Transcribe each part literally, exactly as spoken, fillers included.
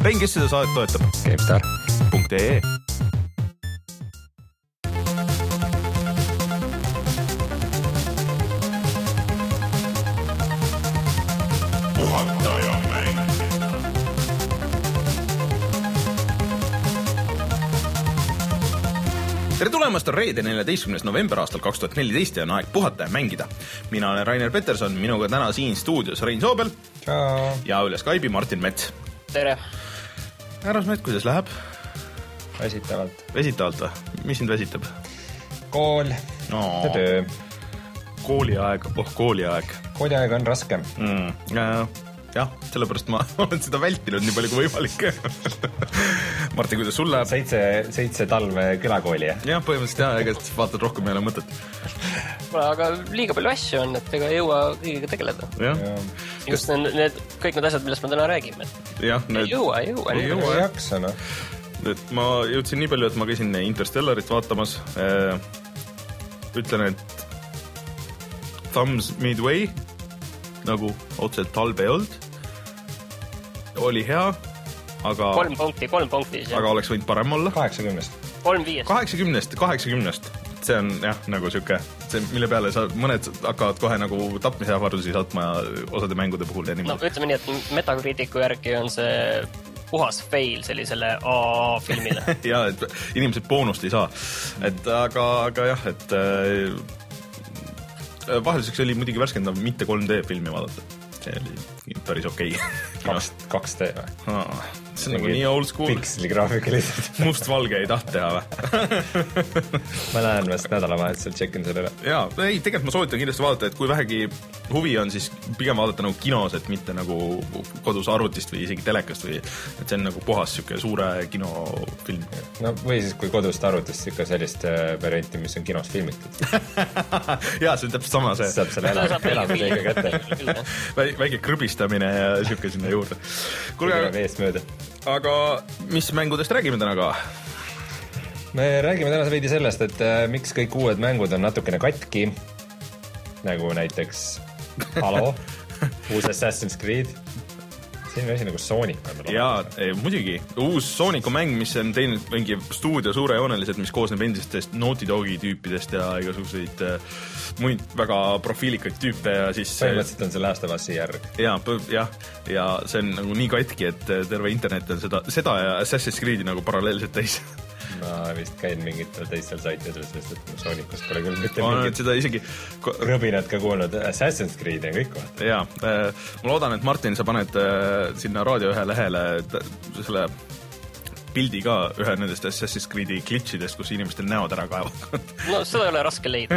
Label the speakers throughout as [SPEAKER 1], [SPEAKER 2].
[SPEAKER 1] Rein, kes seda saadet toetab?
[SPEAKER 2] GameStar
[SPEAKER 1] punkt ee tere tulemast, on reede neljateistkümnes november aastal kaks tuhat neliteist ja on aeg puhata ja mängida. Mina olen Rainer Peterson, minuga täna siin stuudios Rein Soobel.
[SPEAKER 2] Tšau.
[SPEAKER 1] Ja üle Skype'i Martin Mets.
[SPEAKER 3] Tere.
[SPEAKER 1] Härras Mets, kuidas läheb?
[SPEAKER 2] Vesitavalt.
[SPEAKER 1] Vesitavalt või? Mis sind vesitab?
[SPEAKER 2] Kool
[SPEAKER 1] no.
[SPEAKER 2] ja töö.
[SPEAKER 1] Kooliaeg, oh kooliaeg.
[SPEAKER 2] Kooliaeg on raske.
[SPEAKER 1] Mm, jah, jah, sellepärast ma olen seda vältinud nii palju kui võimalik. Martin, kuidas sul läheb?
[SPEAKER 2] Seitse, seitse talve külakooli, jah?
[SPEAKER 1] Jah, põhimõtteliselt jah, ega vaatad rohkem ei ole mõtet.
[SPEAKER 3] Aga liiga palju asju on, et ega ei jõua kõigiga tegeleda.
[SPEAKER 1] Ja.
[SPEAKER 3] Just need, need, kõik need asjad, millest me täna räägime.
[SPEAKER 1] Jah, need...
[SPEAKER 3] Ei jõua, ei jõua.
[SPEAKER 2] Ei jõua, ei jaksa, no.
[SPEAKER 1] Et ma jõudsin nii palju, et ma käisin Interstellarit vaatamas. Ütlen, et Thumbs Midway, nagu otseselt talve ei olnud, oli hea, aga...
[SPEAKER 3] Kolm punkti, kolm punkti.
[SPEAKER 1] Aga oleks võinud parem olla.
[SPEAKER 2] kaheksakümnest.
[SPEAKER 3] Kolm viiest.
[SPEAKER 1] kaheksakümnest, kaheksakümnest. See on jah, nagu siuke, see, mille peale sa, mõned hakkavad kohe nagu tapmise ähvardusi saatma osade mängude puhul. Ja
[SPEAKER 3] no ütleme nii, et Metacriticu järgi on see puhas fail sellisele A-filmile.
[SPEAKER 1] ja, et inimesed boonust ei saa. Et aga, aga jah, et äh, vaheliseks oli muidugi värskendav mitte kolm D filmi vaadata. See oli päris okei.
[SPEAKER 2] Kaks, kaks D või?
[SPEAKER 1] Aa, see on nagu nii old school.
[SPEAKER 2] Pikseli graafika lihtsalt.
[SPEAKER 1] Must-valge ei taht teha või?
[SPEAKER 2] ma näen vast nädalavahetusel tšekin selle üle.
[SPEAKER 1] Jaa, ei, tegelikult ma soovitan kindlasti vaadata, et kui vähegi huvi on, siis pigem vaadata nagu kinos, et mitte nagu kodus arvutist või isegi telekast või et see on nagu puhas siuke suure kinofilm.
[SPEAKER 2] No või siis kui kodust arvutist ikka sellist varianti, mis on kinos filmitud.
[SPEAKER 1] jaa, see on täpselt sama see.
[SPEAKER 2] Saab selle elamise ikka kätte.
[SPEAKER 1] Väike krõbistamine ja siuke sinna juurde. Kuule, aga mis mängudest räägime täna ka?
[SPEAKER 2] Me räägime täna veidi sellest, et äh, miks kõik uued mängud on natukene katki, nagu näiteks Halo, uus Assassin's Creed, selline asi nagu Sonic.
[SPEAKER 1] Jaa, muidugi. Uus Sonicu mäng, mis on teinud mingi stuudio suurejooneliselt, mis koosneb endistest Naughty Dogi tüüpidest ja igasuguseid äh, muid väga profiilikaid tüüpe ja siis...
[SPEAKER 2] Põhimõtteliselt on see Last of Us'i järg.
[SPEAKER 1] Jaa, jah, ja see on nagu nii katki, et terve internet on seda, seda ja Assassin's Creed'i nagu paralleelselt täis.
[SPEAKER 2] Ma vist käin mingitel teistel saitidel, sest et Sonicust pole küll mitte
[SPEAKER 1] ma
[SPEAKER 2] mingit
[SPEAKER 1] seda isegi...
[SPEAKER 2] rõbinat ka kuulnud. Assassin's Creed ja kõik vaata.
[SPEAKER 1] Jaa, ma loodan, et Martin, sa paned sinna raadio ühe lehele selle pildi ka ühe nendest Assassin's Creed'i glitchidest, kus inimestel näod ära kaevad.
[SPEAKER 3] No seda ei ole raske leida.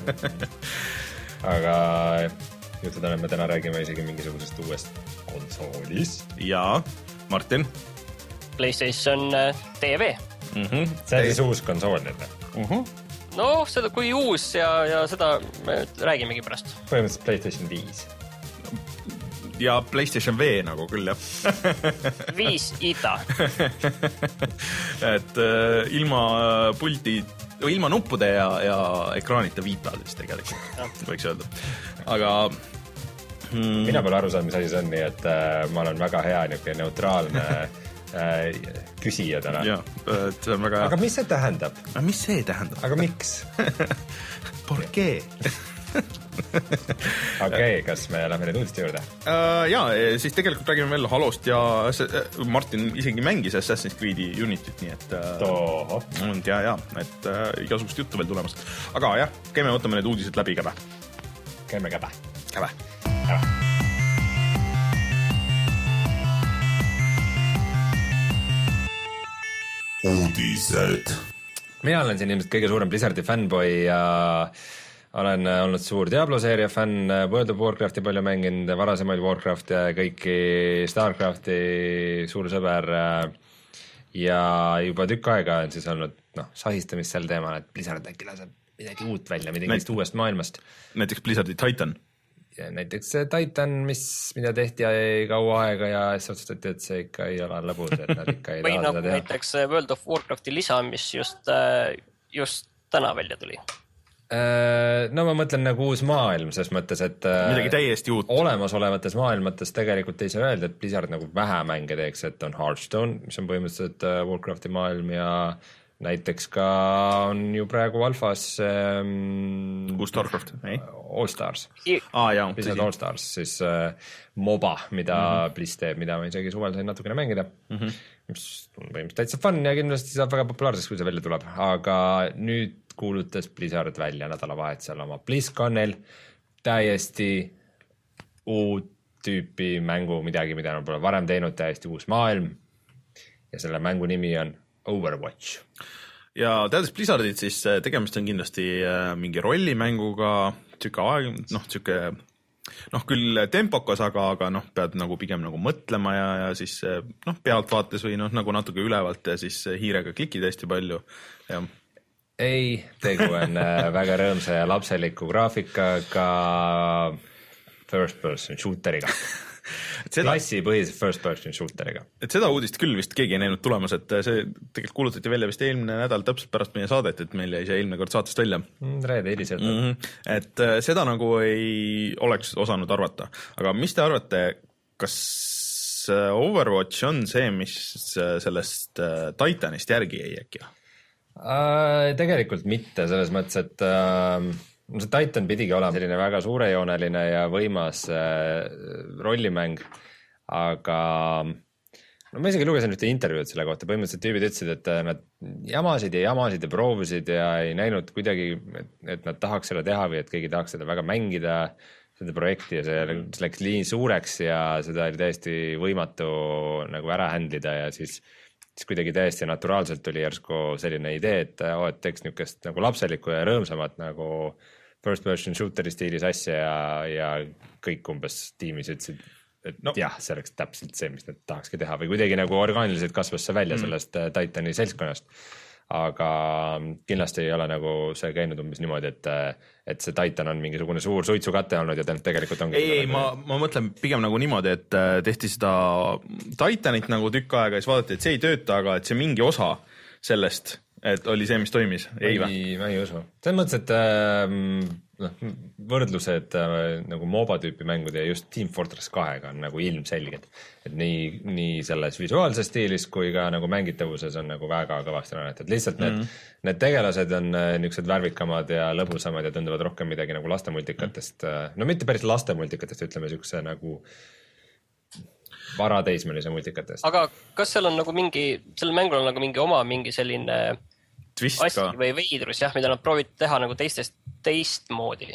[SPEAKER 2] Aga jutud on, et me täna räägime isegi mingisugusest uuest konsoolist.
[SPEAKER 1] Jaa, Martin?
[SPEAKER 3] PlayStation T V.
[SPEAKER 1] Mm-hmm.
[SPEAKER 2] See on siis uus konsool nüüd.
[SPEAKER 1] Uh-huh.
[SPEAKER 3] No, seda kui uus ja, ja seda me räägimegi pärast.
[SPEAKER 2] Põhimõtteliselt PlayStation viis.
[SPEAKER 1] Ja PlayStation V nagu küll, jah.
[SPEAKER 3] Viis ida.
[SPEAKER 1] et äh, ilma pulti, ilma nuppude ja, ja ekraanita viita siis tegelikult, võiks öelda. Aga...
[SPEAKER 2] Hmm. Mina pole aru saanud, mis asi see on, nii et äh, ma olen väga hea niuke neutraalne äh, küsija täna.
[SPEAKER 1] Ja, et see on väga...
[SPEAKER 2] Aga mis see tähendab?
[SPEAKER 1] Aga mis see tähendab?
[SPEAKER 2] Aga miks?
[SPEAKER 1] Por qué?
[SPEAKER 2] Okei, okay, kas me lähme nüüd uudiste juurde?
[SPEAKER 1] Uh, jaa, siis tegelikult räägime veel Halost ja Martin isegi mängis Assassin's Creed'i Unityt, nii et
[SPEAKER 2] Toho.
[SPEAKER 1] Uh, ja, ja, et uh, igasugust juttu veel tulemas. Aga jah, käime võtame need uudised läbi käbe.
[SPEAKER 2] Käime käbe.
[SPEAKER 1] Käbe.
[SPEAKER 2] Käbe.
[SPEAKER 1] Uudised.
[SPEAKER 2] Mina olen siin ilmselt kõige suurem Blizzardi fanboy ja olen olnud suur Diablo-seeria fänn, World of Warcrafti palju mänginud, varasemaid Warcrafti ja kõiki Starcrafti suur sõber ja juba tükk aega on siis olnud no, sahistamist sel teemal, et Blizzard äkki laseb midagi uut välja, midagi Näit- uuest maailmast.
[SPEAKER 1] Näiteks Blizzardi Titan.
[SPEAKER 2] Ja näiteks Titan, mis, mida tehti kaua aega ja siis otsustati, et see ikka ei ole lõbus, et nad ikka ei
[SPEAKER 3] või
[SPEAKER 2] taha
[SPEAKER 3] nagu
[SPEAKER 2] seda teha.
[SPEAKER 3] Näiteks World of Warcrafti lisa, mis just, just täna välja tuli.
[SPEAKER 2] No ma mõtlen nagu uus maailm, ses mõttes, et
[SPEAKER 1] midagi täiesti uut.
[SPEAKER 2] Olemasolevates maailmates tegelikult ei saa öelda, et Blizzard nagu vähe mänge teeks, et on Hearthstone, mis on põhimõtteliselt Warcrafti maailm ja näiteks ka on ju praegu alfas ähm,
[SPEAKER 1] uus Starcraft, ei?
[SPEAKER 2] All Stars.
[SPEAKER 1] Ah, jah,
[SPEAKER 2] Blizzard All Stars, siis äh, MOBA, mida mm-hmm. Blizz teeb, mida ma isegi suvel sain natukene mängida. Mm-hmm. Mis on põhimõtteliselt täitsa fun ja kindlasti saab väga populaarseks, kui see välja tuleb. Aga nüüd kuulutas Blizzard välja nädalavahetusel oma BlizzConil täiesti uut tüüpi mängu, midagi, mida nad pole varem teinud, täiesti uus maailm ja selle mängu nimi on Overwatch.
[SPEAKER 1] Ja teades Blizzardit, siis tegemist on kindlasti mingi rollimänguga, tüke aeg, noh, tüke noh, küll tempokas, aga, aga noh, pead nagu pigem nagu mõtlema ja, ja siis noh, pealtvaates või noh, nagu natuke ülevalt ja siis hiirega klikid hästi palju ja
[SPEAKER 2] ei, tegu on väga rõõmsa ja lapseliku graafikaga first person shooteriga. Seda, klassipõhise first person shooteriga.
[SPEAKER 1] Et seda uudist küll vist keegi ei näinud tulemas, et see tegelikult kuulutati välja vist eelmine nädal täpselt pärast meie saadet, et meil jäi see eelmine kord saatest välja.
[SPEAKER 2] Reede heliselt.
[SPEAKER 1] Mm-hmm. Et seda nagu ei oleks osanud arvata. Aga mis te arvate, kas Overwatch on see, mis sellest Titanist järgi ei äkki?
[SPEAKER 2] Äh, tegelikult mitte, selles mõttes, et äh, see Titan pidigi olema selline väga suurejooneline ja võimas äh, rollimäng, aga no ma isegi lugesin ühte intervjuud selle kohta, põhimõtteliselt tüübid ütlesid, et nad jamasid ja jamasid ja proovisid ja ei näinud kuidagi, et, et nad tahaks seda teha või et keegi tahaks seda väga mängida, seda projekti ja see läks liin suureks ja seda oli täiesti võimatu nagu ära händlida ja siis siis kuidagi täiesti naturaalselt tuli järsku selline idee, et, oh, et teeks niisugust nagu lapselikku ja rõõmsamat nagu first person shooteri stiilis asja ja, ja kõik umbes tiimis ütlesid, et no. jah, see oleks täpselt see, mis nad tahakski teha või kuidagi nagu orgaaniliselt kasvas see välja mm. sellest Titani seltskonnast. Aga kindlasti ei ole nagu see käinud umbes niimoodi, et, et see Titan on mingisugune suur suitsukate olnud ja tegelikult ongi...
[SPEAKER 1] Ei, ei ma, ma mõtlen pigem nagu niimoodi, et tehti seda Titanit nagu tükk aega ja siis vaadati, et see ei tööta, aga et see mingi osa sellest, et oli see, mis toimis. Ei,
[SPEAKER 2] ei ma ei usu. Selles mõttes, et äh, noh, võrdlused äh, nagu MOBA tüüpi mängude ja just Team Fortress kahega on nagu ilmselged. Et nii, nii selles visuaalses stiilis kui ka nagu mängitavuses on nagu väga kõvasti näinud. Et lihtsalt need, mm. need tegelased on äh, niisugused värvikamad ja lõbusamad ja tunduvad rohkem midagi nagu lastemultikatest. Mm. No mitte päris lastemultikatest, ütleme niisuguse nagu varateismelise multikatest.
[SPEAKER 3] Aga kas seal on nagu mingi, sellel mängul on nagu mingi oma mingi selline
[SPEAKER 1] twist
[SPEAKER 3] asi ka. Või veidrus, jah, mida nad proovid teha nagu teistest teistmoodi?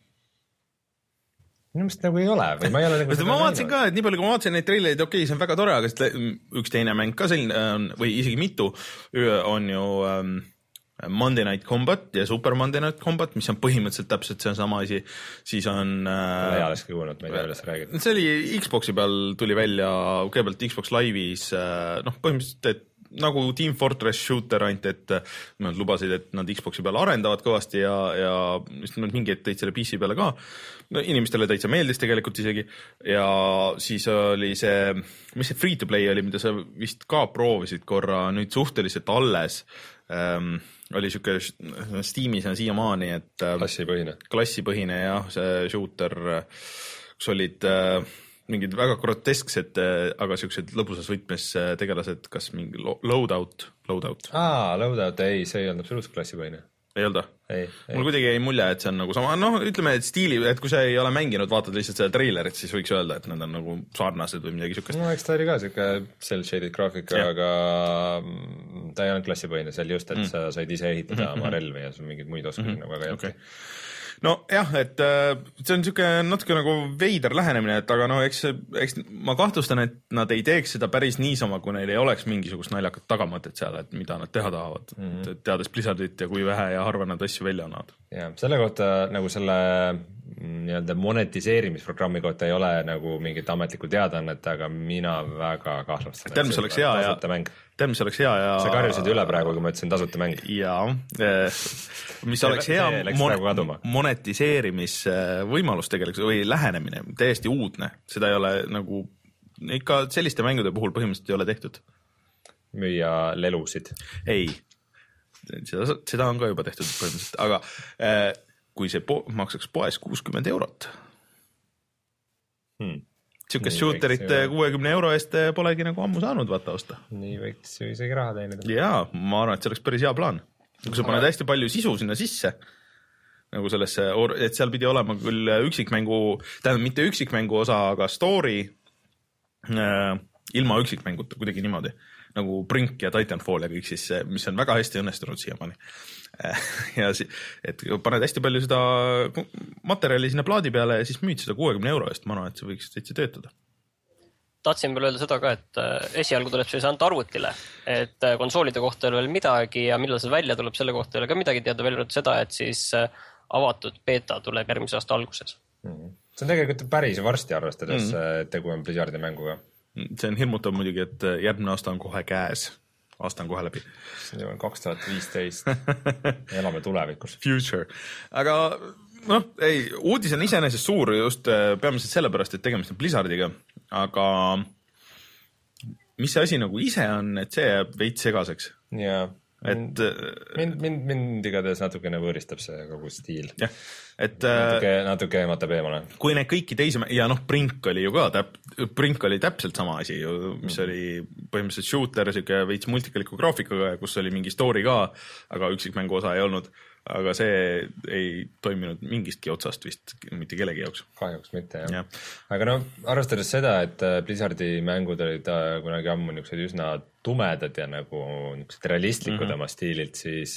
[SPEAKER 2] Minu mõist nagu ei ole või ma ei ole nagu
[SPEAKER 1] ma vaatasin ka, et nii palju kui ma vaatasin neid treileid, okei, okay, see on väga tore, aga üks teine mäng ka selline või isegi mitu on ju um, Monday Night Combat ja Super Monday Night Combat, mis on põhimõtteliselt täpselt see sama asi, siis on uh,
[SPEAKER 2] ei olekski kuulnud, ma ei tea, üles räägid.
[SPEAKER 1] See oli Xboxi peal tuli välja, kõigepealt Xbox Live'is uh, noh, põhimõtteliselt, et nagu Team Fortress shooter ainult, et nad lubasid, et nad Xboxi peale arendavad kõvasti ja, ja just mingi hetk tõid selle P C peale ka. No, inimestele täitsa meeldis tegelikult isegi ja siis oli see, mis see free to play oli, mida sa vist ka proovisid korra nüüd suhteliselt alles, ähm, oli siuke Steamis on siiamaani, et
[SPEAKER 2] klassipõhine,
[SPEAKER 1] klassipõhine jah, see shooter, kus olid äh, mingid väga grotesksed, aga siuksed lõbusas võtmes tegelased, kas mingi loadout, loadout.
[SPEAKER 2] Aa, loadout, ei, see ei olnud absoluutselt klassipõhine.
[SPEAKER 1] Ei olnud? Mul kuidagi ei mulje, et see on nagu sama, noh, ütleme, et stiili, et kui sa ei ole mänginud, vaatad lihtsalt seda trailerit, siis võiks öelda, et nad on nagu sarnased või midagi siukest.
[SPEAKER 2] No, eks ta oli ka siuke cel-shaded graafika, aga ta ei olnud klassipõhine, seal just, et mm. sa said ise ehitada mm-hmm. oma relvi ja sul mingid muid oskusi mm-hmm. nagu väga jätki.
[SPEAKER 1] Okay. No jah, et see on siuke natuke nagu veider lähenemine, et aga no eks, eks ma kahtlustan, et nad ei teeks seda päris niisama, kui neil ei oleks mingisugust naljakat tagamõtet seal, et mida nad teha tahavad, mm-hmm. teades Blizzardit ja kui vähe ja harva nad asju välja annavad.
[SPEAKER 2] Ja selle kohta nagu selle nii-öelda monetiseerimisprogrammi kohta ei ole nagu mingit ametlikku teadaannet, aga mina väga kahtlustan.
[SPEAKER 1] Tead, mis oleks hea ja tead, mis oleks hea ja
[SPEAKER 2] sa karjusid üle praegu, kui ma ütlesin tasuta mäng.
[SPEAKER 1] Jaa, mis oleks hea mon- monetiseerimisvõimalus tegelikult või lähenemine, täiesti uudne. Seda ei ole nagu, ikka selliste mängude puhul põhimõtteliselt ei ole tehtud.
[SPEAKER 2] Müüa lelusid.
[SPEAKER 1] Ei, seda, seda on ka juba tehtud põhimõtteliselt, aga äh, kui see po- maksaks poes kuuskümmend eurot.
[SPEAKER 2] Hmm.
[SPEAKER 1] Siukest shooterit kuuekümne euro eest polegi nagu ammu saanud vaata osta.
[SPEAKER 2] Nii võiks ju isegi raha teenida.
[SPEAKER 1] Jaa, ma arvan, et see oleks päris hea plaan. Kui sa paned hästi palju sisu sinna sisse, nagu sellesse, et seal pidi olema küll üksikmängu, tähendab mitte üksikmängu osa, aga story äh, ilma üksikmänguta, kuidagi niimoodi. Nagu Brink ja Titanfall ja kõik siis, mis on väga hästi õnnestunud siiamaani. Ja et paned hästi palju seda materjali sinna plaadi peale ja siis müüd seda kuuekümne euro eest, ma arvan, et see võiks täitsa töötada.
[SPEAKER 3] Tahtsin veel öelda seda ka, et esialgu tuleb see ainult arvutile, et konsoolide kohta ei ole veel midagi ja millal see välja tuleb, selle kohta ei ole ka midagi teada, veel seda, et siis avatud beta tuleb järgmise aasta alguses.
[SPEAKER 2] Mm-hmm. See on tegelikult päris varsti arvestades mm-hmm. tegu on Blizzardi mänguga.
[SPEAKER 1] See on hirmutav muidugi, et järgmine aasta on kohe käes. Aasta on kohe läbi.
[SPEAKER 2] See on kaks tuhat viisteist. Elame tulevikus.
[SPEAKER 1] Future. Aga noh, ei, uudis on iseenesest suur just peamiselt sellepärast, et tegemist on Blizzardiga. Aga mis see asi nagu ise on, et see jääb veits segaseks.
[SPEAKER 2] Jaa.
[SPEAKER 1] Et,
[SPEAKER 2] mind, mind, mind igatahes natukene võõristab see kogu stiil.
[SPEAKER 1] Jah, et
[SPEAKER 2] natuke, natuke matab eemale.
[SPEAKER 1] Kui need kõiki teisi, ja noh, Brink oli ju ka täp, Brink oli täpselt sama asi ju, mis mm. oli põhimõtteliselt shooter, siuke veits multikaliku graafikaga, kus oli mingi story ka, aga üksikmängu osa ei olnud. Aga see ei toiminud mingistki otsast vist mitte kellegi jaoks.
[SPEAKER 2] Kahjuks mitte, jah. Ja. Aga no, arvestades seda, et Blizzardi mängud olid kunagi ammu niisugused üsna tumedad ja nagu niisugused realistlikud mm-hmm. oma stiililt, siis,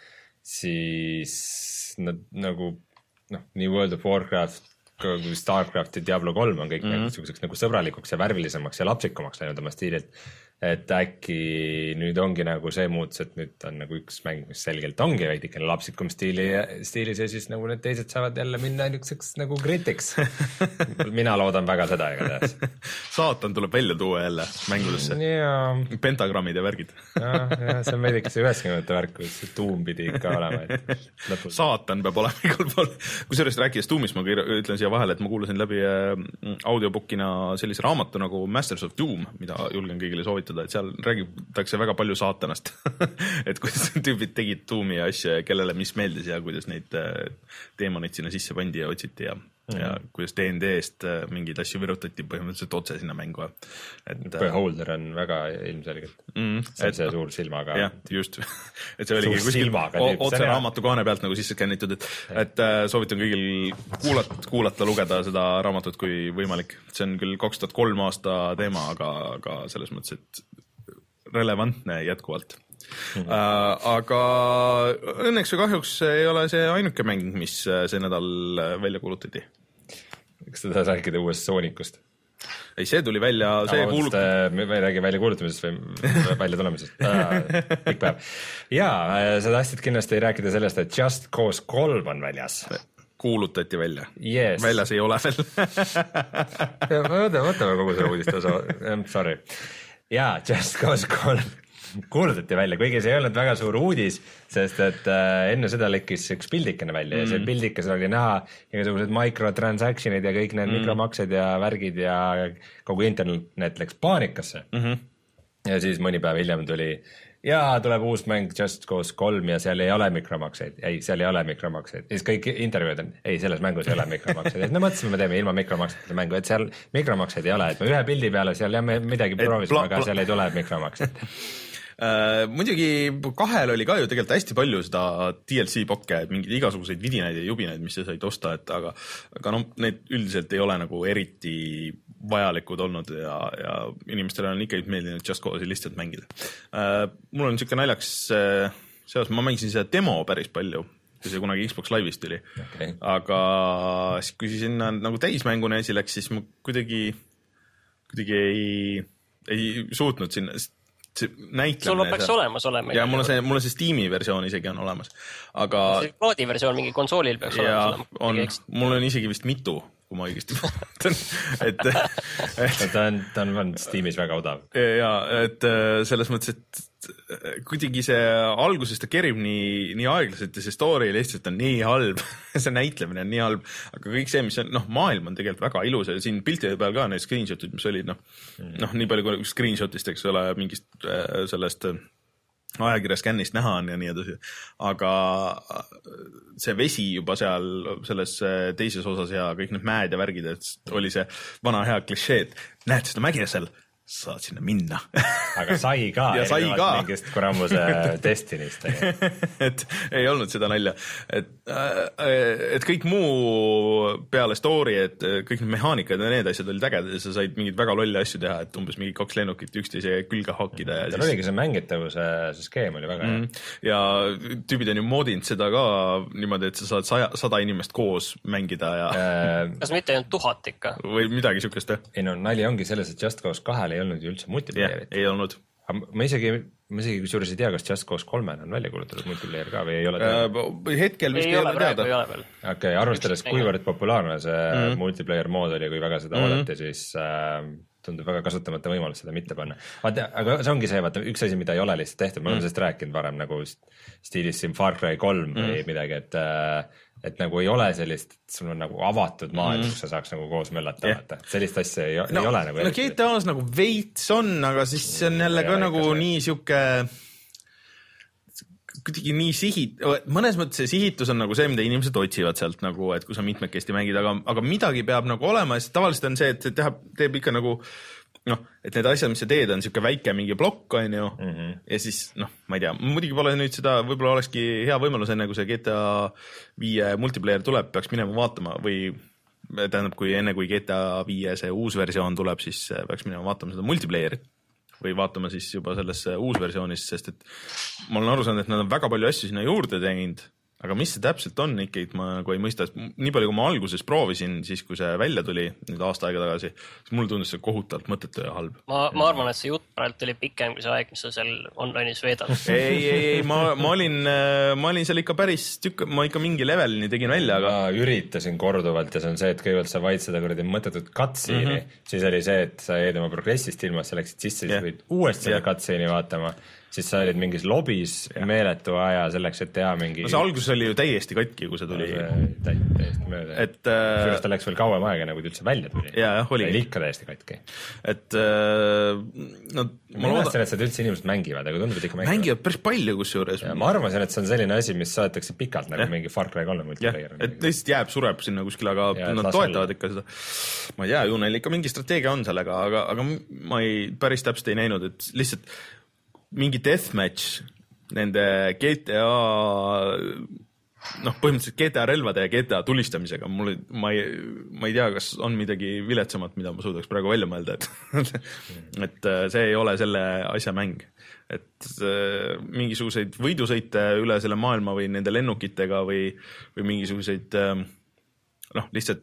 [SPEAKER 2] siis nad nagu, noh, nii World of Warcraft, kui Starcraft ja Diablo kolm on kõik mm-hmm. niisuguseks nagu sõbralikuks ja värvilisemaks ja lapsikumaks läinud oma stiililt. Et äkki nüüd ongi nagu see muutus, et nüüd on nagu üks mäng, mis selgelt ongi veidikene lapsikum stiili, stiilis ja siis nagu need teised saavad jälle minna niisuguseks nagu kritiks. Mina loodan väga seda igatahes.
[SPEAKER 1] Saatan tuleb välja tuua jälle mängudesse.
[SPEAKER 2] Ja...
[SPEAKER 1] Pentagrammid ja värgid.
[SPEAKER 2] ja, ja, see on veidike see üheksakümnendate värk, kus tuum pidi ikka olema. Et
[SPEAKER 1] lõpus... Saatan peab olema igal pool. Kui sellest rääkides tuumist, ma ütlen siia vahele, et ma kuulasin läbi audiobookina sellise raamatu nagu Masters of Doom, mida julgen kõigile soovitada, et seal räägitakse väga palju saatanast. Et kuidas tüübid tegid tuumi ja asja ja kellele mis meeldis ja kuidas neid teemoneid sinna sisse pandi ja otsiti ja, mm. ja kuidas D N D-st mingeid asju virutati põhimõtteliselt otse sinna mängu. Et,
[SPEAKER 2] Beholder on väga ilmselgelt. Mm, see on see suur silmaga.
[SPEAKER 1] Jah, just. Et see oligi kuskil otse raamatu kaane pealt nagu sisse skännitud, et, et soovitan kõigil kuulata, kuulata, lugeda seda raamatut kui võimalik. See on küll kaks tuhat kolm aasta teema, aga, aga selles mõttes, et relevantne jätkuvalt. Mm-hmm. Uh, aga õnneks või kahjuks ei ole see ainuke mäng, mis see nädal välja kuulutati.
[SPEAKER 2] Kas ta tahas rääkida uuest Soonikust?
[SPEAKER 1] Ei, see tuli välja... See
[SPEAKER 2] no, kuulut... Me ei räägi välja kuulutamisest või välja tulemisest. Pikk päev. Jaa, sa tahtsid kindlasti rääkida sellest, et Just Cause kolm on väljas.
[SPEAKER 1] Kuulutati välja.
[SPEAKER 2] Yes.
[SPEAKER 1] Väljas ei ole veel.
[SPEAKER 2] Võta, võtame kogu selle uudist osa. Sorry. Jaa, Just Cause kolm kuulutati välja, kuigi see ei olnud väga suur uudis, sest et äh, enne seda lekkis üks pildikene välja mm. ja see pildikas oli näha igasugused microtransactionid ja kõik need mm. mikromaksed ja värgid ja kogu internet läks paanikasse. Mm-hmm. Ja siis mõni päev hiljem tuli ja tuleb uus mäng Just Cause kolm ja seal ei ole mikromakseid. Ei, seal ei ole mikromakseid. Ja siis kõik intervjuud on, ei, selles mängus ei ole mikromakseid. Et no mõtlesime, me teeme ilma mikromaksete mängu, et seal mikromakseid ei ole. Et me ühe pildi peale seal ja me midagi proovisime, aga seal ei tule mikromakseid.
[SPEAKER 1] Uh, muidugi kahel oli ka ju tegelikult hästi palju seda D L C pokke, et mingid igasuguseid vidinaid ja jubinaid, mis sa said osta, et aga, aga no, need üldiselt ei ole nagu eriti vajalikud olnud ja, ja inimestele on ikka meeldinud Just Cause'i lihtsalt mängida. Uh, mul on siuke naljaks uh, seos, ma mängisin seda demo päris palju, kui see kunagi Xbox Live'is tuli, okay. Aga siis, kui sinna nagu täismänguna esi läks, siis ma kuidagi, kuidagi ei, ei suutnud sinna
[SPEAKER 3] sul peaks olemas olema.
[SPEAKER 1] Ja mul on see, mul on see Steam'i versioon isegi on olemas. Aga...
[SPEAKER 3] See plaadi versioon mingi konsoolil peaks olemas
[SPEAKER 1] olema. On, mul on isegi vist mitu, kui ma õigesti vaatan. Et,
[SPEAKER 2] et... ta on, ta on Steam'is väga odav.
[SPEAKER 1] Ja, et selles mõttes, et kuidagi see alguses ta kerib nii, nii aeglaselt ja see story lihtsalt on nii halb. See näitlemine on nii halb. Aga kõik see, mis on, noh, maailm on tegelikult väga ilus ja siin piltide peal ka need screenshotid, mis olid, noh, mm. noh nii palju kui screenshotist, eks ole, mingist äh, sellest ajakirja skännist näha on ja nii edasi, aga see vesi juba seal selles teises osas ja kõik need mäed ja värgid, et oli see vana hea klišee, et näed seda mäge seal, saad sinna minna.
[SPEAKER 2] Aga sai ka,
[SPEAKER 1] ja sai ka.
[SPEAKER 2] Mingist kuramuse Destinist.
[SPEAKER 1] et ei olnud seda nalja. Et, et kõik muu peale story, et kõik need mehaanikad ja need asjad olid ägedad ja sa said mingid väga lolli asju teha, et umbes mingi kaks lennukit üksteise külge hakkida.
[SPEAKER 2] Tal oligi see mängitavuse see skeem oli väga hea. Mm.
[SPEAKER 1] Ja tüübid on ju moodinud seda ka niimoodi, et sa saad saja, sada inimest koos mängida ja...
[SPEAKER 3] Äh, Kas mitte ainult tuhat ikka?
[SPEAKER 1] Või midagi sükest, jah?
[SPEAKER 2] Ei no, nali ongi selles, et Just Cause kahele ei olnud ju üldse multiplayerit.
[SPEAKER 1] Yeah, ei olnud.
[SPEAKER 2] Ma isegi, ma isegi kusjuures ei tea, kas Just Cause kolmene on välja kuulutatud multiplayer ka või ei ole teada?
[SPEAKER 1] Hetkel vist ei, ei ole teada.
[SPEAKER 3] Okei,
[SPEAKER 2] okay, arvestades kuivõrd populaarne see mm. multiplayer mood oli, kui väga seda mm. oodati, siis äh, tundub väga kasutamata võimalus seda mitte panna. Vaata, aga see ongi see, vaata, üks asi, mida ei ole lihtsalt tehtud, me oleme mm. sellest rääkinud varem nagu stiilis siin Far Cry kolm mm. või midagi, et äh, et nagu ei ole sellist, et sul on nagu avatud maailm, mm. kus sa saaks nagu koos möllata yeah.. Sellist asja ei, no, ei ole nagu...
[SPEAKER 1] No G T A-s nagu veits on, aga siis see on jälle ka nagu see. Nii siuke... kuidagi nii sihit... Mõnes mõttes see sihitus on nagu see, mida inimesed otsivad sealt nagu, et kui sa mitmekesti mängid, aga, aga midagi peab nagu olema ja tavaliselt on see, et see teeb, teeb ikka nagu... noh, et need asjad, mis sa teed, on siuke väike mingi plokk, on ju, mm -hmm. ja siis, noh, ma ei tea, muidugi pole nüüd seda, võib-olla olekski hea võimalus enne, kui see G T A viie multiplayer tuleb, peaks minema vaatama või tähendab, kui enne, kui G T A viie see uus versioon tuleb, siis peaks minema vaatama seda multiplayerit või vaatama siis juba sellesse uus versioonis, sest et ma olen aru saanud, et nad on väga palju asju sinna juurde teinud, aga mis see täpselt on ikkagi, ma nagu ei mõista, nii palju kui ma alguses proovisin, siis kui see välja tuli nüüd aasta aega tagasi, siis mulle tundus see kohutavalt mõttetu ja halb.
[SPEAKER 3] Ma, ma arvan, et see jutt praegu oli pikem kui see aeg, mis sa seal online'is veedad.
[SPEAKER 1] ei, ei, ei, ma, ma, olin, ma olin seal ikka päris tükk, ma ikka mingi levelini tegin välja, aga...
[SPEAKER 2] Ma üritasin korduvalt ja see on see, et kõigepealt sa vaid seda kuradi mõttetut cutscene'i, mm -hmm. siis oli see, et sa jäid oma progressist ilma, sa läksid sisse, siis yeah. võid uuesti seda yeah. cutscene'i vaatama. Siis sa olid mingis lobis ja. Meeletu aja selleks, et teha mingi... No
[SPEAKER 1] see alguses oli ju täiesti katki, kui see tuli.
[SPEAKER 2] No, see täiesti mööda.
[SPEAKER 1] Et... Äh...
[SPEAKER 2] ta läks veel kauem aega, nagu ta üldse välja tuli.
[SPEAKER 1] Ja, jah, oli.
[SPEAKER 2] Oli ikka täiesti katki.
[SPEAKER 1] Et... Äh... No,
[SPEAKER 2] ma loodan... sellest, et üldse inimesed mängivad, aga tundub, et ikka mängivad.
[SPEAKER 1] Mängivad päris palju, kus juures.
[SPEAKER 2] Ja, ma arvasin, et see on selline asi, mis saadetakse pikalt, nagu ja. Mingi Far Cry kolm multiplayer.
[SPEAKER 1] Et lihtsalt jääb, sureb sinna kuskil, aga ja, nad toetavad ikka seda. Ma ei tea, ju neil ikka mingi strateegia on sellega, aga, aga ma ei, päris täpselt ei näinud, et lihtsalt mingi deathmatch nende G T A noh, põhimõtteliselt G T A relvade ja G T A tulistamisega mul, ma, ei, ma ei tea, kas on midagi viletsamat, mida ma suudaks praegu välja mõelda, et, et see ei ole selle asja mäng, et mingisuguseid võidusõite üle selle maailma või nende lennukitega või, või mingisuguseid noh, lihtsalt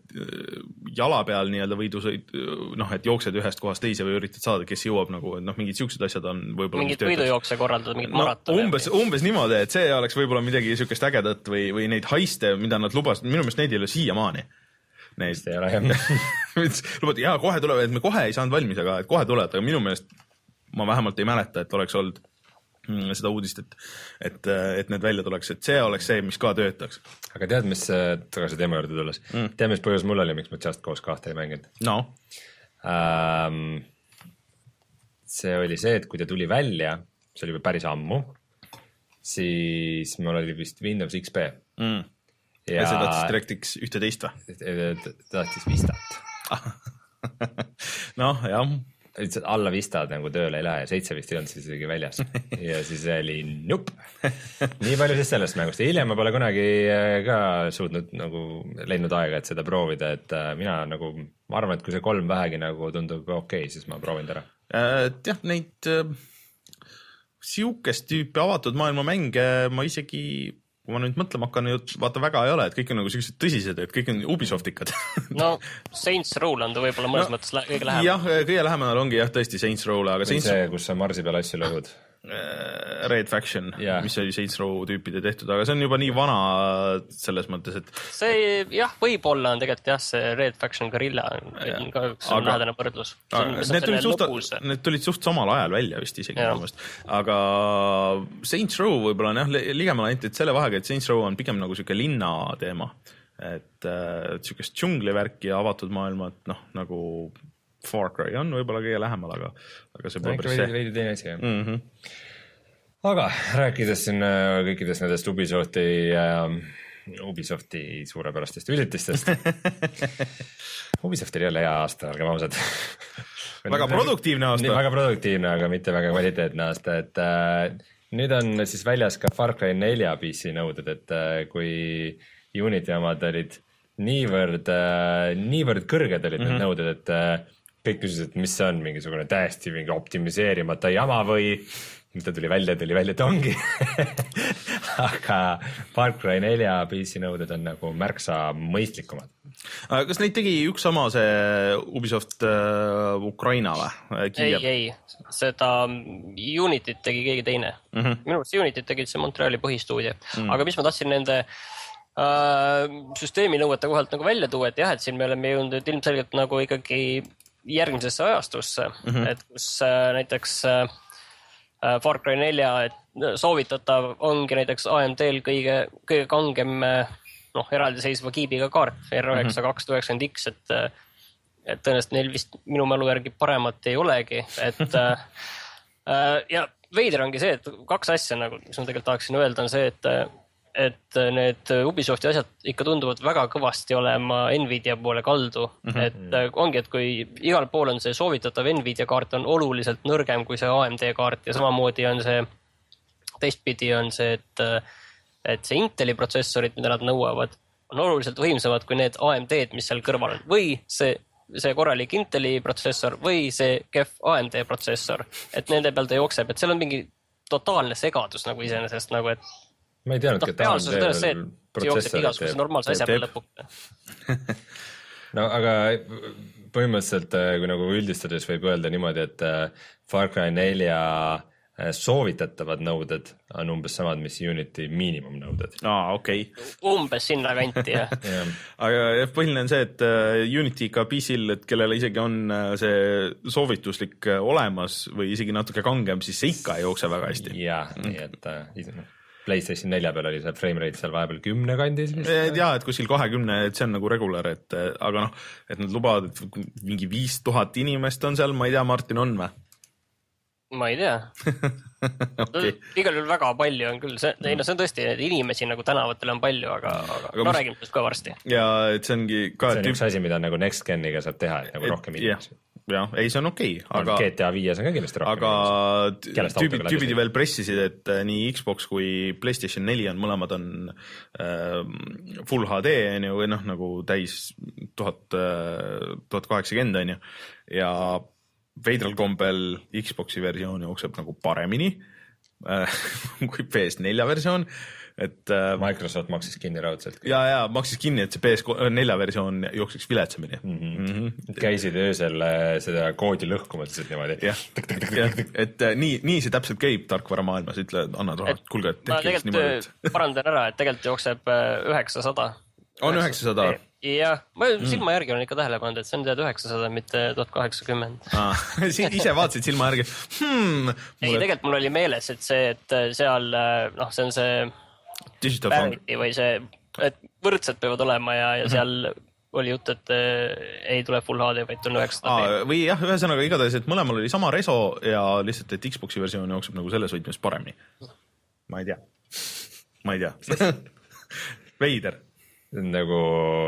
[SPEAKER 1] jala peal nii-öelda võidusõid, noh, et jooksed ühest kohast teise või üritad saada, kes jõuab nagu, noh, mingid siuksed asjad on võib-olla...
[SPEAKER 3] Mingid võidujookse korraldada, mingid
[SPEAKER 1] no, maratone. Umbes, umbes niimoodi, et see oleks võib-olla midagi siukest ägedat või, või neid haiste, mida nad lubasid, minu meelest neid ei ole siiamaani.
[SPEAKER 2] Neid ei ole jah.
[SPEAKER 1] Lubad, jaa, kohe tuleb, et me kohe ei saanud valmis, aga et kohe tuleb, aga minu meelest ma vähemalt ei mäleta, et oleks olnud seda uudist, et, et, et need välja tuleks, et see oleks see, mis ka töötaks.
[SPEAKER 2] Aga tead, mis tagasi teema juurde tulles? Mm. Tead, mis põhjus mul oli, miks ma Just Cause kahte ei mänginud?
[SPEAKER 1] No.
[SPEAKER 2] Ähm, see oli see, et kui ta tuli välja, see oli päris ammu, siis mul oli vist Windows X P.
[SPEAKER 1] Mm. Ja, ja see tahtis DirectX ühteteist või?
[SPEAKER 2] Tahtis Vistat.
[SPEAKER 1] noh, jah.
[SPEAKER 2] Lihtsalt alla Vistad nagu tööle ei lähe ja seitse vist ei olnud siis isegi väljas. Ja siis oli nup. Nii palju siis sellest mängust. Ja hiljem ma pole kunagi ka suutnud nagu leidnud aega, et seda proovida, et mina nagu, ma arvan, et kui see kolm vähegi nagu tundub okei, okay, siis ma proovin ära.
[SPEAKER 1] Et jah, neid siukest tüüpi avatud maailma mänge ma isegi... kui ma nüüd mõtlema hakkan, vaata väga ei ole, et kõik on nagu sellised tõsised, et kõik on Ubisoftikad.
[SPEAKER 3] no Saints Row on ta võib-olla mõnes no, mõttes kõige lähemal.
[SPEAKER 1] Jah, kõige lähemal ongi jah tõesti Saints Row, aga
[SPEAKER 2] või
[SPEAKER 1] Saints...
[SPEAKER 2] see, kus sa Marsi peal asju lõhud.
[SPEAKER 1] Red Faction, yeah. Mis oli Saints Row tüüpide tehtud, aga see on juba nii vana selles mõttes, et...
[SPEAKER 3] See jah, võib-olla on tegelikult jah, see Red Faction Guerrilla on ka üks aga... lähedane võrdlus.
[SPEAKER 1] Need tulid, suht, need tulid suht samal ajal välja vist isegi. Aga Saints Row võib-olla on jah, ligemal ainult, et selle vahega, et Saints Row on pigem nagu siuke linna teema. Et äh, siukest džunglivärki ja avatud maailma, et noh, nagu... Far Cry on võib-olla kõige lähemal, aga, aga see pole päris see.
[SPEAKER 2] Veidi teine asi, jah.
[SPEAKER 1] Mm-hmm.
[SPEAKER 2] aga rääkides siin kõikidest nendest Ubisofti äh, Ubisofti suurepärastest üritustest Ubisoftil ei ole hea aasta, olgem ausad
[SPEAKER 1] väga produktiivne aasta.
[SPEAKER 2] Väga produktiivne, aga mitte väga kvaliteetne aasta, et äh, nüüd on siis väljas ka Far Cry nelja P C nõuded, et äh, kui Unity omad olid niivõrd äh,, niivõrd kõrged olid mm-hmm. need nõuded, et äh, kõik küsisid, et mis see on, mingisugune täiesti mingi optimiseerimata jama või mida tuli välja, tuli välja, et ongi aga Far Cry nelja P C nõuded on nagu märksa mõistlikumad.
[SPEAKER 1] Kas neid tegi üks sama see Ubisoft uh, Ukraina või?
[SPEAKER 3] Ei, ei, seda Unityt tegi keegi teine mm-hmm. minu arust Unityt tegid see Montreali põhistuudio mm. aga mis ma tahtsin nende uh, süsteemi nõuete kohalt nagu välja tuua, et jah, et siin me oleme jõudnud ilmselgelt nagu ikkagi järgmisesse ajastusse mm-hmm. et kus uh, näiteks uh, Far Cry nelja soovitatav ongi näiteks A M D-l kõige, kõige kangem noh, eraldiseisva kiibiga kaart R üheksa kaks üheksakümmend X, et, et tõenäoliselt neil vist minu mälu järgi paremat ei olegi, et ja veider ongi see, et kaks asja nagu, mis ma tegelikult tahaksin öelda, on see, et et need Ubisofti asjad ikka tunduvad väga kõvasti olema Nvidia poole kaldu, mm-hmm. et ongi, et kui igal pool on see soovitatav Nvidia kaart on oluliselt nõrgem kui see A M D kaart ja samamoodi on see, teistpidi on see, et, et see Inteli protsessorid, mida nad nõuavad, on oluliselt võimsamad kui need A M D-d, mis seal kõrval on, või see, see korralik Inteli protsessor või see kehv A M D protsessor, et nende peal ta jookseb, et seal on mingi totaalne segadus nagu iseenesest nagu, et
[SPEAKER 2] ma ei teadnudki, et A M D veel protsessorid
[SPEAKER 3] teeb. Normaalse asja peal lõpuks.
[SPEAKER 2] No aga põhimõtteliselt, kui nagu üldistades võib öelda niimoodi, et Far Cry nelja soovitatavad nõuded on umbes samad, mis Unity miinimumnõuded.
[SPEAKER 1] Aa, okei. Okay.
[SPEAKER 3] Umbes sinna kanti, jah.
[SPEAKER 1] Aga põhiline on see, et Unity ka P C-l, et kellele isegi on see soovituslik olemas või isegi natuke kangem, siis see ikka ei jookse väga hästi.
[SPEAKER 2] Jaa, nii et ise PlayStation nelja peal oli see frame rate seal vahepeal kümne kandis vist?
[SPEAKER 1] Jaa, et kuskil kahekümne, et see on nagu regular, et aga noh, et nad lubavad, et mingi viis tuhat inimest on seal, ma ei tea, Martin on või?
[SPEAKER 3] Ma ei tea. Okay. Igal juhul väga palju on küll, see, ei, no see on tõesti, inimesi nagu tänavatel on palju, aga, aga, aga no mis... räägime sellest ka varsti.
[SPEAKER 1] Ja et see ongi ka...
[SPEAKER 2] See on üks asi, mida nagu Next Geniga saab teha, et nagu rohkem inimesi.
[SPEAKER 1] Jah, ei, see on okei, okay, aga...
[SPEAKER 2] G T A viis on ka kindlasti rohkem
[SPEAKER 1] aga tüübid, tüübid veel pressisid, et nii Xbox kui PlayStation neli on, mõlemad on äh, Full H D, või noh, nagu täis tuhat kaheksakümmend, on ju, ja veidral kombel Xboxi versioon jookseb nagu paremini äh, kui P S neli versioon, et äh,
[SPEAKER 2] Microsoft maksis kinni raudselt.
[SPEAKER 1] Ja, ja maksis kinni, et see P S neli versioon jookseks viletsamini.
[SPEAKER 2] Mm-hmm. Mm-hmm. Käisid öösel seda koodi lõhkumas niimoodi.
[SPEAKER 1] Jah, et nii, nii see täpselt käib tarkvara maailmas, ütle, anna raha, kuulge, et
[SPEAKER 3] ma tegelikult parandan ära, et tegelikult jookseb üheksasada.
[SPEAKER 1] On üheksasada?
[SPEAKER 3] Jah, ma silma järgi olen ikka tähele pannud, et see on tead üheksasada, mitte tuhat kaheksakümmend.
[SPEAKER 1] Ah, ise vaatasid silma järgi. Hmm,
[SPEAKER 3] ei, mulle... tegelikult mul oli meeles, et see, et seal, noh, see on see
[SPEAKER 1] Digital
[SPEAKER 3] parity või see, et võrdsed peavad olema ja, ja seal mm-hmm. oli jutt, et ei tule Full H D, vaid on üheksasada.
[SPEAKER 1] Ah, või jah, ühesõnaga igatahes, et mõlemal oli sama reso ja lihtsalt, et Xboxi versioon jookseb nagu selles võitmes paremini. Ma ei tea. Ma ei tea. Veider.
[SPEAKER 2] Nagu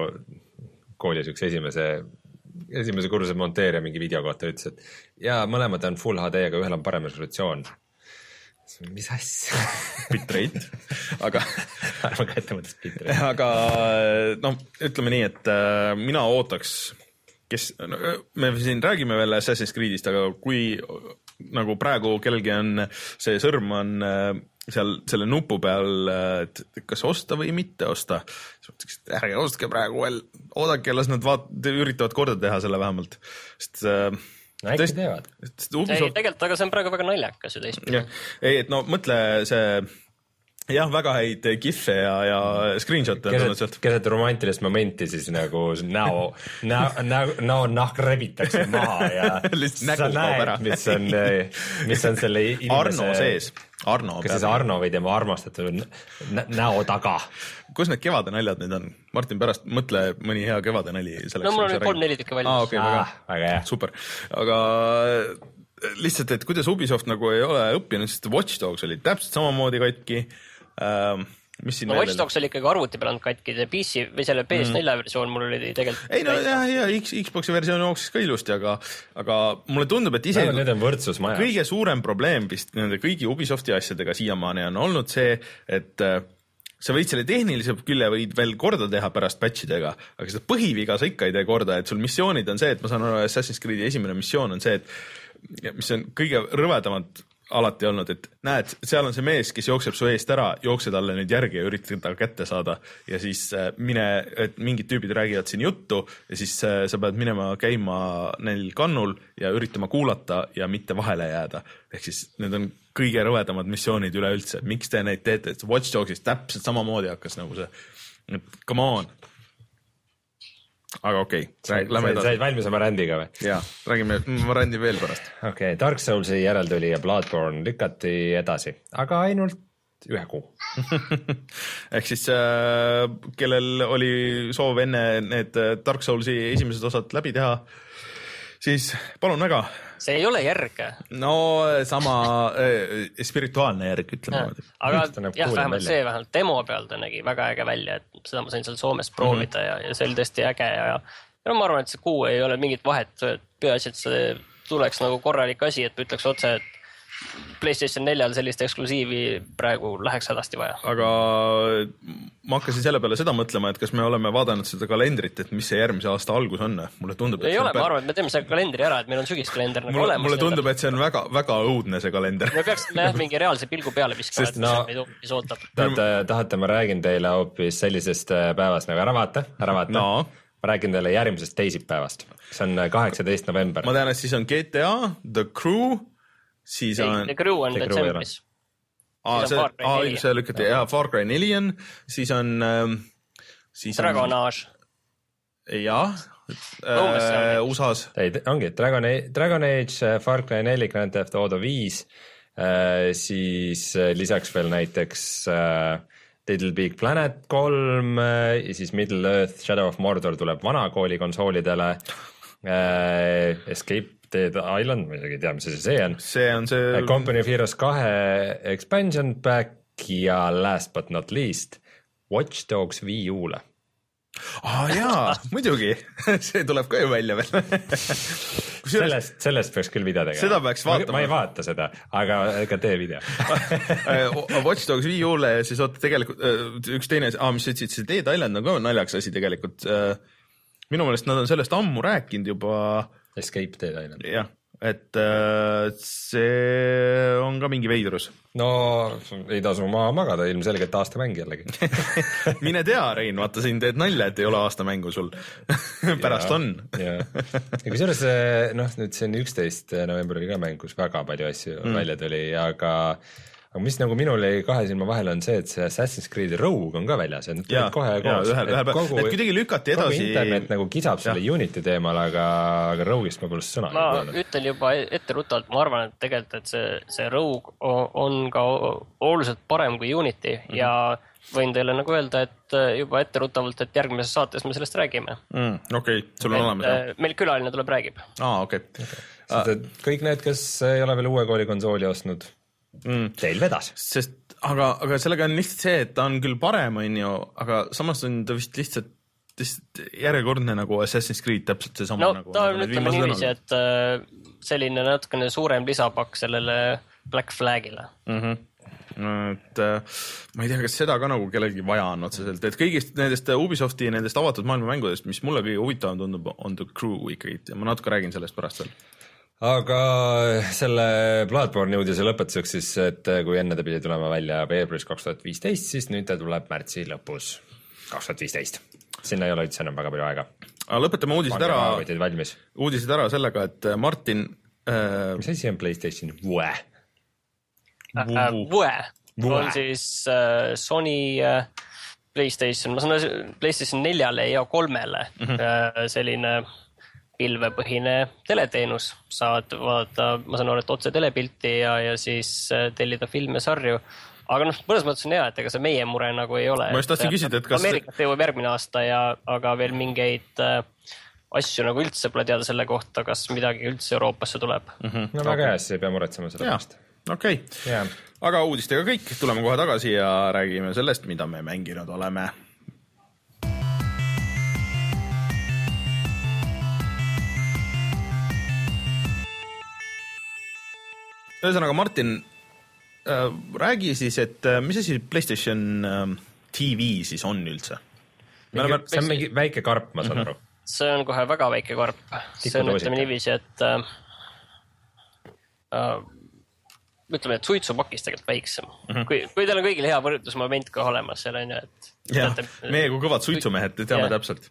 [SPEAKER 2] koolis üks esimese, esimese kursuse monteerija mingi video kohta ütles, et ja mõlemad on Full H D, aga ühel on parem resolutsioon. Mis asja?
[SPEAKER 1] Bitrate. Aga,
[SPEAKER 2] arvan ka, et mõttes bitrate.
[SPEAKER 1] Aga no, ütleme nii, et äh, mina ootaks, kes, no, me siin räägime veel Assassin's Creedist, aga kui nagu praegu kellelgi on, see sõrm on äh, seal selle nupu peal, et kas osta või mitte osta, siis mõtleks, et ärge ostke praegu veel, oodake, las nad vaat, üritavad korda teha selle vähemalt, sest
[SPEAKER 2] no äkki teevad.
[SPEAKER 3] Ubisoft... Ei, tegelikult, aga see on praegu väga naljakas ju teistpidi.
[SPEAKER 1] Ei, et no mõtle see, jah, väga häid gif'e ja, ja screenshot'e on tulnud sealt.
[SPEAKER 2] Keset romantilist momenti siis nagu näo, näo, näo, näo nahk rebitakse maha ja sa näed, mis on, mis on selle inimese...
[SPEAKER 1] Arno sees. Arno
[SPEAKER 2] kas siis Arno või tema armastatud näo taga?
[SPEAKER 1] Kus need kevade naljad nüüd on? Martin, pärast mõtle mõni hea kevade nali.
[SPEAKER 3] No mul on kolm-neli tükki valmis.
[SPEAKER 1] Ah, okay,
[SPEAKER 2] ah, väga hea.
[SPEAKER 1] Super. Aga lihtsalt, et kuidas Ubisoft nagu ei ole õppinud, sest Watch Dogs oli täpselt samamoodi katki ähm, mis siin
[SPEAKER 3] no Watch Dogs oli ikkagi arvuti peal katki, see P C või selle P S four mm. versioon mul oli tegelikult
[SPEAKER 1] ei no jah, ja X, Xboxi versioon jooksis ka ilusti, aga aga mulle tundub, et ise
[SPEAKER 2] need on võrdsus majas.
[SPEAKER 1] Kõige suurem probleem vist nende kõigi Ubisofti asjadega siiamaani on olnud see, et äh, sa võid selle tehnilise külje võid veel korda teha pärast patchidega, aga seda põhiviga sa ikka ei tee korda, et sul missioonid on see, et ma saan aru, Assassin's Creed'i esimene missioon on see, et mis on kõige rõvedamad alati olnud, et näed, seal on see mees, kes jookseb su eest ära, jookse talle nüüd järgi ja üritad ta kätte saada ja siis mine, et mingid tüübid räägivad siin juttu ja siis sa pead minema käima neil kannul ja üritama kuulata ja mitte vahele jääda. Ehk siis need on kõige rõvedamad missioonid üleüldse. Miks te neid teete? Et Watch Dogs'is täpselt samamoodi hakkas nagu see, et come on. Aga okei, okay. lähme edasi.
[SPEAKER 2] Said valmis oma rändiga või?
[SPEAKER 1] Jaa, räägime, ma rändin veel pärast.
[SPEAKER 2] Okei, okay, Dark Soulsi järeltuli ja Bloodborne lükati edasi, aga ainult ühe kuu.
[SPEAKER 1] Ehk siis äh, kellel oli soov enne need Dark Soulsi esimesed osad läbi teha, siis palun väga.
[SPEAKER 3] See ei ole järg.
[SPEAKER 1] No sama äh, spirituaalne järg, ütleme.
[SPEAKER 3] Ja, aga jah, vähemalt see vähemalt demo peal ta nägi väga äge välja, et seda ma sain seal Soomes proovida mm-hmm. ja, ja see oli tõesti äge ja, ja no, ma arvan, et see kuu ei ole mingit vahet, peaasi, et see tuleks nagu korralik asi, et ütleks otse, et PlayStation neljal sellist eksklusiivi praegu läheks hädasti vaja.
[SPEAKER 1] Aga ma hakkasin selle peale seda mõtlema, et kas me oleme vaadanud seda kalendrit, et mis see järgmise aasta algus on. Mulle tundub, et
[SPEAKER 3] ei ole, ma arvan, et me teeme selle kalendri ära, et meil on sügiskalender nagu
[SPEAKER 1] mulle,
[SPEAKER 3] olemas.
[SPEAKER 1] Mulle tundub, et see on väga, väga õudne see kalender.
[SPEAKER 3] Me peaksime jah mingi reaalse pilgu peale viskama, et no, mis meid ootab.
[SPEAKER 2] Tahate, tahate, ma räägin teile hoopis sellisest päevast nagu ära vaata, ära vaata. No. Ma räägin teile järgmisest teisipäevast. See on kaheksateist november.
[SPEAKER 1] Ma tean, et siis on G T A, The Crew, siis on...
[SPEAKER 3] The Crew on detsembris.
[SPEAKER 1] Aa, see, aa, see lükati, jaa, Far Cry neli on, siis on... Siis
[SPEAKER 3] Dragon Age.
[SPEAKER 1] Jah, äh, U S A-s.
[SPEAKER 2] Ei, ongi, Dragon, Dragon Age, Far Cry neli, Grand Theft Auto viis, äh, siis lisaks veel näiteks äh, Little Big Planet kolm, äh, siis Middle Earth, Shadow of Mordor tuleb vanakooli konsoolidele, äh, Escape Dead Island, ma isegi ei tea, mis see see on.
[SPEAKER 1] See on see...
[SPEAKER 2] Company of Heroes kahe expansion pack ja last but not least Watch Dogs Wii U-le.
[SPEAKER 1] Ah jaa, muidugi. See tuleb ka ju välja veel.
[SPEAKER 2] sellest, sellest peaks küll video tegema.
[SPEAKER 1] Seda peaks vaatama.
[SPEAKER 2] Ma, ma ei vaata seda, aga ega tee video.
[SPEAKER 1] Watch Dogs Wii U-le ja siis oota tegelikult üks teine, ah, mis ütlesid, see Dead Island on ka naljaks asi tegelikult. Minu meelest nad on sellest ammu rääkinud juba...
[SPEAKER 2] Escape Dead Island.
[SPEAKER 1] Jah, et äh, see on ka mingi veidrus.
[SPEAKER 2] No ei tasu maha magada, ilmselgelt aasta mäng jällegi.
[SPEAKER 1] Mine tea, Rein, vaata siin teed nalja, et ei ole aasta mängu sul. Pärast ja, on.
[SPEAKER 2] Ja kui selles, noh, nüüd see on üksteist november oli ka mäng, kus väga palju asju mm. välja tuli, aga aga mis nagu minul ei kahe silma vahel on see, et see Assassin's Creed Rogue on ka väljas, et
[SPEAKER 1] ja,
[SPEAKER 2] kohe
[SPEAKER 1] ja,
[SPEAKER 2] koos.
[SPEAKER 1] Ühel, ühel, kogu, et kuidagi lükati edasi.
[SPEAKER 2] Kogu internet nagu kisab selle ja. Unity teemal, aga, aga Rogue'ist ma pole sõna.
[SPEAKER 3] Ma ütlen juba ette rutalt, ma arvan, et tegelikult, et see, see Rogue on ka oluliselt parem kui Unity mm. ja võin teile nagu öelda, et juba ette rutavalt, et järgmises saates me sellest räägime.
[SPEAKER 1] Mm, okei, okay. Sul on et, olemas.
[SPEAKER 3] Meil külaline tuleb räägib.
[SPEAKER 1] Aa, okei. Okay.
[SPEAKER 2] Okay. Uh, kõik need, kes ei ole veel uue kooli konsooli ostnud, Mm. Teil vedas.
[SPEAKER 1] Sest, aga, aga sellega on lihtsalt see, et ta on küll parem, on ju, aga samas on ta vist lihtsalt, lihtsalt järjekordne nagu Assassin's Creed, täpselt see sama
[SPEAKER 3] no,
[SPEAKER 1] nagu.
[SPEAKER 3] No ta on ütleme niiviisi, et äh, selline natukene suurem lisapakk sellele Black Flagile.
[SPEAKER 1] Mhm. Et äh, ma ei tea, kas seda ka nagu kellelgi vaja on otseselt, et kõigist nendest Ubisofti ja nendest avatud maailma mängudest, mis mulle kõige huvitavam tundub, on The Crew ikkagi, ja ma natuke räägin sellest pärast veel.
[SPEAKER 2] Aga selle Bloodborne uudise lõpetuseks siis, et kui enne ta pidi tulema välja veebruaris kaks tuhat viisteist, siis nüüd ta tuleb märtsi lõpus kaks tuhat viisteist. Sinna ei ole üldse enam väga palju aega.
[SPEAKER 1] Aga lõpetame uudised ära, uudised ära sellega, et Martin...
[SPEAKER 2] Äh... Mis asi on PlayStation? Vue.
[SPEAKER 3] Äh, Vue. On siis äh, Sony äh, PlayStation, ma saan PlayStation neljale ja kolmele mm-hmm. äh, selline... pilvepõhine teleteenus, saad vaadata, ma saan aru, et otse telepilti ja, ja siis tellida filme, sarju, aga noh, mõnes mõttes on hea, et ega see meie mure nagu ei ole.
[SPEAKER 1] Ma just tahtsin küsida, et kas...
[SPEAKER 3] Ameerikat jõuab järgmine aasta ja aga veel mingeid asju nagu üldse pole teada selle kohta, kas midagi üldse Euroopasse tuleb.
[SPEAKER 2] Mm-hmm. No väga hea, siis ei pea muretsema selle pärast.
[SPEAKER 1] Okei, okay. Aga uudistega kõik, tuleme kohe tagasi ja räägime sellest, mida me mänginud oleme. Ühesõnaga, Martin, äh, räägi siis, et äh, mis asi PlayStation äh, T V siis on üldse?
[SPEAKER 2] Mingi, oleme... See on mingi väike karp, ma saan aru.
[SPEAKER 3] See on kohe väga väike karp. See on ütleme niiviisi, et äh, äh, ütleme, et suitsupakis tegelikult väiksem. Mm-hmm. Kui, kui teil on kõigil hea võrdlusmoment ka olemas, seal on ju, et...
[SPEAKER 1] Jah, teate, meie kui kõvad suitsumehed, teame yeah. täpselt.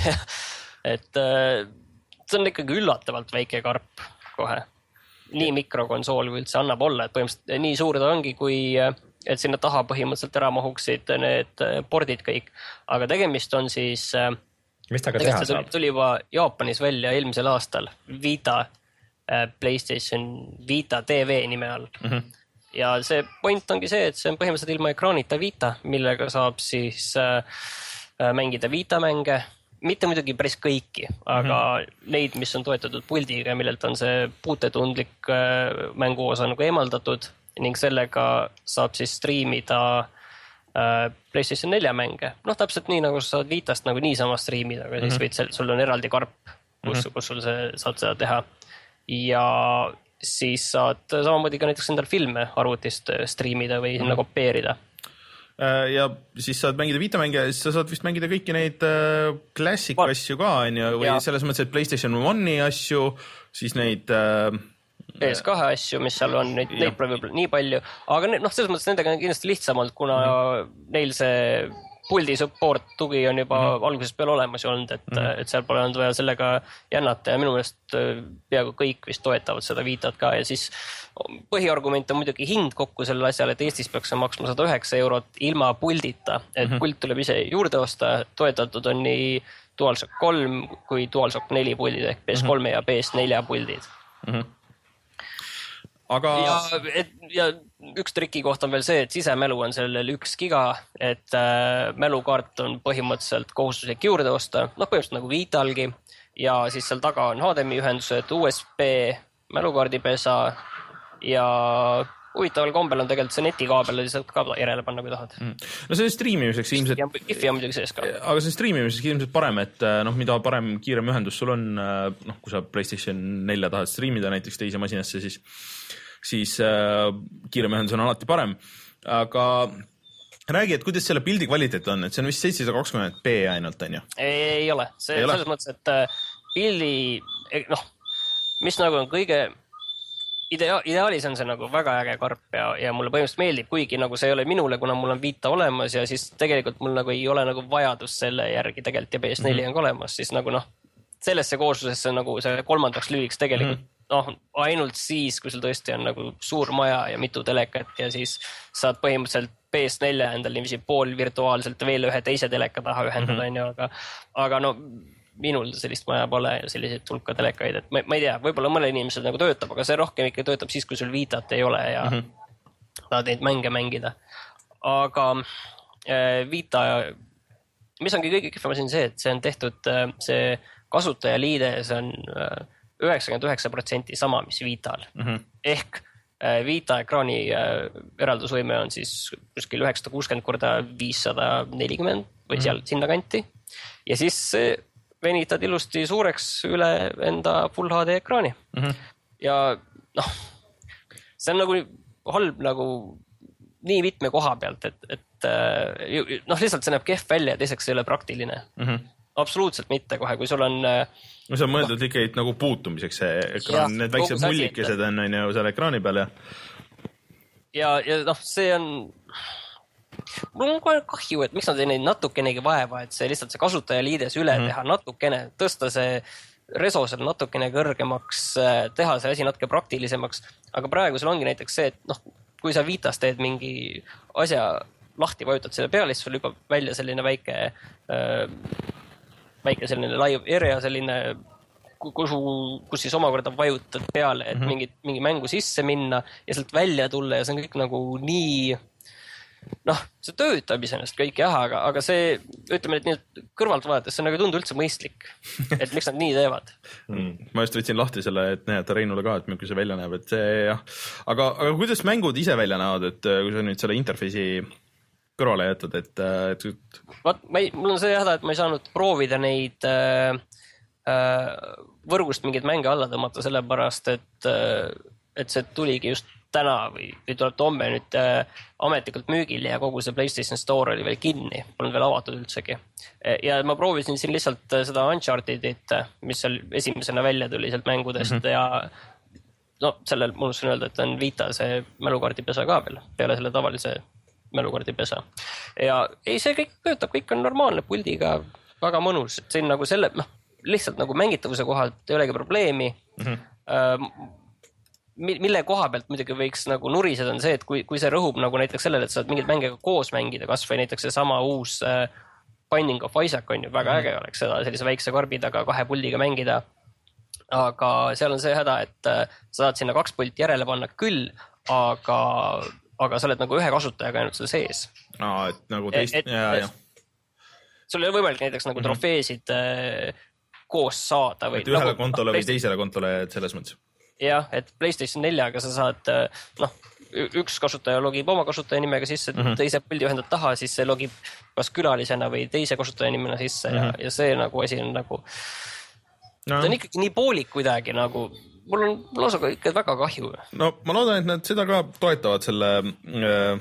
[SPEAKER 3] et äh, see on ikkagi üllatavalt väike karp kohe. Nii mikrokonsool kui üldse annab olla, et põhimõtteliselt nii suur ta ongi, kui et sinna taha põhimõtteliselt ära mahuksid need pordid kõik. Aga tegemist on siis...
[SPEAKER 2] Mis ta ka teha
[SPEAKER 3] tuli,
[SPEAKER 2] saab?
[SPEAKER 3] Tuli juba Jaapanis välja eelmisel aastal Vita, PlayStation Vita T V nime all. Mm-hmm. Ja see point ongi see, et see on põhimõtteliselt ilma ekraanita Vita, millega saab siis mängida Vita mänge. Mitte muidugi päris kõiki, aga mm-hmm. neid, mis on toetatud puldiga, millelt on see puutetundlik mänguosa nagu eemaldatud ning sellega saab siis striimida PlayStation neli mänge. Noh, täpselt nii, nagu sa saad Vitast nagu niisama striimida, aga siis võid, sul on eraldi karp, kus, mm-hmm. kus sul see, saad seda teha. Ja siis saad samamoodi ka näiteks endal filme arvutist striimida või mm-hmm. kopeerida.
[SPEAKER 1] Ja siis saad mängida Vita-mänge ja siis sa saad vist mängida kõiki neid äh, klassik Var. asju ka, on ju, või ja. Selles mõttes, et PlayStation one'i asju, siis neid äh,
[SPEAKER 3] P S kahe asju, mis seal on, neid, neid pole võib-olla nii palju, aga ne, noh, selles mõttes nendega on kindlasti lihtsamalt, kuna mm-hmm. neil see puldi support tugi on juba mm-hmm. algusest peale olemas olnud, et, mm-hmm. et seal pole olnud vaja sellega jännata ja minu meelest peaaegu kõik vist toetavad seda Vitat ka ja siis põhiargument on muidugi hind kokku selle asjale, et Eestis peaks maksma sada üheksa eurot ilma puldita, et mm-hmm. pult tuleb ise juurde osta, toetatud on nii DualShock kolm kui DualShock neli puldid ehk P S kolm mm-hmm. ja P S neli puldid. Mm-hmm. Aga... Ja, et, ja üks triki koht on veel see, et sisemälu on sellel üks giga, et äh, mälukaart on põhimõtteliselt kohustuslik juurde osta, noh põhimõtteliselt nagu Vitalgi ja siis seal taga on H D M I ühendused, U S B, mälukaardipesa ja huvitaval kombel on tegelikult see netikaabel lihtsalt ka järele panna, kui tahad. Mm. No see on striimimiseks ilmselt... Ja Gifi on muidugi sees ka.
[SPEAKER 1] Aga see on striimimiseks ilmselt parem, et noh, mida parem kiirem ühendus sul on, noh, kui sa PlayStation neli tahad striimida näiteks teise masinasse, siis siis äh, kiirem ühendus on alati parem. Aga räägi, et kuidas selle pildi kvaliteet on, et see on vist seitsesada kakskümmend p ainult, on ju?
[SPEAKER 3] Ei, ei ole. See ei selles ole? Mõttes, et äh, pildi, noh, mis nagu on kõige idea, ideaalis on see nagu väga äge karp ja, ja mulle põhimõtteliselt meeldib, kuigi nagu see ei ole minule, kuna mul on Vita olemas ja siis tegelikult mul nagu ei ole nagu vajadus selle järgi tegelikult ja P S neli mm-hmm. on ka olemas, siis nagu noh, sellesse kooslusesse nagu see kolmandaks lüliks tegelikult mm-hmm. noh, ainult siis, kui sul tõesti on nagu suur maja ja mitu telekat ja siis saad põhimõtteliselt P S neli endal niiviisi pool virtuaalselt veel ühe teise teleka taha ühendada, mm-hmm. on ju, aga, aga no minul sellist maja pole ja selliseid tulka telekaid, et ma, ma ei tea, võib-olla mõne inimesed nagu töötab, aga see rohkem ikka töötab siis, kui sul Vitat ei ole ja mm-hmm. tahad neid mänge mängida. Aga äh, Vita, mis ongi kõige kihvem asi on see, et see on tehtud, äh, see kasutajaliide, see on äh, üheksakümmend üheksa protsenti sama, mis Vital. Mm-hmm. Ehk äh, Vita ekraani äh, eraldusvõime on siis kuskil üheksasada kuuskümmend korda viissada nelikümmend või seal mm-hmm. sinna kanti. Ja siis äh, venitad ilusti suureks üle enda Full H D ekraani. Mm-hmm. Ja noh, see on nagu halb nagu nii mitme koha pealt, et, et äh, noh, lihtsalt see näeb kehv välja ja teiseks ei ole praktiline. Mm-hmm. Absoluutselt mitte kohe, kui sul on...
[SPEAKER 1] No see on mõeldud no, ikkagi nagu puutumiseks see ekraan, need väiksed mullikesed on, on ju seal ekraani peal ja...
[SPEAKER 3] Ja, ja noh, see on... Mul on kohe kahju, et miks nad ei neid natukenegi vaeva, et see lihtsalt see kasutajaliides üle mm-hmm. teha natukene, tõsta see reso seal natukene kõrgemaks, teha see asi natuke praktilisemaks, aga praegu sul ongi näiteks see, et noh, kui sa Vitas teed mingi asja lahti, vajutad selle peale, siis sul juba välja selline väike... Äh, väike selline live area, selline, kus, kus siis omakorda vajutad peale, et mm-hmm. mingi, mingi mängu sisse minna ja sealt välja tulla ja see on kõik nagu nii noh, see töötab iseenesest kõik jah, aga, aga see, ütleme, et nii kõrvalt vaadates, see nagu ei tundu üldse mõistlik, et miks nad nii teevad.
[SPEAKER 1] Mm. Ma just võtsin lahti selle, et näete Reinule ka, et milline see välja näeb, et see jah. Aga, aga kuidas mängud ise välja näevad, et kui sa nüüd selle interface'i kõrvale jätad, et, et...
[SPEAKER 3] Vaat, ma ei, mul on see jahda, et ma ei saanud proovida neid äh, äh, võrgust mingeid mänge alla tõmmata, sellepärast, et, äh, et see tuligi just täna või, või tuleb homme nüüd äh, ametlikult müügile ja kogu see PlayStation Store oli veel kinni, polnud veel avatud üldsegi. Ja ma proovisin siin lihtsalt seda Unchartedit, mis seal esimesena välja tuli sealt mängudest mm -hmm. ja no sellel mul on öelda, et on Vita see mälukaardipesa ka veel, peale selle tavalise mälukaardipesa. Ja ei, see kõik töötab, kõik on normaalne puldiga, väga mõnus, et siin nagu selle, noh, lihtsalt nagu mängitavuse kohalt ei olegi probleemi. Mm -hmm. äh, mille koha pealt muidugi võiks nagu nuriseda on see, et kui, kui see rõhub nagu näiteks sellele, et sa saad mingid mängega koos mängida, kas või näiteks see sama uus äh, Binding of Isaac on ju väga mm. äge oleks seda sellise väikse karbi taga kahe puldiga mängida. Aga seal on see häda, et äh, sa saad sinna kaks pulti järele panna küll, aga, aga sa oled nagu ühe kasutajaga ainult seal sees.
[SPEAKER 1] Aa, et nagu teist, et, ja, ja.
[SPEAKER 3] Sul ei ole võimalik näiteks nagu trofeesid äh, koos saada. Või,
[SPEAKER 1] et ühele
[SPEAKER 3] nagu,
[SPEAKER 1] kontole või teisele kontole selles mõttes.
[SPEAKER 3] Jah, et PlayStation neljaga sa saad, noh, üks kasutaja logib oma kasutaja nimega sisse, mm -hmm. teise puldi ühendad taha, siis see logib kas külalisena või teise kasutaja nimena sisse mm -hmm. ja, ja see nagu asi on nagu, no. ta on ikkagi nii poolik kuidagi nagu, mul on lausa ikka väga kahju.
[SPEAKER 1] No ma loodan, et nad seda ka toetavad selle äh,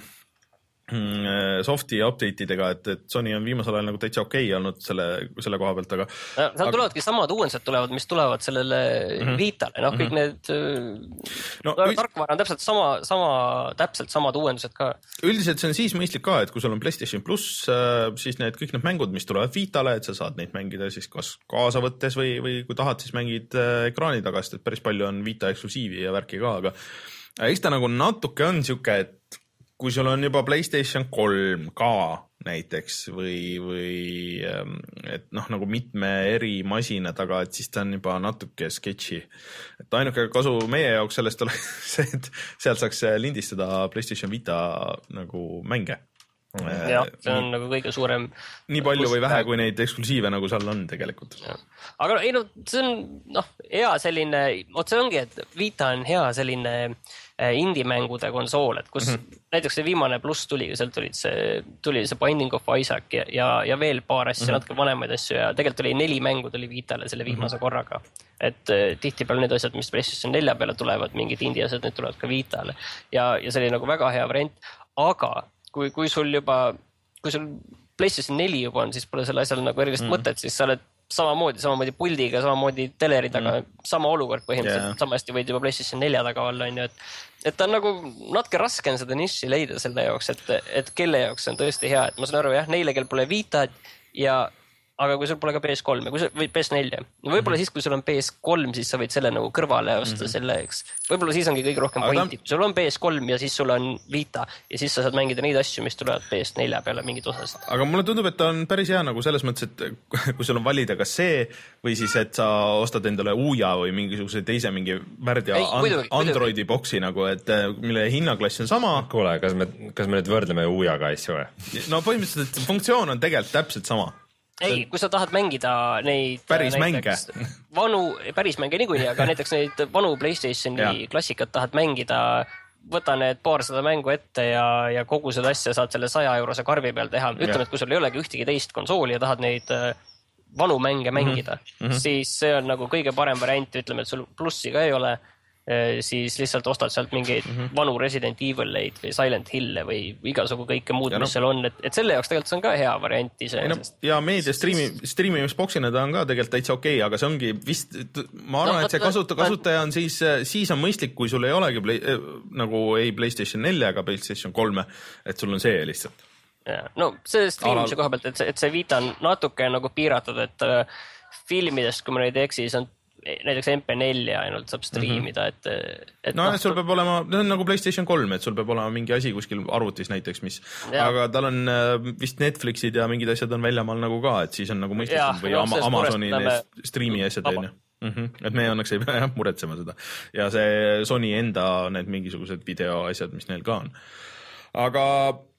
[SPEAKER 1] softi update idega, et, et Sony on viimasel ajal nagu täitsa okei okay olnud selle, selle koha pealt, aga...
[SPEAKER 3] No, seal tulevadki samad uuendused tulevad, mis tulevad sellele mm -hmm. Vitale, noh, kõik mm -hmm. need no, tarkvara on täpselt sama, sama, täpselt samad uuendused ka.
[SPEAKER 1] Üldiselt see on siis mõistlik ka, et kui sul on PlayStation Plus, siis need kõik need mängud, mis tulevad Vitale, et sa saad neid mängida siis kas kaasa võttes või, või kui tahad, siis mängid ekraani tagast, et päris palju on Vita eksklusiivi ja värki ka, aga eks ta nagu natuke on siuke, et kui sul on juba PlayStation kolm ka näiteks või, või et noh, nagu mitme eri masina taga, et siis ta on juba natuke sketši. Et ainuke kasu meie jaoks sellest ole see, et sealt saaks lindistada PlayStation Vita nagu mänge.
[SPEAKER 3] Jah, see on nii, nagu kõige suurem...
[SPEAKER 1] Nii palju või vähe, kui neid eksklusiive nagu seal on tegelikult. Ja.
[SPEAKER 3] Aga ei no, see on noh, hea selline, oot see ongi, et Vita on hea selline indie-mängude konsool, et kus mm -hmm. näiteks see viimane pluss tuli, sealt tuli see, tuli see Binding of Isaac ja, ja, ja veel paar asja, mm -hmm. natuke vanemaid asju ja tegelikult oli neli mängu tuli Vitale selle viimase mm -hmm. korraga. Et eh, tihtipeale need asjad, mis PlayStation nelja peale tulevad, mingid indie asjad, need tulevad ka Vitale. Ja, ja see oli nagu väga hea variant, aga kui, kui sul juba, kui sul PlayStation neli juba on, siis pole selle asjal nagu erilist mm -hmm. mõtet, siis sa oled samamoodi, samamoodi puldiga, samamoodi teleri taga, mm. sama olukord põhimõtteliselt, yeah. sama hästi võid juba PlayStation nelja taga olla, on ju, et, et ta on nagu natuke raske on seda niši leida selle jaoks, et, et kelle jaoks see on tõesti hea, et ma saan aru, jah, neile, kel pole Vitat ja aga kui sul pole ka P S kolm või P S neli, võib-olla mm-hmm. siis, kui sul on P S kolm, siis sa võid selle nagu kõrvale osta mm-hmm. selle, eks. Võib-olla siis ongi kõige rohkem pointi. Sul on P S kolm ja siis sul on Vita ja siis sa saad mängida neid asju, mis tulevad P S nelja peale mingid osast.
[SPEAKER 1] Aga mulle tundub, et ta on päris hea nagu selles mõttes, et kui sul on valida kas see või siis, et sa ostad endale Ouya või mingisuguse teise mingi värdja Ei, muidugi, Androidi muidugi. boksi nagu, et mille hinnaklass on sama.
[SPEAKER 2] Kuule, kas me, kas me nüüd võrdleme Ouyaga asju või?
[SPEAKER 1] No põhimõtteliselt funktsioon on tegelikult täpselt sama.
[SPEAKER 3] Ei, kui sa tahad mängida neid
[SPEAKER 1] päris mänge.
[SPEAKER 3] Vanu, päris mänge niikuinii, aga näiteks neid vanu PlayStationi klassikat tahad mängida, võta need paarsada mängu ette ja, ja kogu seda asja saad selle saja eurose karbi peal teha. Ütleme, et kui sul ei olegi ühtegi teist konsooli ja tahad neid vanu mänge mängida, mm -hmm. siis see on nagu kõige parem variant, ütleme, et sul plussi ka ei ole, siis lihtsalt ostad sealt mingeid mm -hmm. vanu Resident Evil'eid või Silent Hill'e või igasugu kõike muud, mis no, seal on, et, et selle jaoks tegelikult see on ka hea variant ise. No,
[SPEAKER 1] ja meedia streami, streamimisboksina ta on ka tegelikult täitsa okei okay,, aga see ongi vist, ma arvan, no, et see kasuta, kasutaja on siis, siis on mõistlik, kui sul ei olegi play, nagu ei PlayStation neli ega PlayStation kolm, et sul on see lihtsalt.
[SPEAKER 3] Ja, no see streamimise koha pealt, et see, et see Vita on natuke nagu piiratud, et uh, filmidest, kui ma neid eksi, see on näiteks M P neli ainult saab striimida, et, et
[SPEAKER 1] no, no, et sul peab olema, see on nagu PlayStation kolm, et sul peab olema mingi asi kuskil arvutis näiteks, mis, ja. aga tal on vist Netflixid ja mingid asjad on väljamaal nagu ka, et siis on nagu mõistlikum või no, Amazoni striimi asjad, on ju. Mm-hmm. Et me õnneks ei pea jah, muretsema seda. Ja see Sony enda need mingisugused videoasjad, mis neil ka on. Aga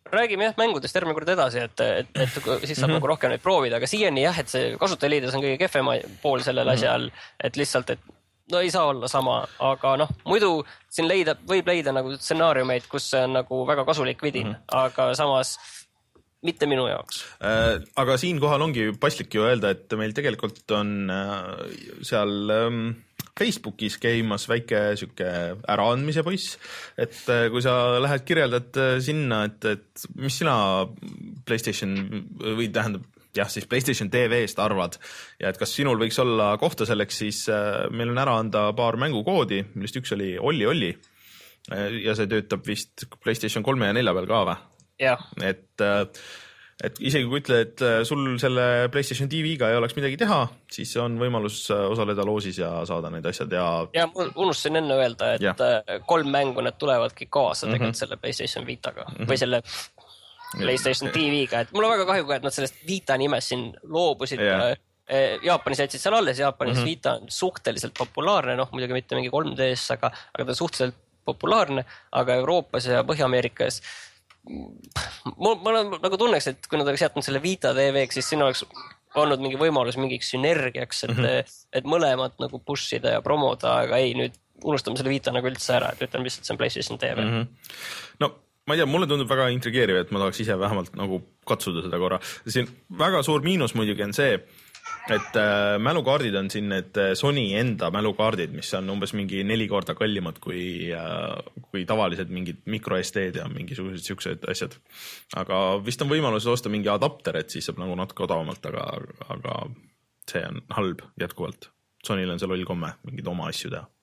[SPEAKER 3] räägime jah mängudest järgmine kord edasi, et, et, et siis saab mm-hmm. nagu rohkem neid proovida, aga siiani jah, et see kasutajaliides on kõige kehvema pool sellel mm-hmm. asjal, et lihtsalt, et no ei saa olla sama, aga noh, muidu siin leida, võib leida nagu stsenaariumeid, kus see on nagu väga kasulik vidin, mm-hmm. aga samas mitte minu jaoks
[SPEAKER 1] äh,. Aga siinkohal ongi paslik ju öelda, et meil tegelikult on äh, seal ähm, Facebookis käimas väike süke äraandmise poiss, et kui sa lähed kirjeldad sinna, et, et mis sina PlayStation või tähendab jah, siis PlayStation T V-st arvad ja et kas sinul võiks olla kohta selleks, siis meil on ära anda paar mängukoodi, millest üks oli Olli Olli ja see töötab vist PlayStation kolme ja nelja peal ka või?
[SPEAKER 3] Jah.
[SPEAKER 1] Et et isegi kui ütle, et sul selle PlayStation T V-ga ei oleks midagi teha, siis on võimalus osaleda loosis ja saada need asjad ja...
[SPEAKER 3] Ja mul unustasin enne öelda, et ja. kolm mängu need tulevadki kaasa tegelikult mm-hmm. selle PlayStation Vitaga mm-hmm. või selle PlayStation T V-ga, et mul on väga kahju ka, et nad sellest Vita nimes siin loobusid ja. Jaapanis jätsid seal alles, Jaapanis mm-hmm. Vita on suhteliselt populaarne, noh muidugi mitte mingi kolm D-s, aga, aga ta on suhteliselt populaarne, aga Euroopas ja Põhja-Ameerikas mul, mul on nagu tunneks, et kui nad oleks jätnud selle Vita T V-ks, siis siin oleks olnud mingi võimalus mingiks sünergiaks, et, mm-hmm. et mõlemad nagu pushida ja promoda, aga ei, nüüd unustame selle Vita nagu üldse ära, et ütleme lihtsalt, see on PlayStation T V.
[SPEAKER 1] Mm-hmm. No ma ei tea, mulle tundub väga intrigeeriv, et ma tahaks ise vähemalt nagu katsuda seda korra. Siin väga suur miinus muidugi on see, et äh, mälukaardid on siin need Sony enda mälukaardid, mis on umbes mingi neli korda kallimad kui, äh, kui tavalised mingid micro S D-d ja mingisugused siuksed asjad. Aga vist on võimalus osta mingi adapter, et siis saab nagu natuke odavamalt, aga, aga see on halb jätkuvalt. Sonyl on see loll komme, mingid oma asju teha.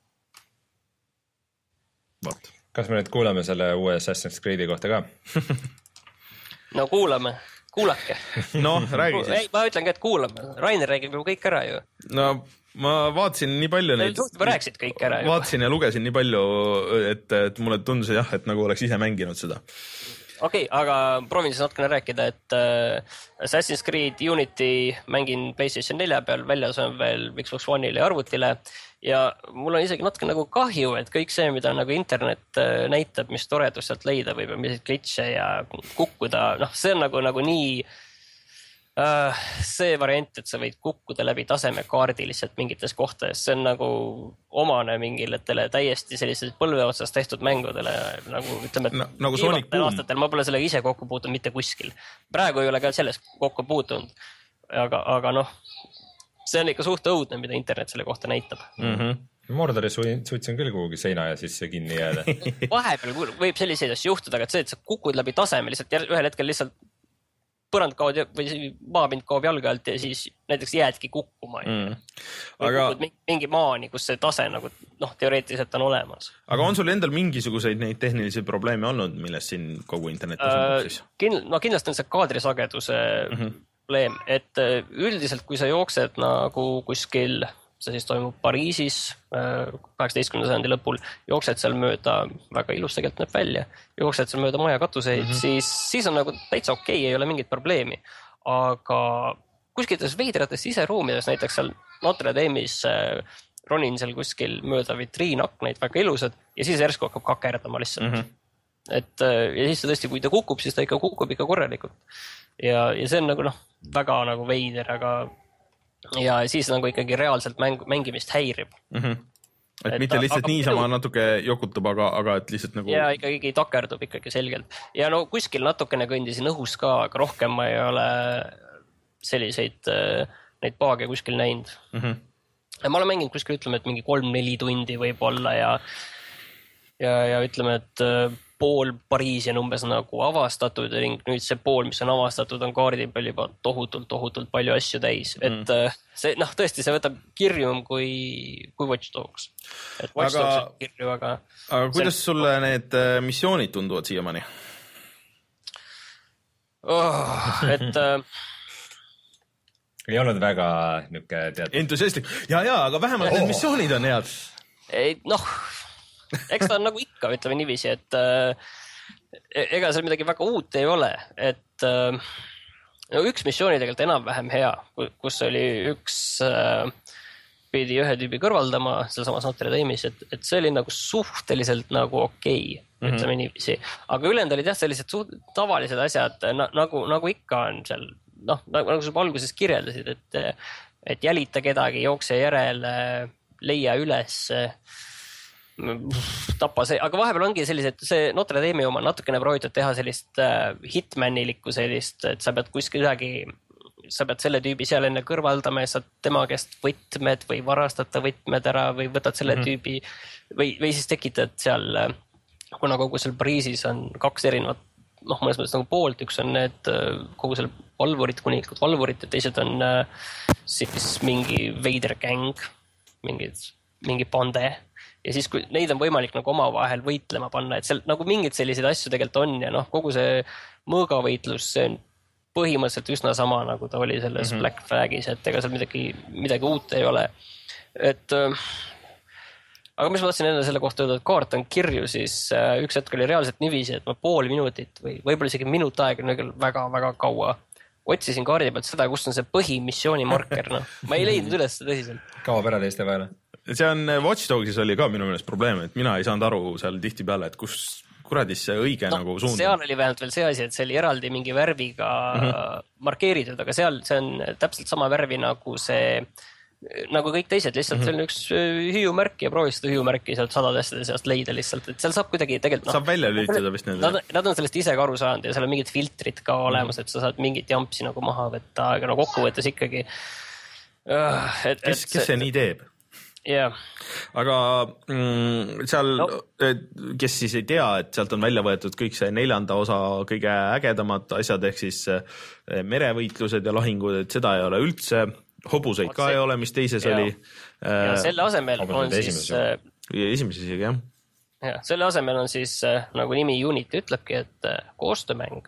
[SPEAKER 1] Vaat.
[SPEAKER 2] Kas me nüüd kuulame selle uue Assassin's Creed'i kohta ka?
[SPEAKER 3] No kuulame. Kuulake.
[SPEAKER 1] No, räägi siis.
[SPEAKER 3] Ei, ma ütlen ka, et kuulame. Rainer räägib ju kõik ära ju.
[SPEAKER 1] No, ma vaatasin nii palju neid...
[SPEAKER 3] Ma rääkisid kõik ära ju.
[SPEAKER 1] Vaatasin ja lugesin nii palju, et, et mulle tundus jah, et nagu oleks ise mänginud seda.
[SPEAKER 3] Okei, okay, aga proovin siis natukene rääkida, et uh, Assassin's Creed Unity mängin PlayStation nelja peal, väljas on veel Xbox One'ile ja arvutile ja mul on isegi natuke nagu kahju, et kõik see, mida nagu internet uh, näitab, mis toredust sealt leida võib ja mis glitche ja kukkuda, noh, see on nagu, nagu nii uh, see variant, et sa võid kukkuda läbi tasemekaardi lihtsalt mingites kohtades, see on nagu omane mingitele täiesti sellised põlve otsast tehtud mängudele, nagu ütleme, et
[SPEAKER 1] no, nagu viimatel
[SPEAKER 3] aastatel ma pole sellega ise kokku puutunud mitte kuskil. Praegu ei ole ka sellest kokku puutunud, aga, aga noh, see on ikka suht õudne, mida internet selle kohta näitab.
[SPEAKER 2] Mm-hmm. Mordori suutsin küll kuhugi seina ja sisse kinni jääda.
[SPEAKER 3] Vahepeal võib selliseid asju juhtuda, aga see, et sa kukud läbi taseme, lihtsalt ühel hetkel lihtsalt põrand kaod või maapind kaob jalga alt ja siis näiteks jäädki kukkuma. Mm. Aga mingi maani, kus see tase nagu, noh, teoreetiliselt on olemas.
[SPEAKER 1] Aga on sul endal mingisuguseid neid tehnilisi probleeme olnud, millest siin kogu internet
[SPEAKER 3] uh, siis? Kind, no kindlasti on see kaadrisageduse mm-hmm. probleem, et üldiselt kui sa jooksed nagu kuskil, see siis toimub Pariisis kaheksateistkümnenda sajandi lõpul, jooksed seal mööda, väga ilus tegelikult näeb välja, jooksed seal mööda maja katuseid, mm-hmm. siis, siis on nagu täitsa okei, ei ole mingit probleemi. Aga kuskiltes veidrates siseruumides, näiteks seal Notre Dame'is ronin seal kuskil mööda vitriinakneid, väga ilusad, ja siis järsku hakkab kakerdama lihtsalt. Mm-hmm. Et, ja siis tõesti, kui ta kukub, siis ta ikka kukub ikka korralikult. Ja, ja see on nagu noh, väga nagu veider, aga ja siis nagu ikkagi reaalselt mäng, mängimist häirib.
[SPEAKER 1] Mm-hmm. Et, et mitte lihtsalt niisama pidu... natuke jokutab, aga, aga et lihtsalt nagu...
[SPEAKER 3] Ja ikkagi takerdub ikkagi selgelt. Ja no kuskil natukene kõndisin õhus ka, aga rohkem ma ei ole selliseid neid paage kuskil näinud. Mm-hmm. Ja ma olen mänginud kuskil, ütleme, et mingi kolm-neli tundi võib olla ja, ja, ja ütleme, et pool Pariisi on umbes nagu avastatud ja nüüd see pool, mis on avastatud, on kaardi peal juba tohutult, tohutult palju asju täis. Mm. Et see, noh, tõesti, see võtab kirjum kui, kui Watch Dogs. Et Watch aga, Dogs on kirju, aga...
[SPEAKER 1] Aga kuidas see... sulle need missioonid tunduvad siiamaani?
[SPEAKER 3] Oh, et...
[SPEAKER 2] ei olnud väga niuke tead...
[SPEAKER 1] entusiastlik. Ja, ja, aga vähemalt oh. need missioonid on head.
[SPEAKER 3] Ei, noh... Eks ta on nagu ikka, ütleme niiviisi, et äh, ega seal midagi väga uut ei ole, et äh, no üks missioon oli tegelikult enam-vähem hea, kus oli üks äh, pidi ühe tüübi kõrvaldama seal samas Notre Dame'is, et, et see oli nagu suhteliselt nagu okei. mm-hmm. ütleme niiviisi. Aga ülejäänud olid jah sellised suht tavalised asjad, na, nagu, nagu ikka on seal, noh, nagu sa alguses kirjeldasid, et, et jälita kedagi, jookse järele, leia üles, tapa see, aga vahepeal ongi sellised, see Notre Dame'i oma natukene proovitud teha sellist hitmanilikku sellist, et sa pead kuskil ühegi sa pead selle tüübi seal enne kõrvaldama ja saad tema käest võtmed või varastada võtmed ära või võtad selle mm-hmm. tüübi või, või siis tekitad seal, kuna kogu seal Pariisis on kaks erinevat, noh, mõnes mõttes nagu poolt, üks on need kogu selle valvurid, kuninglikud valvurid ja teised on siis mingi veider gäng, mingid, mingi pande ja siis, kui neid on võimalik nagu omavahel võitlema panna, et seal nagu mingid selliseid asju tegelikult on ja noh, kogu see mõõgavõitlus, see on põhimõtteliselt üsna sama, nagu ta oli selles mm-hmm. Black Flagis, et ega seal midagi, midagi uut ei ole. Et, äh, aga mis ma tahtsin enne selle kohta öelda, et kaart on kirju, siis äh, üks hetk oli reaalselt niiviisi, et ma pool minutit või võib-olla isegi minut aega väga-väga kaua otsisin kaardi pealt seda, kus on see põhimissiooni marker. No. Ma ei leidnud üles tõsiselt.
[SPEAKER 2] Kaua pere teiste peale?
[SPEAKER 1] See on, Watch Dogsis oli ka minu meelest probleem, et mina ei saanud aru seal tihti peale, et kus kuradis see õige no, nagu suund. Seal
[SPEAKER 3] oli vähemalt veel see asi, et see oli eraldi mingi värviga mm-hmm. markeeritud, aga seal see on täpselt sama värvi nagu see, nagu kõik teised, lihtsalt mm-hmm. see on üks hüüumärk ja proovis seda hüüumärki sealt sadadeste seast leida lihtsalt, et seal saab kuidagi tegelikult...
[SPEAKER 1] Saab no, välja lülitada vist need.
[SPEAKER 3] Nad, nad on sellest ise ka aru saanud ja seal on mingid filtrid ka olemas, mm-hmm. et sa saad mingit jampsi nagu maha võtta, aga no kokkuvõttes ikkagi...
[SPEAKER 1] Et, kes, et, kes see nii teeb?
[SPEAKER 3] Yeah.
[SPEAKER 1] Aga mm, seal no., kes siis ei tea, et sealt on välja võetud kõik see neljanda osa kõige ägedamad asjad, ehk siis merevõitlused ja lahingud, et seda ei ole üldse, hobuseid ka see... ei ole, mis teises ja. Oli.
[SPEAKER 3] Ja selle asemel on siis...
[SPEAKER 1] Esimeses isegi, jah.
[SPEAKER 3] Ja, selle asemel on siis, nagu nimi Unit ütlebki, et koostöömäng.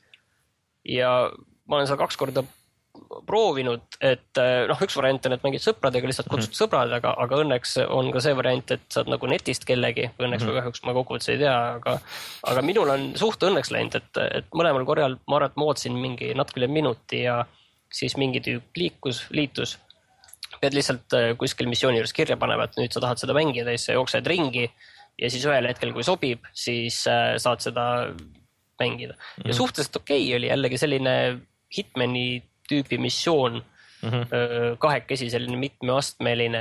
[SPEAKER 3] Ja ma olen seal kaks korda proovinud, et noh, üks variant on, et mängid sõpradega, lihtsalt kutsud mm-hmm. sõbrad, aga, aga õnneks on ka see variant, et saad nagu netist kellegi, õnneks mm-hmm. või kahjuks ma kokkuvõttes ei tea, aga, aga minul on suht õnneks läinud, et, et mõlemal korral ma arvan, et ma ootsin mingi natuke üle minuti ja siis mingi tüüp liikus, liitus. Pead lihtsalt kuskil missiooni juures kirja panema, et nüüd sa tahad seda mängida, siis sa jooksed ringi ja siis ühel hetkel, kui sobib, siis saad seda mängida. Mm-hmm. Ja suhteliselt okei okay oli jällegi selline Hitmani tüüpi missioon mm-hmm. kahekesi, selline mitmeastmeline,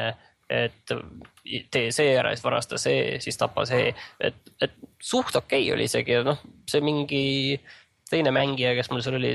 [SPEAKER 3] et tee see ära, siis varasta see, siis tapa see, et, et suht okei okay oli isegi, noh, see mingi teine mängija, kes mul seal oli,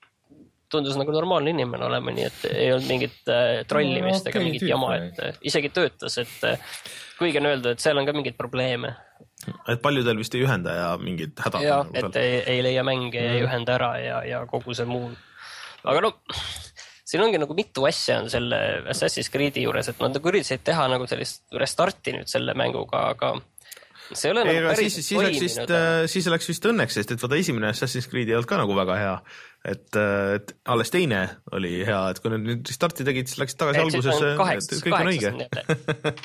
[SPEAKER 3] tundus nagu normaalne inimene olema, nii et ei olnud mingit äh, trollimist no, okay, ega mingit tüüp, jama, et äh, isegi töötas, et äh, kuigi on öeldud, et seal on ka mingid probleeme.
[SPEAKER 1] Et paljudel vist ei ühenda ja mingid hädad.
[SPEAKER 3] Ja, et ei, ei leia mänge ja ei ühenda ära ja, ja kogu see muu. Aga no, siin ongi nagu mitu asja on selle Assassin's Creed'i juures, et nad nagu üritasid teha nagu sellist restarti nüüd selle mänguga, aga see ei ole ei, nagu päris siis, siis, läks vist,
[SPEAKER 1] siis läks vist õnneks, sest et vaata esimene Assassin's Creed ei olnud ka nagu väga hea, et, et alles teine oli hea, et kui nüüd restarti tegid, siis läks tagasi et alguses,
[SPEAKER 3] kaheks,
[SPEAKER 1] kõik on õige.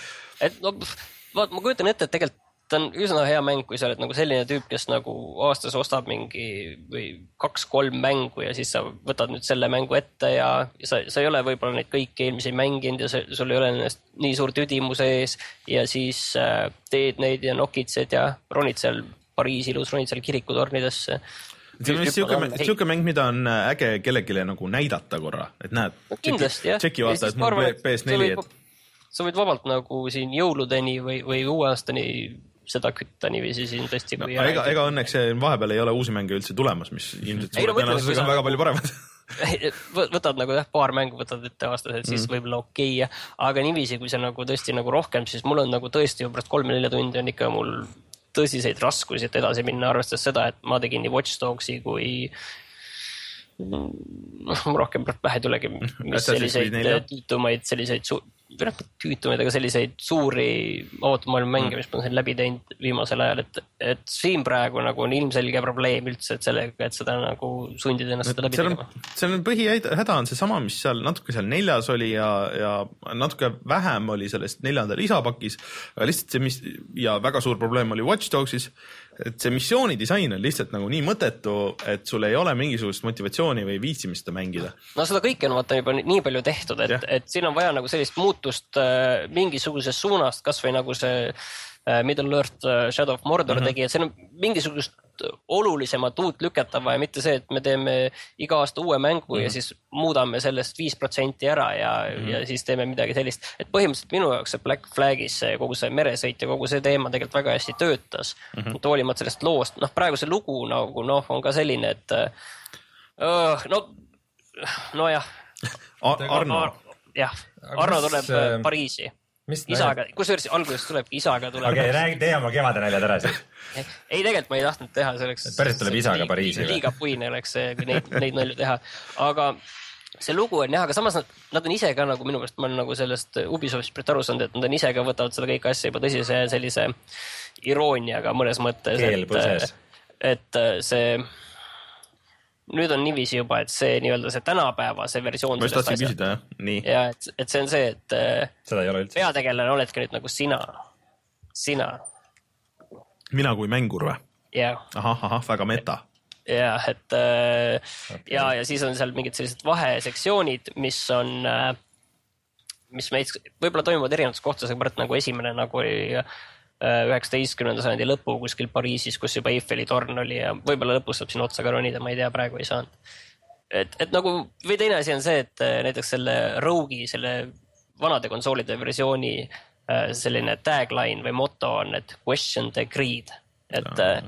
[SPEAKER 3] Et no, vaat, ma kujutan ette, et tegelikult ta on üsna hea mäng, kui sa oled nagu selline tüüp, kes nagu aastas ostab mingi või kaks-kolm mängu ja siis sa võtad nüüd selle mängu ette ja sa, sa ei ole võib-olla neid kõiki eelmisi mänginud ja sa, sul ei ole ennast nii suur tüdimuse ees ja siis äh, teed neid ja nokitsed ja ronid seal Pariisi ilus, ronid seal kirikutornidesse.
[SPEAKER 1] See on vist siuke mäng, mida on äge kellegile nagu näidata korra, et näed,
[SPEAKER 3] no, kindlasti,
[SPEAKER 1] tšeki vaata, et mul P S neli, et
[SPEAKER 3] sa võid vabalt nagu siin jõuludeni või, või uue aastani seda kütta niiviisi siin tõesti.
[SPEAKER 1] No, ega, ega õnneks vahepeal ei ole uusi mänge üldse tulemas, mis ilmselt suure no, tõenäosusega on väga palju paremad.
[SPEAKER 3] Võtad nagu jah, paar mängu võtad ette aastas, et siis mm. võib-olla okei, okay, aga niiviisi, kui see nagu tõesti nagu rohkem, siis mul on nagu tõesti juba pärast kolme-nelja tundi on ikka mul tõsiseid raskusi, et edasi minna, arvestades seda, et ma tegin nii Watch Dogsi kui rohkem pähe tulegi, mis selliseid tüütumaid, selliseid su- tüütumaid, aga selliseid suuri avatud maailma mänge, mis ma olen läbi teinud viimasel ajal, et, et siin praegu nagu on ilmselge probleem üldse, et sellega, et seda nagu sundida ennast seda läbi tegema.
[SPEAKER 1] See on põhihäda on see sama, mis seal natuke seal neljas oli ja, ja natuke vähem oli sellest neljandal isapakis, aga lihtsalt see, mis ja väga suur probleem oli Watch Dogsis, et see missioonidisain on lihtsalt nagu nii mõttetu, et sul ei ole mingisugust motivatsiooni või viitsimist mängida.
[SPEAKER 3] No seda kõike on vaata juba nii palju tehtud, et, et siin on vaja nagu sellist muutust äh, mingisuguses suunast, kas või nagu see Middle Earth Shadow of Mordor mm -hmm. tegi, et see on mingisugust olulisemat uut lükatava ja mitte see, et me teeme iga aasta uue mängu mm -hmm. ja siis muudame sellest viis protsenti ära ja, mm -hmm. ja siis teeme midagi sellist. Et põhimõtteliselt minu jaoks see Black Flagis, kogu see meresõit ja kogu see teema tegelikult väga hästi töötas. Mm -hmm. Hoolimata sellest loost, noh praegu see lugu nagu noh, on ka selline, et uh, no, nojah.
[SPEAKER 1] Arno.
[SPEAKER 3] jah, Arno tuleb see... Pariisi. isaga, kusjuures alguses tulebki isaga tuleb.
[SPEAKER 2] okei okay,, räägi, tee oma kevade naljad ära siis.
[SPEAKER 3] ei, tegelikult ma ei tahtnud teha selleks.
[SPEAKER 2] päris tuleb isaga Pariisi.
[SPEAKER 3] Liiga puine oleks see, kui neid, neid nalju teha. Aga see lugu on jah, aga samas nad, nad on ise ka nagu minu meelest, ma olen nagu sellest Ubisoftist aru saanud, et nad on ise ka võtavad seda kõik asja juba tõsise sellise irooniaga mõnes mõttes.
[SPEAKER 2] Keelpõses.
[SPEAKER 3] Et, et see... nüüd on niiviisi juba, et see nii-öelda see tänapäeva, see versioon.
[SPEAKER 1] Ma just tahtsin küsida, jah. Nii.
[SPEAKER 3] Ja, et, et see on see, et
[SPEAKER 2] seda ei ole üldse.
[SPEAKER 3] Peategelane oledki nüüd nagu sina. Sina.
[SPEAKER 1] Mina kui mängur või?
[SPEAKER 3] Jah.
[SPEAKER 1] Ahah, ahah, väga meta.
[SPEAKER 3] Ja, et okay. ja, ja siis on seal mingid sellised vahesektsioonid, mis on, mis meid võib-olla toimuvad erinevates kohtades, aga nagu esimene nagu oli üheksateistkümnenda sajandi lõpu kuskil Pariisis, kus juba Eiffeli torn oli ja võib-olla lõpus saab siin otsa ka ronida, ma ei tea, praegu ei saanud. Et, et nagu, või teine asi on see, et näiteks selle Rogue'i, selle vanade konsoolide versiooni selline tagline või moto on, et question the greed. Et,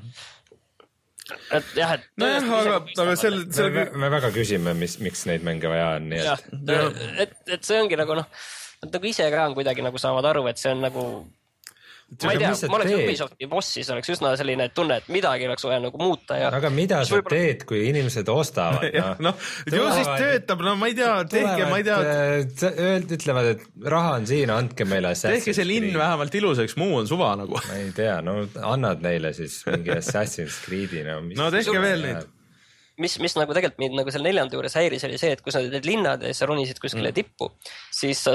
[SPEAKER 3] et jah, et...
[SPEAKER 1] No jah, aga, aga selle... selle...
[SPEAKER 2] Me, me väga küsime, mis, miks neid mänge vaja on. Nii
[SPEAKER 3] et... Ja, et, et see ongi nagu noh, nad nagu ise ka on kuidagi nagu saavad aru, et see on nagu... ma ei tea, ma oleks Ubisofti boss, siis oleks üsna selline tunne, et midagi oleks vaja nagu muuta ja...
[SPEAKER 2] Aga mida sa võibolla... teed, kui inimesed ostavad?
[SPEAKER 1] No, no ju siis töötab, no ma ei tea, tehke, ma ei tea...
[SPEAKER 2] Öeld, ütlevad, et raha on siin, andke meile Assassin's
[SPEAKER 1] Creed. Tehke see linn vähemalt ilusaks, muu on suva nagu.
[SPEAKER 2] Ma ei tea, no annad neile siis mingi Assassin's Creed'i. No, mis...
[SPEAKER 1] no tehke veel neid.
[SPEAKER 3] Mis, mis nagu tegelikult meid nagu selle neljanda juures häiris oli see, et kus nad need linnad ja sa ronisid kuskile mm. tippu, siis sa...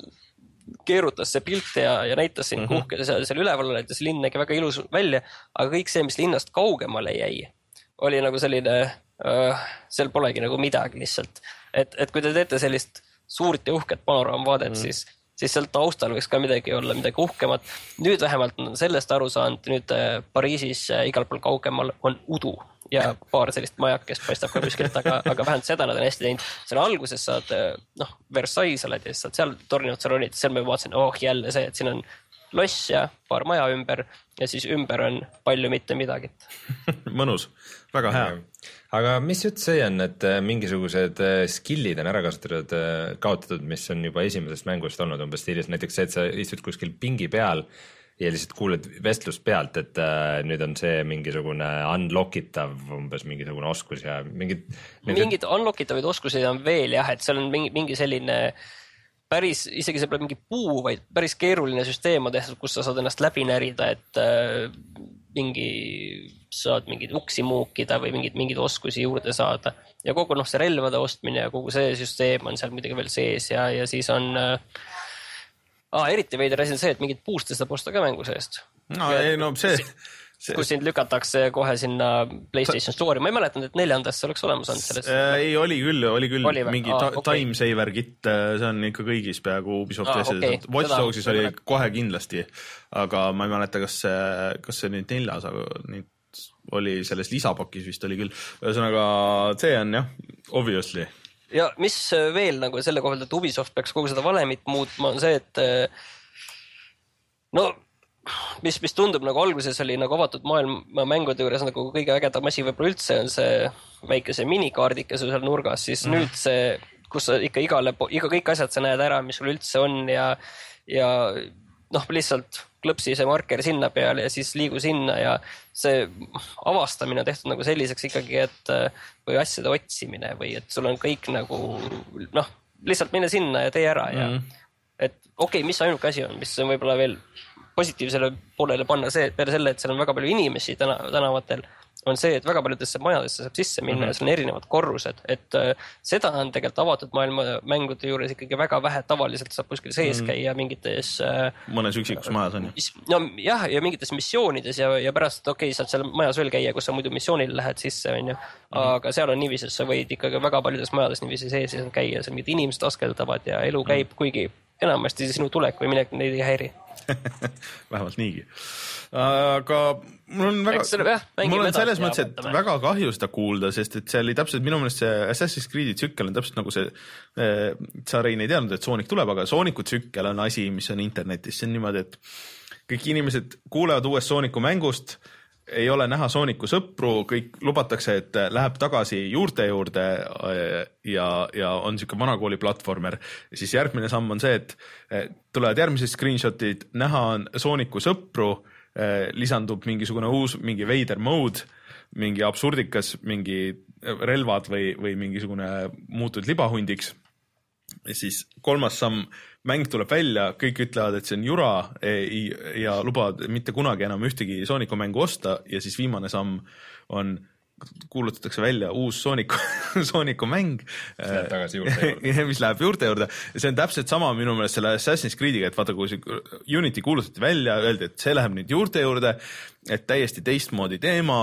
[SPEAKER 3] keerutas see pilt ja, ja näitas siin mm -hmm. kuhke seal, seal üleval oled ja see linn nägi väga ilus välja, aga kõik see, mis linnast kaugemale jäi, oli nagu selline, äh, seal polegi nagu midagi lihtsalt. Et, et kui te teete sellist suurt ja uhket panoraamvaadet, mm -hmm. siis, siis seal taustal võiks ka midagi olla, midagi uhkemat. Nüüd vähemalt on sellest aru saanud, nüüd äh, Pariisis äh, igal pool kaugemal on udu ja paar sellist majakest paistab ka kuskilt, aga, aga vähemalt seda nad on hästi teinud. Seal alguses saad, noh, Versailles oled ja saad seal torninud sa ronid, seal ma vaatasin, oh jälle see, et siin on loss ja paar maja ümber ja siis ümber on palju mitte midagi.
[SPEAKER 1] Mõnus, väga hea.
[SPEAKER 2] Aga mis jutt see on, et mingisugused skillid on ära kasutatud, kaotatud, mis on juba esimesest mängust olnud umbes stiilis, näiteks see, et sa istud kuskil pingi peal ja lihtsalt kuuled vestlust pealt, et äh, nüüd on see mingisugune unlockitav umbes mingisugune oskus ja mingid...
[SPEAKER 3] Mingid unlockitavaid oskuseid on veel jah, et seal on mingi, mingi selline päris, isegi see pole mingi puu, vaid päris keeruline süsteem on tehtud, kus sa saad ennast läbi närida, et äh, mingi, saad mingeid uksi muukida või mingid, mingid oskusi juurde saada. Ja kogu noh, see relvade ostmine ja kogu see süsteem on seal muidugi veel sees ja, ja siis on... Äh, Ah, eriti veider asi on see, et mingid puuste saab osta ka mängu seest.
[SPEAKER 1] No, ei, no see, see...
[SPEAKER 3] Kus sind lükatakse kohe sinna PlayStation Store'i. Ma ei mäletanud, et neljandas see oleks olemas olnud selles.
[SPEAKER 1] Äh, ei, oli küll, oli küll oli mingi ah, ta okay. timesaver kit, see on ikka kõigis peaaegu Ubisofti ah, okay. Watch Dogsis oli mälet. Kohe kindlasti, aga ma ei mäleta, kas see, kas see nüüd neljas, aga nüüd oli selles lisapakis vist oli küll. Ühesõnaga, see on jah, obviously.
[SPEAKER 3] Ja mis veel nagu selle kohalt, et Ubisoft peaks kogu seda valemit muutma, on see, et no, mis, mis tundub nagu alguses oli nagu avatud maailma mängude juures nagu kõige ägedam asi võib-olla üldse on see väikese minikaardike seal nurgas, siis mm. nüüd see, kus sa ikka igale, iga kõik asjad sa näed ära, mis sul üldse on ja, ja noh, lihtsalt klõpsi see marker sinna peale ja siis liigu sinna ja see avastamine on tehtud nagu selliseks ikkagi, et või asjade otsimine või et sul on kõik nagu noh, lihtsalt mine sinna ja tee ära ja mm. et okei okay,, mis ainuke asi on, mis on võib-olla veel positiivsele poolele panna see, et peale selle, et seal on väga palju inimesi täna, tänavatel, on see, et väga paljudesse majadesse saab sisse minna mm-hmm. ja seal on erinevad korrused, et äh, seda on tegelikult avatud maailma mängude juures ikkagi väga vähe, tavaliselt saab kuskil sees mm-hmm. käia mingites äh,
[SPEAKER 1] mõnes üksikus majas on
[SPEAKER 3] ju. No jah, ja mingites missioonides ja, ja pärast okei, okay, saad seal majas veel käia, kus sa muidu missioonil lähed sisse, on ju, mm-hmm. aga seal on niiviisi, sa võid ikkagi väga paljudes majades niiviisi sees käia, seal mingid inimesed askeldavad ja elu käib, mm-hmm. kuigi enamasti sinu tulek või minek neid ei häiri.
[SPEAKER 1] Vähemalt niigi. Aga mul on väga,
[SPEAKER 3] Eks, jah,
[SPEAKER 1] mul on selles mõttes, et väga kahju seda kuulda, sest et see oli täpselt, minu meelest see Assassin's Creed'i tsükkel on täpselt nagu see, sa Rein ei teadnud, et Sonic tuleb, aga Sonicu tsükkel on asi, mis on internetis, see on niimoodi, et kõik inimesed kuulevad uuest Sonicu mängust, ei ole näha Sonicu sõpru, kõik lubatakse, et läheb tagasi juurte juurde ja, ja on niisugune vanakooli platvormer. Ja siis järgmine samm on see, et tulevad järgmised screenshotid, näha on Sonicu sõpru, lisandub mingisugune uus, mingi veider mode, mingi absurdikas, mingi relvad või, või mingisugune muutud libahundiks. Ja siis kolmas samm, mäng tuleb välja, kõik ütlevad, et see on jura ja lubavad mitte kunagi enam ühtegi Sonicu mängu osta ja siis viimane samm on kuulutatakse välja uus Sonicu, Sonicu mäng,
[SPEAKER 2] mis läheb tagasi juurde juurde.
[SPEAKER 1] mis läheb juurde juurde. See on täpselt sama minu meelest selle Assassin's Creed'iga, et vaata, kui Unity kuulutati välja, öeldi, et see läheb nüüd juurde juurde, et täiesti teistmoodi teema,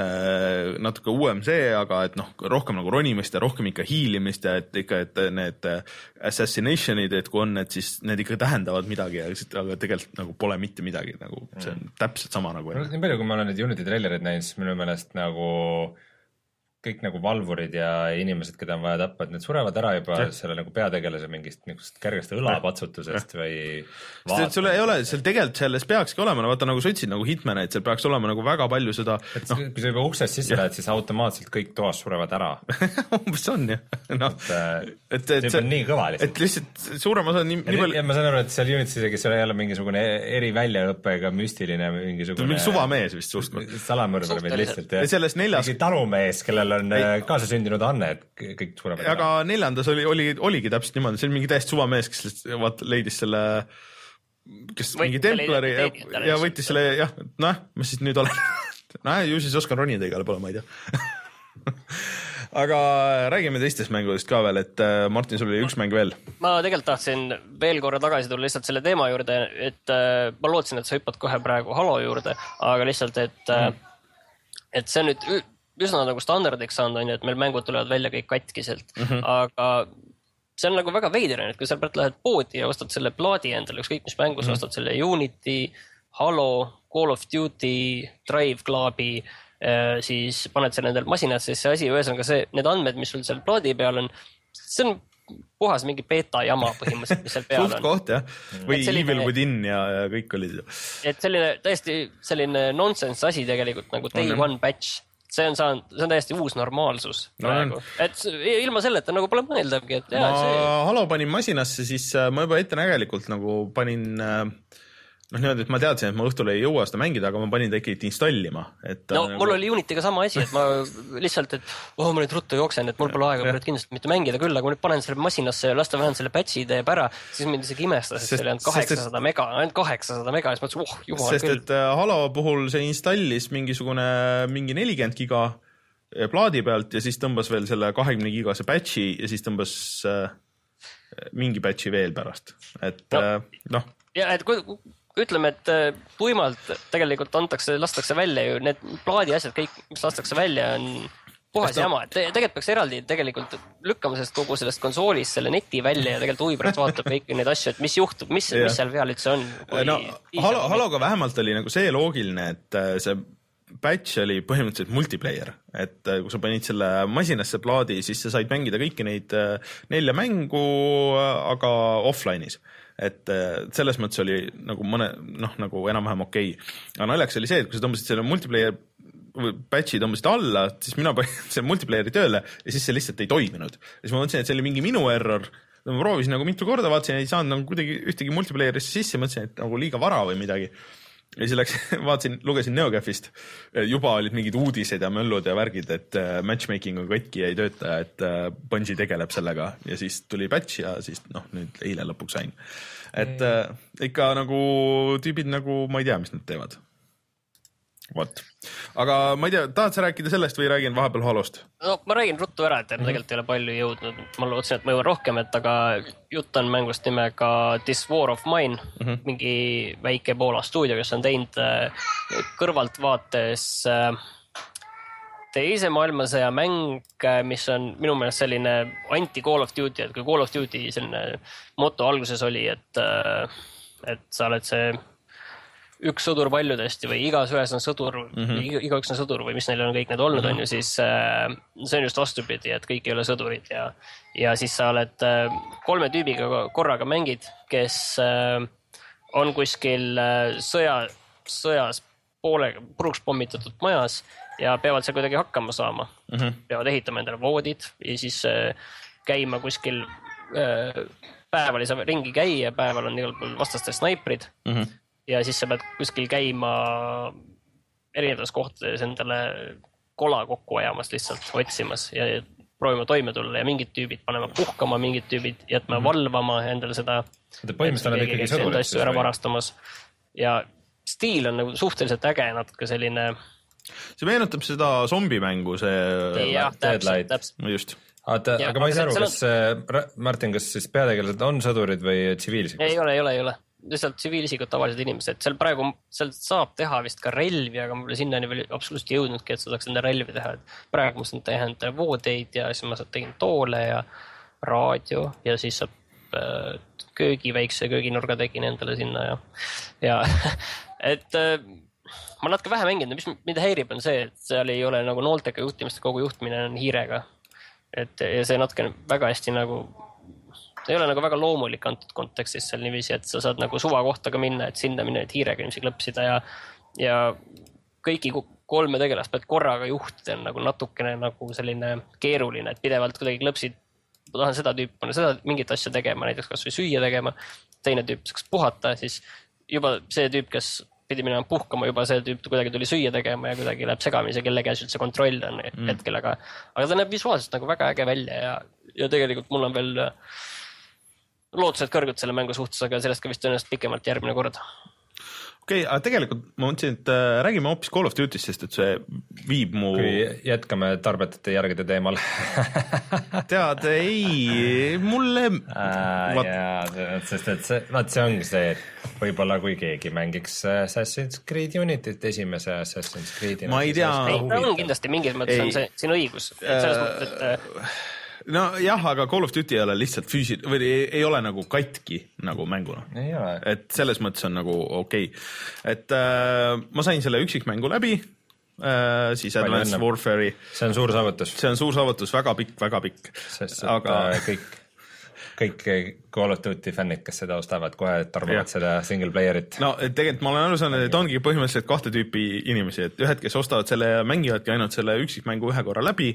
[SPEAKER 1] natuke uuem see, aga et noh, rohkem nagu ronimist ja rohkem ikka hiilimist ja et ikka, et need assassinationid, et kui on, et siis need ikka tähendavad midagi, aga tegelikult nagu pole mitte midagi, nagu see on täpselt sama nagu.
[SPEAKER 2] No, nii palju, kui ma olen need Unity trailerid näinud, siis minu meelest nagu kõik nagu valvurid ja inimesed, keda on vaja tappa, et need surevad ära juba ja. Selle nagu peategelase mingist niisugust kärgest õlapatsutusest ja. Või
[SPEAKER 1] vaat... sul ei ole, seal tegelikult selles peakski olema, no vaata nagu sa ütlesid nagu Hitman, et seal peaks olema nagu väga palju seda
[SPEAKER 2] et no. Kui sa juba uksest sisse lähed, siis automaatselt kõik toas surevad ära.
[SPEAKER 1] Umbes on jah no.
[SPEAKER 2] et, et, et see on nii kõva lihtsalt.
[SPEAKER 1] Et lihtsalt suurem osa nii, nii palju
[SPEAKER 2] ja ma saan aru, et seal Unity isegi seal ei ole mingisugune eriväljaõppega müstiline mingisugune
[SPEAKER 1] mingi suvamees vist suhtma
[SPEAKER 2] salamõrver või lihtsalt
[SPEAKER 1] ja selles neljas
[SPEAKER 2] mingi talumees, kellel on ei. kaasasündinud Anne, et kõik surevad ära.
[SPEAKER 1] Aga neljandas oli, oli, oligi täpselt niimoodi, see oli mingi täiesti suvamees, kes vaat, leidis selle, kes Võit, mingi templari ja, ja võttis selle, jah, noh, ma siis nüüd olen, noh, ju siis oskan ronida igale poole, ma ei tea. Aga räägime teistest mängudest ka veel, et Martin, sul oli üks mäng veel.
[SPEAKER 3] Ma tegelikult tahtsin veel korra tagasi tulla lihtsalt selle teema juurde, et ma lootsin, et sa hüppad kohe praegu Halo juurde, aga lihtsalt, et, mm. et see on nüüd üsna nagu standardiks saanud on ju, et meil mängud tulevad välja kõik katkiselt, mm-hmm. aga see on nagu väga veider, et kui sa pärast lähed poodi ja ostad selle plaadi endale, ükskõik mis mängus mm-hmm. ostad selle Unity, Halo, Call of Duty, Drive Clubi, siis paned selle endale masinasse, siis see asi, ühesõnaga see, need andmed, mis sul seal plaadi peal on, see on puhas mingi beta jama põhimõtteliselt, mis seal peal on.
[SPEAKER 1] Suht koht, jah. Või selline, Evil Within ja, ja kõik olid.
[SPEAKER 3] Et selline täiesti selline nonsense asi tegelikult nagu day on, one patch. See on, saanud, see on täiesti uus normaalsus no, praegu. Et ilma selleta nagu pole mõeldavgi. Et
[SPEAKER 1] ma jah, see... Halo panin masinasse, siis ma juba ettenägelikult nagu panin... noh, niimoodi, et ma teadsin, et ma õhtul ei jõua seda mängida, aga ma panin ta ikkagi installima. Et,
[SPEAKER 3] no
[SPEAKER 1] nagu...
[SPEAKER 3] mul oli Unityga sama asi, et ma lihtsalt, et oh, ma nüüd ruttu jooksen, et mul pole aega ja. Kindlasti mitte mängida küll, aga kui nüüd panen selle masinasse ja lasta vähem selle patchi teeb ära, siis mind isegi imestas, et see oli ainult kaheksasada mega, ainult kaheksasada mega, siis mõtlesin, oh, jumal
[SPEAKER 1] sest,
[SPEAKER 3] küll.
[SPEAKER 1] Sest, et Halo puhul see installis mingisugune mingi nelikümmend giga plaadi pealt ja siis tõmbas veel selle kahekümne gigase patchi ja siis tõmbas äh, mingi patchi veel pärast. Et no, äh, noh.
[SPEAKER 3] Ja, et kui... ütleme, et tuimalt tegelikult antakse, lastakse välja ju need plaadi asjad, kõik, mis lastakse välja, on puhas ta... jama. Et tegelikult peaks eraldi tegelikult lükkama sellest kogu sellest konsoolist selle neti välja ja tegelikult huvi pärast vaatab kõiki neid asju, et mis juhtub, mis, mis seal peal üldse on.
[SPEAKER 1] No, Halo, Haloga vähemalt oli nagu see loogiline, et see patch oli põhimõtteliselt multiplayer, et kui sa panid selle masinasse plaadi, siis sa said mängida kõiki neid nelja mängu, aga offline'is. Et selles mõttes oli nagu mõne, noh, nagu enam-vähem okei. Aga naljaks oli see, et kui sa tõmbasid selle multiplayer patchi tõmbasid alla, siis mina panin selle multiplayeri tööle ja siis see lihtsalt ei toiminud. Ja siis ma mõtlesin, et see oli mingi minu error. Ma proovisin nagu mitu korda, vaatasin, ei saanud nagu kuidagi ühtegi multiplayerisse sisse, mõtlesin, et nagu liiga vara või midagi. Ja siis läks, vaatasin, lugesin NeoGAFist, juba olid mingid uudised ja möllud ja värgid, et matchmaking on katki ja ei tööta, et Bungie tegeleb sellega ja siis tuli patch ja siis noh, nüüd eile lõpuks sain. Et äh, ikka nagu tüübid nagu, ma ei tea, mis nad teevad. Vot. Aga ma ei tea, tahad sa rääkida sellest või räägin vahepeal Halost?
[SPEAKER 3] No ma räägin ruttu ära, et mm-hmm. tegelikult ei ole palju jõudnud. Ma lootsin, et ma jõuan rohkem, et aga jutt on mängust nimega This War of Mine, mm-hmm. mingi väike Poola stuudio, kes on teinud kõrvaltvaates teise maailmasõja mäng, mis on minu meelest selline anti-Call of Duty, et kui Call of Duty selline moto alguses oli, et, et sa oled see üks sõdur paljudest või igas ühes on sõdur mm, -hmm. igaüks on sõdur või mis neil on kõik need olnud, mm -hmm. on ju, siis äh, see on just vastupidi, et kõik ei ole sõdurid ja, ja siis sa oled äh, kolme tüübiga korraga mängid, kes äh, on kuskil äh, sõja, sõjas poolega puruks pommitatud majas ja peavad seal kuidagi hakkama saama. Mm -hmm. Peavad ehitama endale voodid ja siis äh, käima kuskil äh, päeval ei saa ringi käia, päeval on igal pool vastaste snaiprid. Mm -hmm. Ja siis sa pead kuskil käima erinevates kohtades endale kola kokku ajamas lihtsalt otsimas ja proovima toime tulla ja mingid tüübid panema puhkama, mingid tüübid jätma mm -hmm. valvama endale seda.
[SPEAKER 2] Põhimõtteliselt on ikkagi sõdurid.
[SPEAKER 3] Ära varastamas. Ja stiil on nagu suhteliselt äge, natuke selline.
[SPEAKER 1] See meenutab seda zombimängu, see.
[SPEAKER 3] Jah, täpselt, täpselt.
[SPEAKER 1] Just.
[SPEAKER 2] Oota, ja, aga ma ei saa aru, kas on... Martin, kas siis peategelased on sõdurid või tsiviilisikud?
[SPEAKER 3] Ei ole, ei ole, ei ole. Lihtsalt tsiviilisikud, tavalised inimesed. Seal praegu seal saab teha vist ka relvi, aga ma pole sinnani veel absoluutselt jõudnudki, et sa saaks enda relvi teha. Praegu ma saan teha enda voodeid ja siis ma saan tegin toole ja raadio ja siis saab äh, köögi, väikse kööginurga tegin endale sinna ja, ja et äh, ma natuke vähe mänginud, mis mida häirib on see, et seal ei ole nagu nooltega juhtimist, kogu juhtmine on hiirega. Et ja see natuke väga hästi nagu see ei ole nagu väga loomulik antud kontekstis seal niiviisi, et sa saad nagu suva kohta ka minna, et sinna minna, et hiirega inimesi klõpsida ja, ja kõiki kolme tegelast pead korraga juhtida on nagu natukene nagu selline keeruline, et pidevalt kuidagi klõpsid, ma tahan seda tüüpi, ma seda mingit asja tegema, näiteks kas või süüa tegema, teine tüüp saaks puhata, siis juba see tüüp, kes pidi minema puhkama, juba see tüüp kuidagi tuli süüa tegema ja kuidagi läheb segamise, kelle käes üldse kontroll on mm. hetkel, aga, aga ta näeb visuaalselt nagu väga äge välja ja, ja tegelikult mul on veel lootused kõrgud selle mängu suhtes, aga sellest ka vist tõenäoliselt pikemalt järgmine kord.
[SPEAKER 1] Okei, okay, aga tegelikult ma mõtlesin, et äh, räägime hoopis Call of Duty'st, sest et see viib mu...
[SPEAKER 2] Kui jätkame tarbetute järgede teemal.
[SPEAKER 1] Tead, ei, mulle...
[SPEAKER 2] Äh, Vat... jaa, sest et see, vaat see ongi see, et võib-olla kui keegi mängiks Assassin's Creed Unity't esimese Assassin's Creed'ina.
[SPEAKER 1] Ma ei tea...
[SPEAKER 3] Ei, ta on kindlasti mingis mõttes on see, siin õigus. Selles mõttes, et...
[SPEAKER 1] No jah, aga Call of Duty ei ole lihtsalt füüsil- või ei, ei ole nagu katki nagu mänguna.
[SPEAKER 2] Ei ole.
[SPEAKER 1] Et selles mõttes on nagu okei okay.. Et äh, ma sain selle üksikmängu läbi, äh, siis Palju Advanced enne. Warfare'i.
[SPEAKER 2] See on suur saavutus.
[SPEAKER 1] See on suur saavutus, väga pikk, väga pikk.
[SPEAKER 2] Sest aga... kõik, kõik Call of Duty fännid, kes seda ostavad, kohe tarbavad seda single player'it.
[SPEAKER 1] No tegelikult ma olen aru saanud, et ongi põhimõtteliselt kahte tüüpi inimesi, et ühed, kes ostavad selle ja mängivadki ainult selle üksikmängu ühe korra läbi,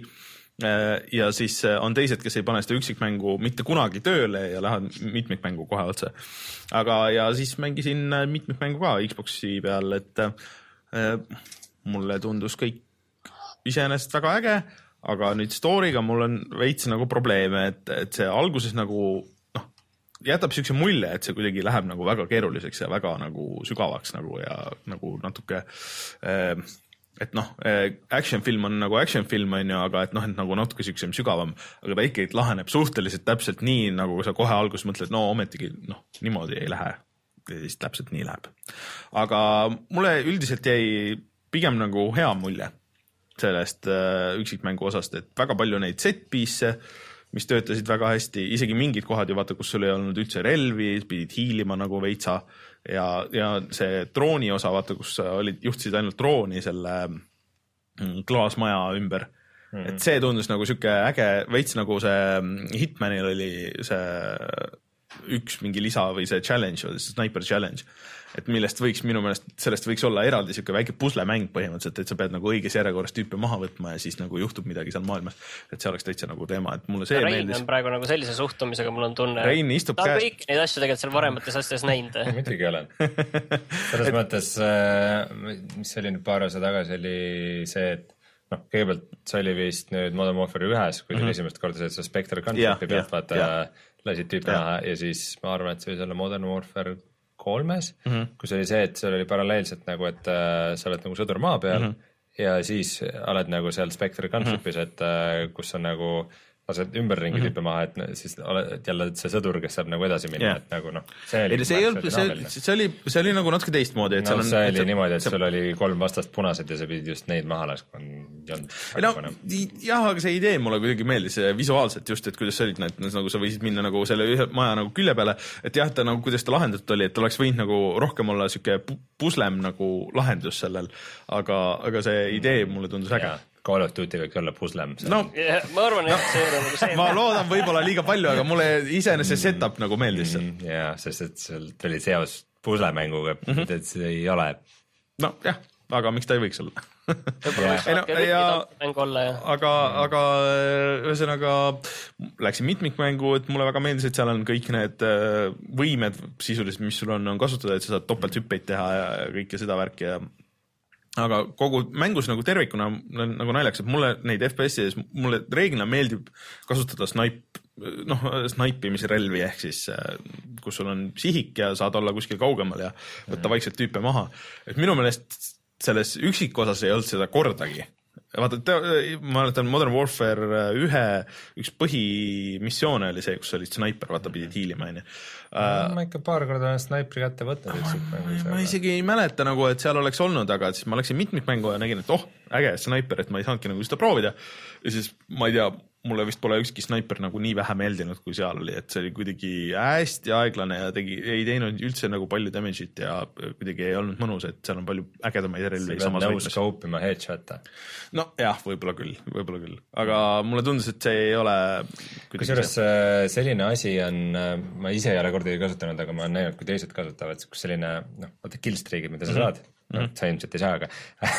[SPEAKER 1] ja siis on teised, kes ei pane seda üksikmängu mitte kunagi tööle ja lähevad mitmikmängu kohe otse. Aga ja siis mängisin mitmikmängu ka Xboxi peal, et äh, mulle tundus kõik iseenesest väga äge, aga nüüd story'ga mul on veits nagu probleeme, et, et see alguses nagu noh, jätab siukse mulje, et see kuidagi läheb nagu väga keeruliseks ja väga nagu sügavaks nagu ja nagu natuke äh, et noh, action film on nagu action film on ju, aga et noh, et nagu natuke siuksem sügavam, aga ta ikkagi laheneb suhteliselt täpselt nii, nagu sa kohe alguses mõtled, no ometigi noh, niimoodi ei lähe ja siis täpselt nii läheb. Aga mulle üldiselt jäi pigem nagu hea mulje sellest äh, üksikmängu osast, et väga palju neid set-piece, mis töötasid väga hästi, isegi mingid kohad ju vaata, kus sul ei olnud üldse relvi, pidid hiilima nagu veitsa ja, ja see drooni osa, vaata, kus olid, juhtisid ainult drooni selle klaasmaja ümber. Mm-hmm. Et see tundus nagu siuke äge, veits nagu see Hitmanil oli see üks mingi lisa või see challenge, see sniper challenge, et millest võiks minu meelest, sellest võiks olla eraldi siuke väike puslemäng põhimõtteliselt, et sa pead nagu õiges järjekorras tüüpe maha võtma ja siis nagu juhtub midagi seal maailmas, et see oleks täitsa nagu teema, et mulle see
[SPEAKER 3] Rein
[SPEAKER 1] meeldis.
[SPEAKER 3] on praegu nagu sellise suhtumisega, mul on tunne.
[SPEAKER 1] Rein istub
[SPEAKER 3] ta on
[SPEAKER 1] käes.
[SPEAKER 3] kõik neid asju tegelikult seal varemates asjades näinud.
[SPEAKER 2] Muidugi olen. Selles mõttes, mis oli nüüd paar aasta tagasi, oli see, et noh, kõigepealt see oli vist nüüd Modern Warfare ühes, kui tuli mm-hmm. esimest korda see Spectre Gunship'i pealt vaata ja lasid tüüpi maha ja siis ma arvan, et see võis olla Modern Warfare kolmes, mm-hmm. kus oli see, et seal oli paralleelselt nagu, et äh, sa oled nagu sõdur maa peal mm-hmm. ja siis oled nagu seal Spectre Gunship'is, et äh, kus on nagu lased ümberringi mm-hmm. tüüpe maha, et siis oled jälle see sõdur, kes saab nagu edasi minna, yeah. et nagu noh, see oli,
[SPEAKER 1] ei, see, olnud, see, see, oli, see oli nagu natuke teistmoodi.
[SPEAKER 2] Et no, on, see oli et, niimoodi, et, et sul oli kolm vastast punased ja sa pidid just neid maha laskma.
[SPEAKER 1] no, jah, aga see idee mulle kuidagi meeldis visuaalselt just, et kuidas see olid need, nagu sa võisid minna nagu selle ühe maja nagu külje peale, et jah, ta nagu kuidas ta lahendatud oli, et oleks võinud nagu rohkem olla siuke puslem nagu lahendus sellel, aga, aga see idee mulle tundus äge.
[SPEAKER 2] Call of Duty võiks olla puslem.
[SPEAKER 3] No, yeah, ma arvan, et see on nagu see.
[SPEAKER 1] Ma loodan võib-olla liiga palju, aga mulle iseenesest see setup nagu meeldis seal.
[SPEAKER 2] Mm, jaa, sest et seal tuli seos puslemänguga, mm -hmm. et see ei ole.
[SPEAKER 1] No jah, aga miks ta ei võiks olla?
[SPEAKER 3] ei, no, ja, olla, ja.
[SPEAKER 1] aga, aga ühesõnaga läksin mitmikmängu, et mulle väga meeldis, et seal on kõik need võimed sisuliselt, mis sul on, on kasutada, et sa saad topelthüppeid teha ja kõike seda värki ja aga kogu mängus nagu tervikuna nagu naljaks, et mulle neid F P S-ides mulle reeglina meeldib kasutada snaip, noh, snaipimise relvi ehk siis, kus sul on sihik ja saad olla kuskil kaugemal ja võtta vaikselt tüüpe maha. Et minu meelest selles üksikosas ei olnud seda kordagi. Vaata, ma mäletan Modern Warfare ühe, üks põhimissioone oli see, kus oli snaiper, vaata pidid hiilima.
[SPEAKER 2] Ma ikka paar korda olen snaipri kätte võtnud.
[SPEAKER 1] Ma, ma isegi ei mäleta nagu, et seal oleks olnud, aga siis ma läksin mitmikmängu ja nägin, et oh, äge snaiper, et ma ei saanudki nagu seda proovida. Ja siis ma ei tea, mulle vist pole ükski snaiper nagu nii vähe meeldinud, kui seal oli, et see oli kuidagi hästi aeglane ja tegi, ei teinud üldse nagu palju damage'it ja kuidagi ei olnud mõnus, et seal on palju ägedamaid relvi.
[SPEAKER 2] See peab nõus scope'ima headshot'a.
[SPEAKER 1] No jah, võib-olla küll, võib-olla küll, aga mulle tundus, et see ei ole
[SPEAKER 2] kusjuures selline asi on, ma ise ei ole kordagi kasutanud, aga ma olen näinud, kui teised kasutavad, kus selline, noh, vaata killstreakid, mida sa mm -hmm. saad no, mm -hmm. sa ilmselt ei saa, aga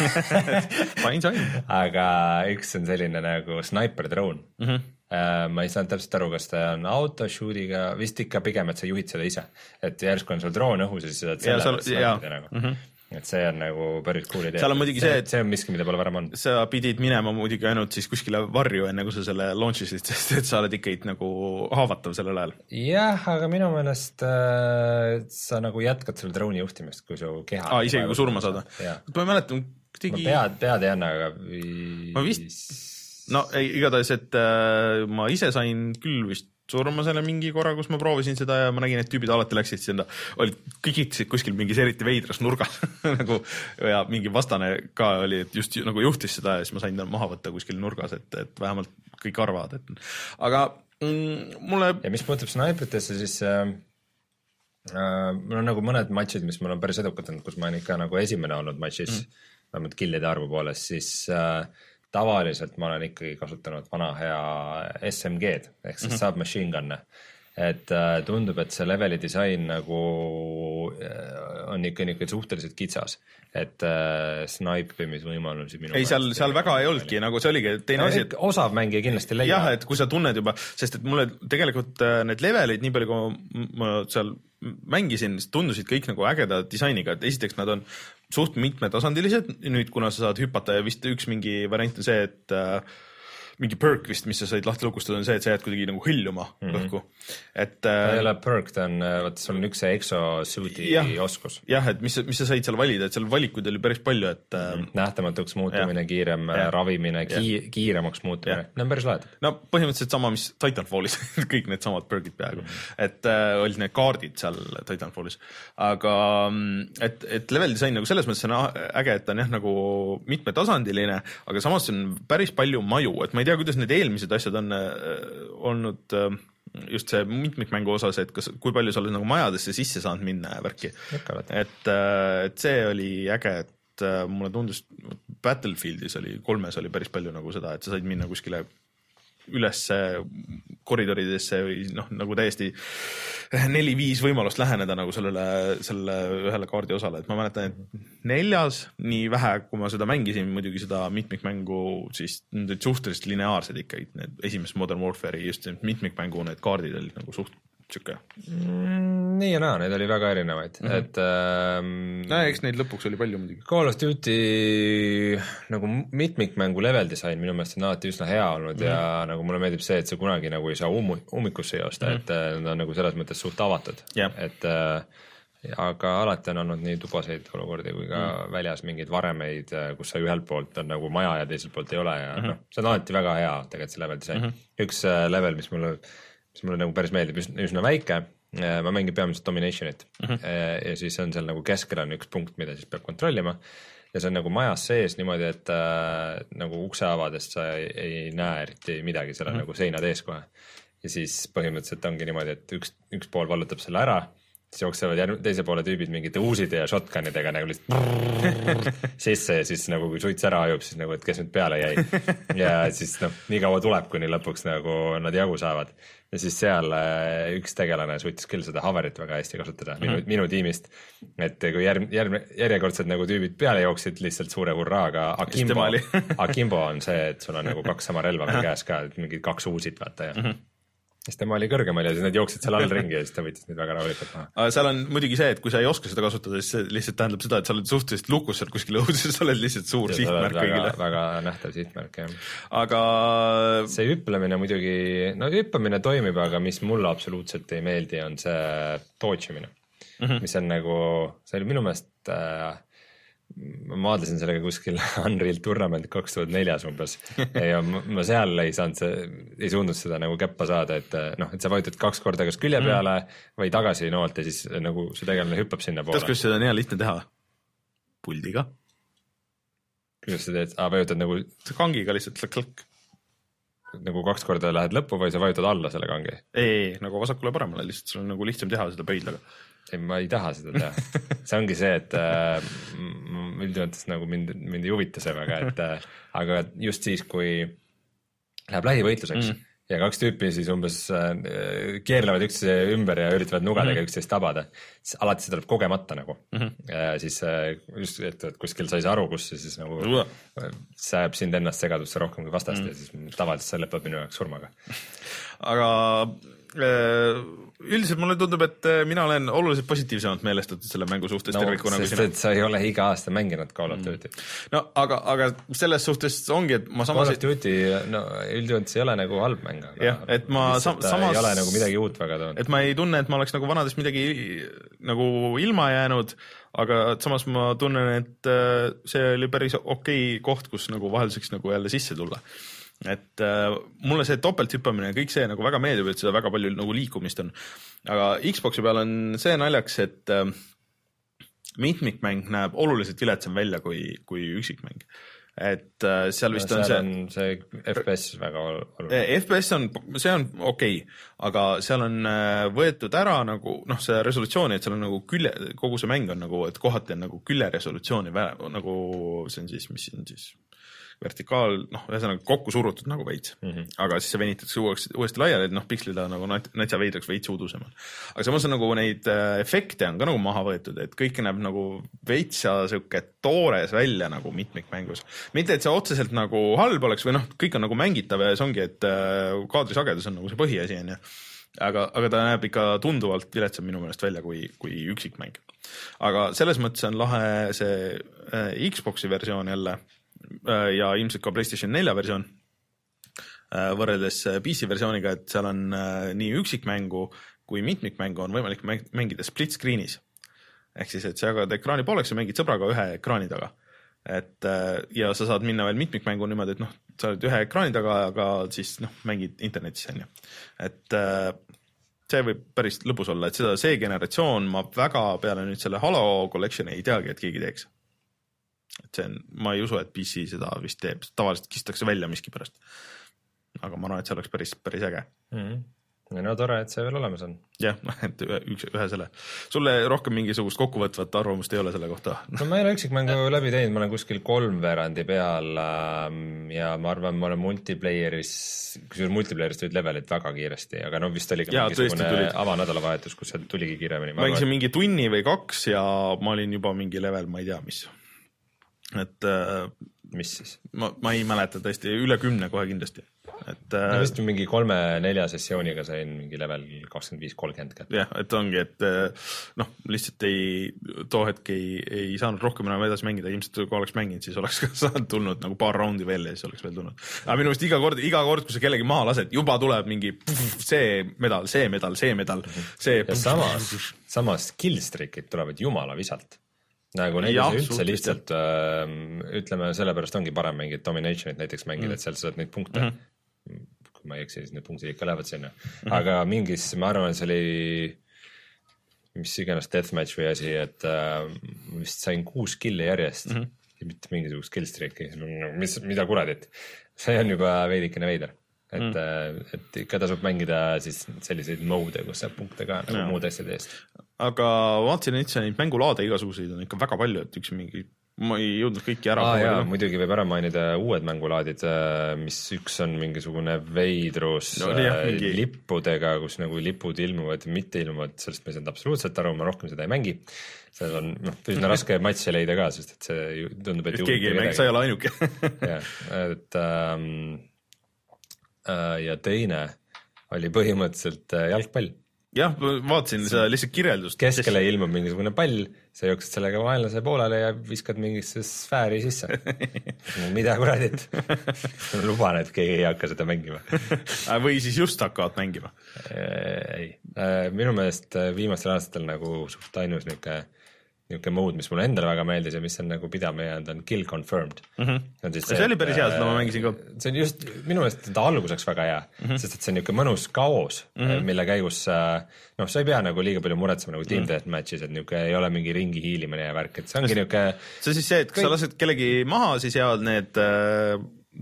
[SPEAKER 1] sain, sain.
[SPEAKER 2] aga üks on selline nagu sniper drone mm. -hmm. ma ei saanud täpselt aru, kas ta on autoshoot'iga, vist ikka pigem, et sa juhid seda ise, et järsku on sul droon õhus ja siis sa saad selle snipida nagu mm. -hmm. et see on nagu päris cool idee.
[SPEAKER 1] seal on muidugi see, et
[SPEAKER 2] see on miski, mida pole varem on.
[SPEAKER 1] sa pidid minema muidugi ainult siis kuskile varju enne, kui sa selle launchisid, sest et sa oled ikkagi nagu haavatav sellel ajal.
[SPEAKER 2] jah, aga minu meelest äh, sa nagu jätkad selle drooni juhtimist, kui su keha
[SPEAKER 1] ah, isegi kui surma saada. ma ei mäleta,
[SPEAKER 2] tegi... ma pead, pead ei anna, aga
[SPEAKER 1] ma vist no ei, igatahes, et äh, ma ise sain küll vist surma selle mingi korra, kus ma proovisin seda ja ma nägin, et tüübid alati läksid sinna, olid kõigitasid kuskil mingis eriti veidras nurgas nagu ja mingi vastane ka oli, et just nagu juhtis seda ja siis ma sain ta maha võtta kuskil nurgas, et, et vähemalt kõik arvavad, et aga mm, mulle
[SPEAKER 2] ja mis puutub snaipritesse, siis äh, äh, mul on nagu mõned matšid, mis mul on päris edukad olnud, kus ma olen ikka nagu esimene olnud matšis mm. vähemalt killide arvu poolest, siis äh, tavaliselt ma olen ikkagi kasutanud vana hea S M G-d ehk siis mm -hmm. submachine gun'e, et äh, tundub, et see leveli disain nagu äh, on ikka, ikka suhteliselt kitsas, et äh, snaipimisvõimalusi minu
[SPEAKER 1] ei, seal, seal väga ei olnudki, nagu see oligi teine no, asi, et
[SPEAKER 2] osav mängija kindlasti leia.
[SPEAKER 1] jah, et kui sa tunned juba, sest et mulle tegelikult need levelid, nii palju kui ma seal mängisin, tundusid kõik nagu ägeda disainiga, et esiteks nad on suht mitmetasandilised, nüüd kuna sa saad hüpata ja vist üks mingi variant on see, et äh, mingi perk vist, mis sa said lahti lukustada, on see, et sa jääd kuidagi nagu hõljuma mm -hmm. õhku. Et
[SPEAKER 2] ta ei ole perk, ta on, vaata, sul on üks see exosuit'i
[SPEAKER 1] jah,
[SPEAKER 2] oskus.
[SPEAKER 1] jah, et mis, mis sa said seal valida, et seal valikuid oli päris palju, et mm
[SPEAKER 2] -hmm. nähtamatuks muutumine, ja. kiirem ja. ravimine, ki kiiremaks muutumine, need on päris lahed.
[SPEAKER 1] no põhimõtteliselt sama, mis Titanfallis kõik need samad perkid peaaegu mm, -hmm. et äh, olid need kaardid seal Titanfallis, aga et, et level disain nagu selles mõttes on äge, et ta on jah nagu mitmetasandiline, aga samas on päris palju maju, et ma ei tea, kuidas need eelmised asjad on äh, olnud äh, just see mitmikmängu osas, et kas, kui palju sa oled nagu majadesse sisse saanud minna ja värki. Et, et see oli äge, et mulle tundus, Battlefieldis oli, kolmes oli päris palju nagu seda, et sa said minna kuskile üles koridoridesse või noh, nagu täiesti neli-viis võimalust läheneda nagu sellele, sellele ühele kaardi osale, et ma mäletan, et neljas, nii vähe, kui ma seda mängisin, muidugi seda mitmikmängu, siis need suhteliselt lineaarsed ikkagi, need esimesed Modern Warfare'i just mitmikmängu, need kaardid olid nagu suht siuke
[SPEAKER 2] mm,. nii ja naa, neid oli väga erinevaid mm, -hmm. et ähm,
[SPEAKER 1] no eks neid lõpuks oli palju muidugi.
[SPEAKER 2] Call of Duty nagu mitmikmängu level disain minu meelest on alati üsna hea olnud mm -hmm. ja nagu mulle meeldib see, et sa kunagi nagu ei saa ummu, ummikusse joosta mm, -hmm. et nad on nagu selles mõttes suht avatud
[SPEAKER 1] yeah.,
[SPEAKER 2] et äh, aga alati on olnud nii tubaseid olukordi kui ka mm. väljas mingeid varemeid, kus sa ühelt poolt on nagu maja ja teiselt poolt ei ole ja mm -hmm. noh, see on alati väga hea tegelikult see level disain mm. -hmm. üks äh, level, mis mulle mis mulle nagu päris meeldib, üsna, üsna väike, ma mängin peamiselt Dominationit mm -hmm. ja siis on seal nagu keskel on üks punkt, mida siis peab kontrollima ja see on nagu majas sees niimoodi, et äh, nagu ukse avadest sa ei, ei näe eriti midagi, seal on mm. nagu seinad ees kohe. Ja siis põhimõtteliselt ongi niimoodi, et üks, üks pool vallutab selle ära, siis jooksevad järg, teise poole tüübid mingite uuside ja shotgunidega nagu lihtsalt sisse ja siis nagu kui suits ära ajub, siis nagu, et kes nüüd peale jäi. Ja siis noh, nii kaua tuleb, kuni lõpuks nagu nad jagu saavad. Ja siis seal üks tegelane suutis küll seda hoverit väga hästi kasutada minu, mm. minu tiimist, et kui järg, järg, järjekordselt nagu tüübid peale jooksid lihtsalt suure hurraaga, Akimbo, Akimbo on see, et sul on nagu kaks sama relva veel käes ka, et mingi kaks uusit vaata ja mm -hmm. siis tema oli kõrgemal ja siis need jooksid seal all ringi ja siis ta võttis neid väga rahulikult maha.
[SPEAKER 1] Seal on muidugi see, et kui sa ei oska seda kasutada, siis see lihtsalt tähendab seda, et sa oled suhteliselt lukus seal kuskil õuduses, sa oled lihtsalt suur ja sihtmärk kõigile.
[SPEAKER 2] Väga, väga nähtav sihtmärk, jah.
[SPEAKER 1] Aga
[SPEAKER 2] see hüpplemine muidugi, no hüppamine toimib, aga mis mulle absoluutselt ei meeldi, on see dodge'imine, mm -hmm. mis on nagu, see oli minu meelest äh, ma maadlesin sellega kuskil Unreal Tournament kaks tuhat neljas umbes ja ma, ma seal ei saanud see, ei suundnud seda nagu käppa saada, et noh, et sa vajutad kaks korda kas külje peale mm. või tagasi noolt ja siis nagu see tegelane hüppab sinna poole.
[SPEAKER 1] Tead, kus seda on hea lihtne teha? Puldiga.
[SPEAKER 2] Kuidas sa teed? Aa, vajutad nagu
[SPEAKER 1] kangiga lihtsalt klõk.
[SPEAKER 2] Nagu kaks korda lähed lõppu või sa vajutad alla selle kangi?
[SPEAKER 1] Ei, ei, nagu vasakule paremale lihtsalt, sul on nagu lihtsam teha seda pöidlaga.
[SPEAKER 2] Ei, ma ei taha seda teha. See ongi see, et äh, üldmõttes nagu mind, mind ei huvita see väga, et äh, aga just siis, kui läheb lähivõitluseks mm. ja kaks tüüpi siis umbes äh, keerlevad üksteise ümber ja üritavad nugadega mm. üksteist tabada, siis alati see tuleb kogemata nagu mm. -hmm. ja siis äh, just, et, et kuskil sai see aru, kus see siis nagu uh. see ajab sind ennast segadusse rohkem kui vastast mm. ja siis tavaliselt see lõpeb minu jaoks surmaga.
[SPEAKER 1] Aga üldiselt mulle tundub, et mina olen oluliselt positiivsemalt meelestatud selle mängu suhtes no, tervikuna.
[SPEAKER 2] Sest et sa ei ole iga aasta mänginud Call of Duty.
[SPEAKER 1] No aga, aga selles suhtes ongi, et ma samas...
[SPEAKER 2] Call of Duty, no üldjuhult see ei ole nagu halb mäng.
[SPEAKER 1] Jah, et ma sam samas...
[SPEAKER 2] ei ole nagu midagi uut väga toonud.
[SPEAKER 1] Et ma ei tunne, et ma oleks nagu vanadest midagi nagu ilma jäänud, aga samas ma tunnen, et see oli päris okei koht, kus nagu vahelduseks nagu jälle sisse tulla. Et äh, mulle see topelthüppamine ja kõik see nagu väga meeldib, et seda väga palju nagu liikumist on. Aga Xboxi peal on see naljaks, et äh, mitmikmäng näeb oluliselt viletsam välja kui, kui üksikmäng. Et äh, seal vist
[SPEAKER 2] no,
[SPEAKER 1] on see...
[SPEAKER 2] on see F P S väga oluline.
[SPEAKER 1] F P S on, see on okei, okay, aga seal on võetud ära nagu, noh, see resolutsiooni, et seal on nagu külje, kogu see mäng on nagu, et kohati on nagu külje resolutsiooni nagu, see on siis, mis on siis... vertikaal, noh, ühesõnaga kokku surutud nagu veits, mm -hmm. aga siis see venitatakse uuesti, uuesti laiali, et noh, pikslid on nagu natsa veidraks veits uudusemal. Aga samas on nagu neid äh, efekte on ka nagu maha võetud, et kõik näeb nagu veits ja siuke toores välja nagu mitmikmängus. Mitte, et see otseselt nagu halb oleks või noh, kõik on nagu mängitav ja see ongi, et äh, kaadrisagedus on nagu see põhiasi on ja aga, aga ta näeb ikka tunduvalt viletsam minu meelest välja kui, kui üksikmäng. Aga selles mõttes on lahe see äh, Xboxi versioon jälle ja ilmselt ka PlayStation nelja versioon võrreldes P C versiooniga, et seal on nii üksikmängu kui mitmikmängu on võimalik mängida split screen'is. Ehk siis, et sa jagad ekraani pooleks ja mängid sõbraga ühe ekraani taga. Et, ja sa saad minna veel mitmikmängu niimoodi, et noh, sa oled ühe ekraani taga, aga siis noh, mängid internetis. Et see võib päris lõbus olla, et seda see generatsioon ma väga peale nüüd selle Halo Collection ei teagi, et keegi teeks. Et see on, ma ei usu, et P C seda vist teeb, tavaliselt kistakse välja miski pärast. Aga ma arvan, et see oleks päris, päris äge.
[SPEAKER 2] Mm -hmm. No tore, et see veel olemas on.
[SPEAKER 1] Jah, et üks, ühe selle. Sulle rohkem mingisugust kokkuvõtvat arvamust ei ole selle kohta?
[SPEAKER 2] No ma ei ole üksikmängu läbi teinud, ma olen kuskil kolm veerandi peal ja ma arvan, ma olen multiplayeris, kusjuures multiplayerist tulid levelid väga kiiresti, aga no vist oli ka ja, mingisugune avanädalavahetus, kus see tuligi kiiremini.
[SPEAKER 1] Ma mängisin mingi tunni või kaks ja ma olin juba mingi level, ma ei tea, mis et äh,
[SPEAKER 2] mis siis?
[SPEAKER 1] Ma, ma ei mäleta tõesti, üle kümne kohe kindlasti. Et, äh,
[SPEAKER 2] no vist mingi kolme-nelja sessiooniga sain mingi level kakskümmend viis kolmkümmend kätte.
[SPEAKER 1] Jah, et ongi, et noh, lihtsalt ei, too hetk ei, ei saanud rohkem enam edasi mängida, ilmselt kui oleks mänginud, siis oleks ka saanud tulnud nagu paar raundi veel ja siis oleks veel tulnud. Aga minu meelest iga kord, iga kord, kui sa kellegi maha lased, juba tuleb mingi pff, see medal, see medal, see medal, see
[SPEAKER 2] ja samas, samas killstreakid tulevad jumala visalt. Nagu neid ja, üldse lihtsalt, äh, ütleme, sellepärast ongi parem mängida Dominationit näiteks mängida, mm. et seal saad neid punkte, mm -hmm. kui ma ei eksi, siis need punktid ikka lähevad sinna. Mm -hmm. Aga mingis, ma arvan, see oli mis iganes deathmatch või asi, et äh, vist sain kuus killi järjest mm -hmm. ja mitte mingisugust killstreaki, mis, mida kuradit. See on juba veidikene veider, et mm., et ikka tasub mängida siis selliseid mode, kus saab punkte ka nagu ja. Muud asjade eest.
[SPEAKER 1] Aga vaatasin üldse neid mängulaade igasuguseid on ikka väga palju, et üks mingi, ma ei jõudnud kõiki ära.
[SPEAKER 2] Ah, jaa, muidugi võib ära mainida uued mängulaadid, mis üks on mingisugune veidrus no, jah, mingi... lippudega, kus nagu lipud ilmuvad ja mitte ilmuvad, sellest ma ei saanud absoluutselt aru, ma rohkem seda ei mängi. Seal on noh, üsna raske matši leida ka, sest et see tundub, et, et
[SPEAKER 1] keegi ei mängi, sa ei ole ainuke.
[SPEAKER 2] ja, et ähm, äh, ja teine oli põhimõtteliselt jalgpall.
[SPEAKER 1] Jah, vaatasin seda lihtsalt kirjeldust.
[SPEAKER 2] Keskele ilmub mingisugune pall, sa jooksed sellega vaenlase poolele ja viskad mingisse sfääri sisse. Mida kuradit? Luban, et keegi ei hakka seda mängima.
[SPEAKER 1] Või siis just hakkavad mängima?
[SPEAKER 2] Ei. Minu meelest viimastel aastatel nagu suht ainus niuke niuke mood, mis mulle endale väga meeldis ja mis on nagu pidama jäänud, on kill confirmed.
[SPEAKER 1] Mm-hmm. See, see oli päris hea, seda ma mängisin ka.
[SPEAKER 2] See on just, minu meelest ta alguseks väga hea, mm-hmm. sest et see on niuke mõnus kaos, mm-hmm. mille käigus noh, sa ei pea nagu liiga palju muretsema nagu team mm-hmm. deathmatchis, et niuke ei ole mingi ringi hiilimine ja värk, et see ongi niuke
[SPEAKER 1] see on siis see, et kui kõik... sa lased kellegi maha, siis jäävad need äh...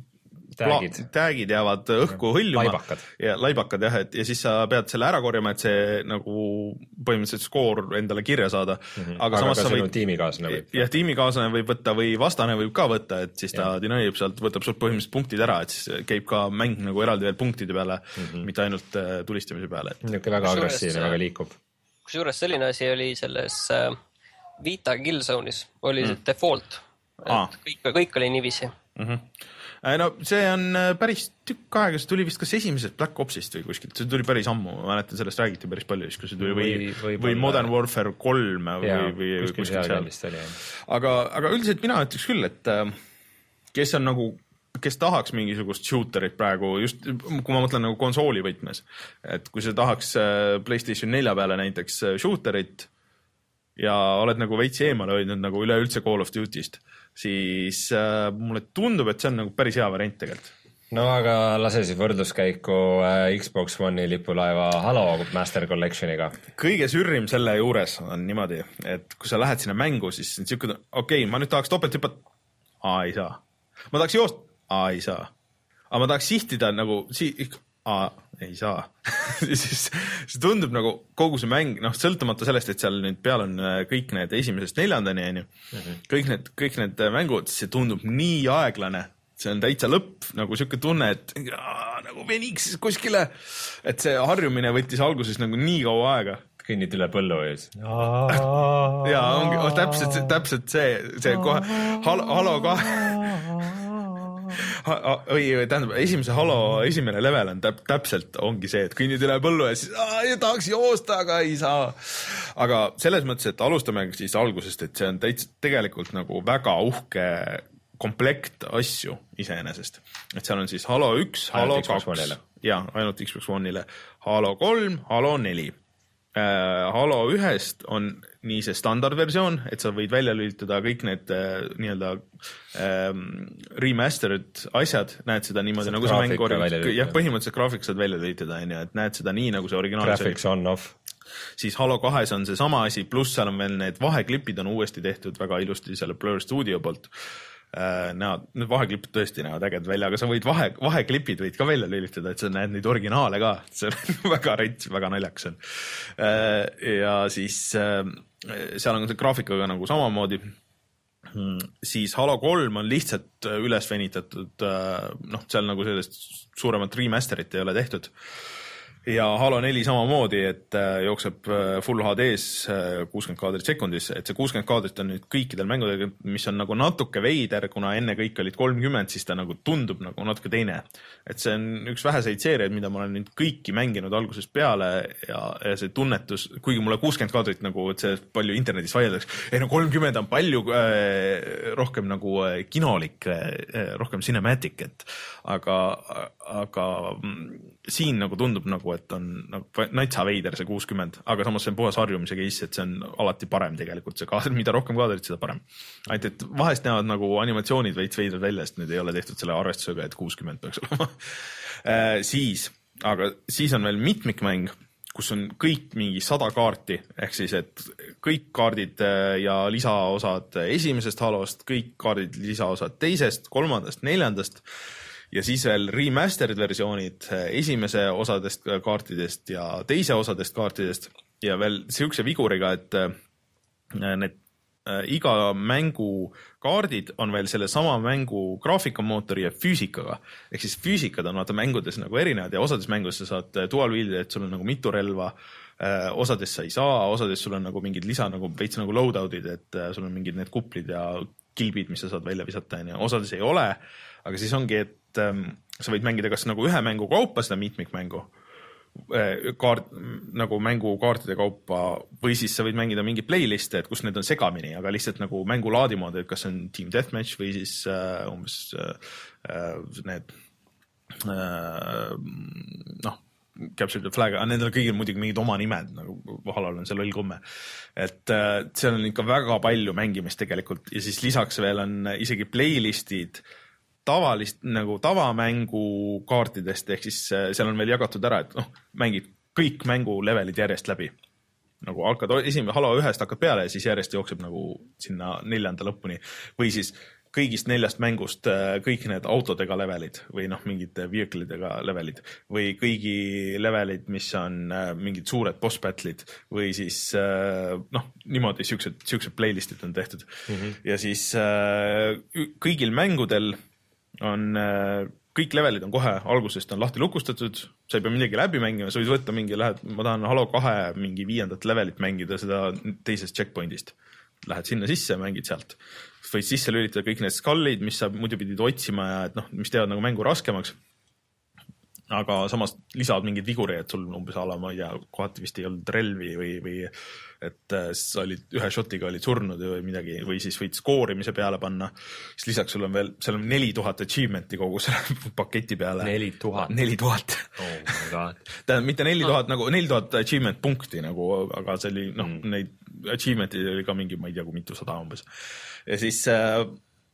[SPEAKER 2] Täägid.
[SPEAKER 1] täägid jäävad õhku hõljuma.
[SPEAKER 2] Laibakad.
[SPEAKER 1] Ja laibakad jah, et ja siis sa pead selle ära korjama, et see nagu põhimõtteliselt skoor endale kirja saada.
[SPEAKER 2] Mm-hmm. Aga, aga samas sa võid... tiimikaaslane võib.
[SPEAKER 1] Jah, tiimikaaslane võib võtta või vastane võib ka võtta, et siis ta ja. Dinaib sealt, võtab sult põhimõtteliselt punktid ära, et siis käib ka mäng nagu eraldi veel punktide peale, mm-hmm. mitte ainult tulistamise peale. Et...
[SPEAKER 2] Niuke väga agressiivne, väga liikub.
[SPEAKER 3] Kusjuures selline asi oli selles äh, Vita Killzone'is, oli mm. see default, et ah. kõik, kõik oli niiviisi.
[SPEAKER 1] Mm-hmm. No see on päris tükk aega, see tuli vist kas esimesest Black Opsist või kuskilt, see tuli päris ammu, ma mäletan, sellest räägiti päris palju, kui see tuli või, või, või Modern Warfare kolm või,
[SPEAKER 2] ja,
[SPEAKER 1] või
[SPEAKER 2] kuskil seal.
[SPEAKER 1] Aga, aga üldiselt mina ütleks küll, et kes on nagu, kes tahaks mingisugust shooterit praegu, just kui ma mõtlen nagu konsooli võtmes, et kui sa tahaks PlayStation nelja peale näiteks shooterit ja oled nagu veits eemale hoidnud nagu üleüldse Call of Duty'st, siis äh, mulle tundub, et see on nagu päris hea variant tegelikult.
[SPEAKER 2] No aga lase siis võrdluskäiku äh, Xbox One'i lipulaeva Halo Master Collectioniga. Kõige
[SPEAKER 1] sürrim selle juures on niimoodi, et kui sa lähed sinna mängu, siis okei, okay, ma nüüd tahaks topelthüpat, aa ei saa. Ma tahaks joost, aa ei saa. Aga ma tahaks sihtida nagu, si aa ei saa. siis see tundub nagu kogu see mäng, noh sõltumata sellest, et seal nüüd peal on kõik need esimesest neljandani, mm-hmm. kõik need, kõik need mängud, see tundub nii aeglane, see on täitsa lõpp, nagu siuke tunne, et aa, nagu veniks kuskile, et see harjumine võttis alguses nagu nii kaua aega.
[SPEAKER 2] Kõnnid üle põllu ees.
[SPEAKER 1] Jaa, ongi oh, täpselt, täpselt see, see kohe, halo, halo ka või tähendab, esimese Halo esimene level on täp, täpselt ongi see, et kõnnid üle põllu ja siis aa, tahaks joosta, aga ei saa. Aga selles mõttes, et alustame siis algusest, et see on täitsa tegelikult nagu väga uhke komplekt asju iseenesest. Et seal on siis Halo üks, Halo kaks, ja ainult Xbox One'ile, Halo kolm, Halo neli. Äh, Halo ühest on nii see standardversioon, et sa võid välja lülitada kõik need äh, nii-öelda ähm, remastered asjad, näed seda niimoodi, nagu sa mängid, jah, põhimõtteliselt graafik saad välja lülitada, et näed seda nii, nagu see originaal
[SPEAKER 2] graphics on off.
[SPEAKER 1] Siis Halo kahes on see sama asi, pluss seal on veel need vaheklipid on uuesti tehtud väga ilusti selle Blur Studio poolt. Näod, need vaheklipid tõesti näevad äged välja, aga sa võid vahe, vaheklipid võid ka välja lülitada, et sa näed neid originaale ka, see on väga rets, väga naljaks on. Ja siis seal on see graafikaga nagu samamoodi, siis Halo kolm on lihtsalt üles venitatud, noh, seal nagu sellest suuremat remasterit ei ole tehtud. Ja Halo neli samamoodi, et jookseb full H D-s kuuskümmend kaadrit sekundis, et see kuuskümmend kaadrit on nüüd kõikidel mängudega, mis on nagu natuke veider, kuna enne kõik olid kolmkümmend, siis ta nagu tundub nagu natuke teine. Et see on üks väheseid seeriaid, mida ma olen nüüd kõiki mänginud algusest peale ja, ja see tunnetus, kuigi mulle kuuskümmend kaadrit nagu, et see palju internetis vaieldaks, ei no kolmkümmend on palju äh, rohkem nagu kinolik, äh, rohkem cinematic, et aga, aga siin nagu tundub nagu, et on nagu natsa veider see kuuskümmend, aga samas see on puhas harjumise case, et see on alati parem tegelikult, see kaadrit, mida rohkem kaadrit, seda parem. Ainult, et vahest näevad nagu animatsioonid veits veidrad välja, sest nüüd ei ole tehtud selle arvestusega, et kuuskümmend peaks olema. Siis, aga siis on veel mitmikmäng, kus on kõik mingi sada kaarti, ehk siis, et kõik kaardid ja lisaosad esimesest Halost, kõik kaardid lisaosad teisest, kolmandast, neljandast ja siis veel remastered versioonid esimese osadest kaartidest ja teise osadest kaartidest ja veel siukse viguriga, et need iga mängu kaardid on veel selle sama mängu graafikamootori ja füüsikaga. Ehk siis füüsikad on vaata mängudes nagu erinevad ja osades mängus sa saad dual wield'id, et sul on nagu mitu relva, osades sa ei saa, osades sul on nagu mingid lisa nagu veits nagu loadout'id, et sul on mingid need kuplid ja kilbid, mis sa saad välja visata, ja osades ei ole, aga siis ongi, et ähm, sa võid mängida kas nagu ühe mängu kaupa seda mitmikmängu, kaart, nagu mängukaartide kaupa või siis sa võid mängida mingi playliste, et kus need on segamini, aga lihtsalt nagu mängulaadi moodi, et kas on Team Deathmatch või siis äh, umbes äh, need äh, noh, Capture the Flag, aga nendel kõigil muidugi mingid oma nimed, nagu Halol on see loll komme. Et äh, seal on ikka väga palju mängimist tegelikult ja siis lisaks veel on isegi playlistid tavalist nagu tavamängu kaartidest, ehk siis seal on veel jagatud ära, et noh, mängid kõik mängu levelid järjest läbi. Nagu hakkad esimene Halo ühest hakkad peale ja siis järjest jookseb nagu sinna neljanda lõpuni või siis kõigist neljast mängust kõik need autodega levelid või noh, mingid vehicle'idega levelid või kõigi levelid, mis on mingid suured boss battle'id või siis noh, niimoodi siuksed, siuksed playlistid on tehtud. Mm-hmm. Ja siis kõigil mängudel on kõik levelid on kohe algusest on lahti lukustatud, sa ei pea midagi läbi mängima, sa võid võtta mingi, lähed, ma tahan Halo kahe mingi viiendat levelit mängida seda teisest checkpointist. Lähed sinna sisse ja mängid sealt. Võid sisse lülitada kõik need skallid, mis sa muidu pidid otsima ja et noh, mis teevad nagu mängu raskemaks. Aga samas lisavad mingid viguri, et sul umbes ala, ma ei tea, kohati vist ei olnud relvi või, või et sa olid ühe shotiga olid surnud või midagi, või siis võid skoorimise peale panna. Siis lisaks sul on veel, seal on neli tuhat achievementi kogu selle paketi peale.
[SPEAKER 2] neli tuhat?
[SPEAKER 1] neli tuhat.
[SPEAKER 2] Oh my god.
[SPEAKER 1] Tähendab, mitte neli tuhat, nagu neli tuhat achievement punkti, nagu, aga see oli, noh, mm. neid achievement'i oli ka mingi, ma ei tea, kui mitu sada umbes. Ja siis äh,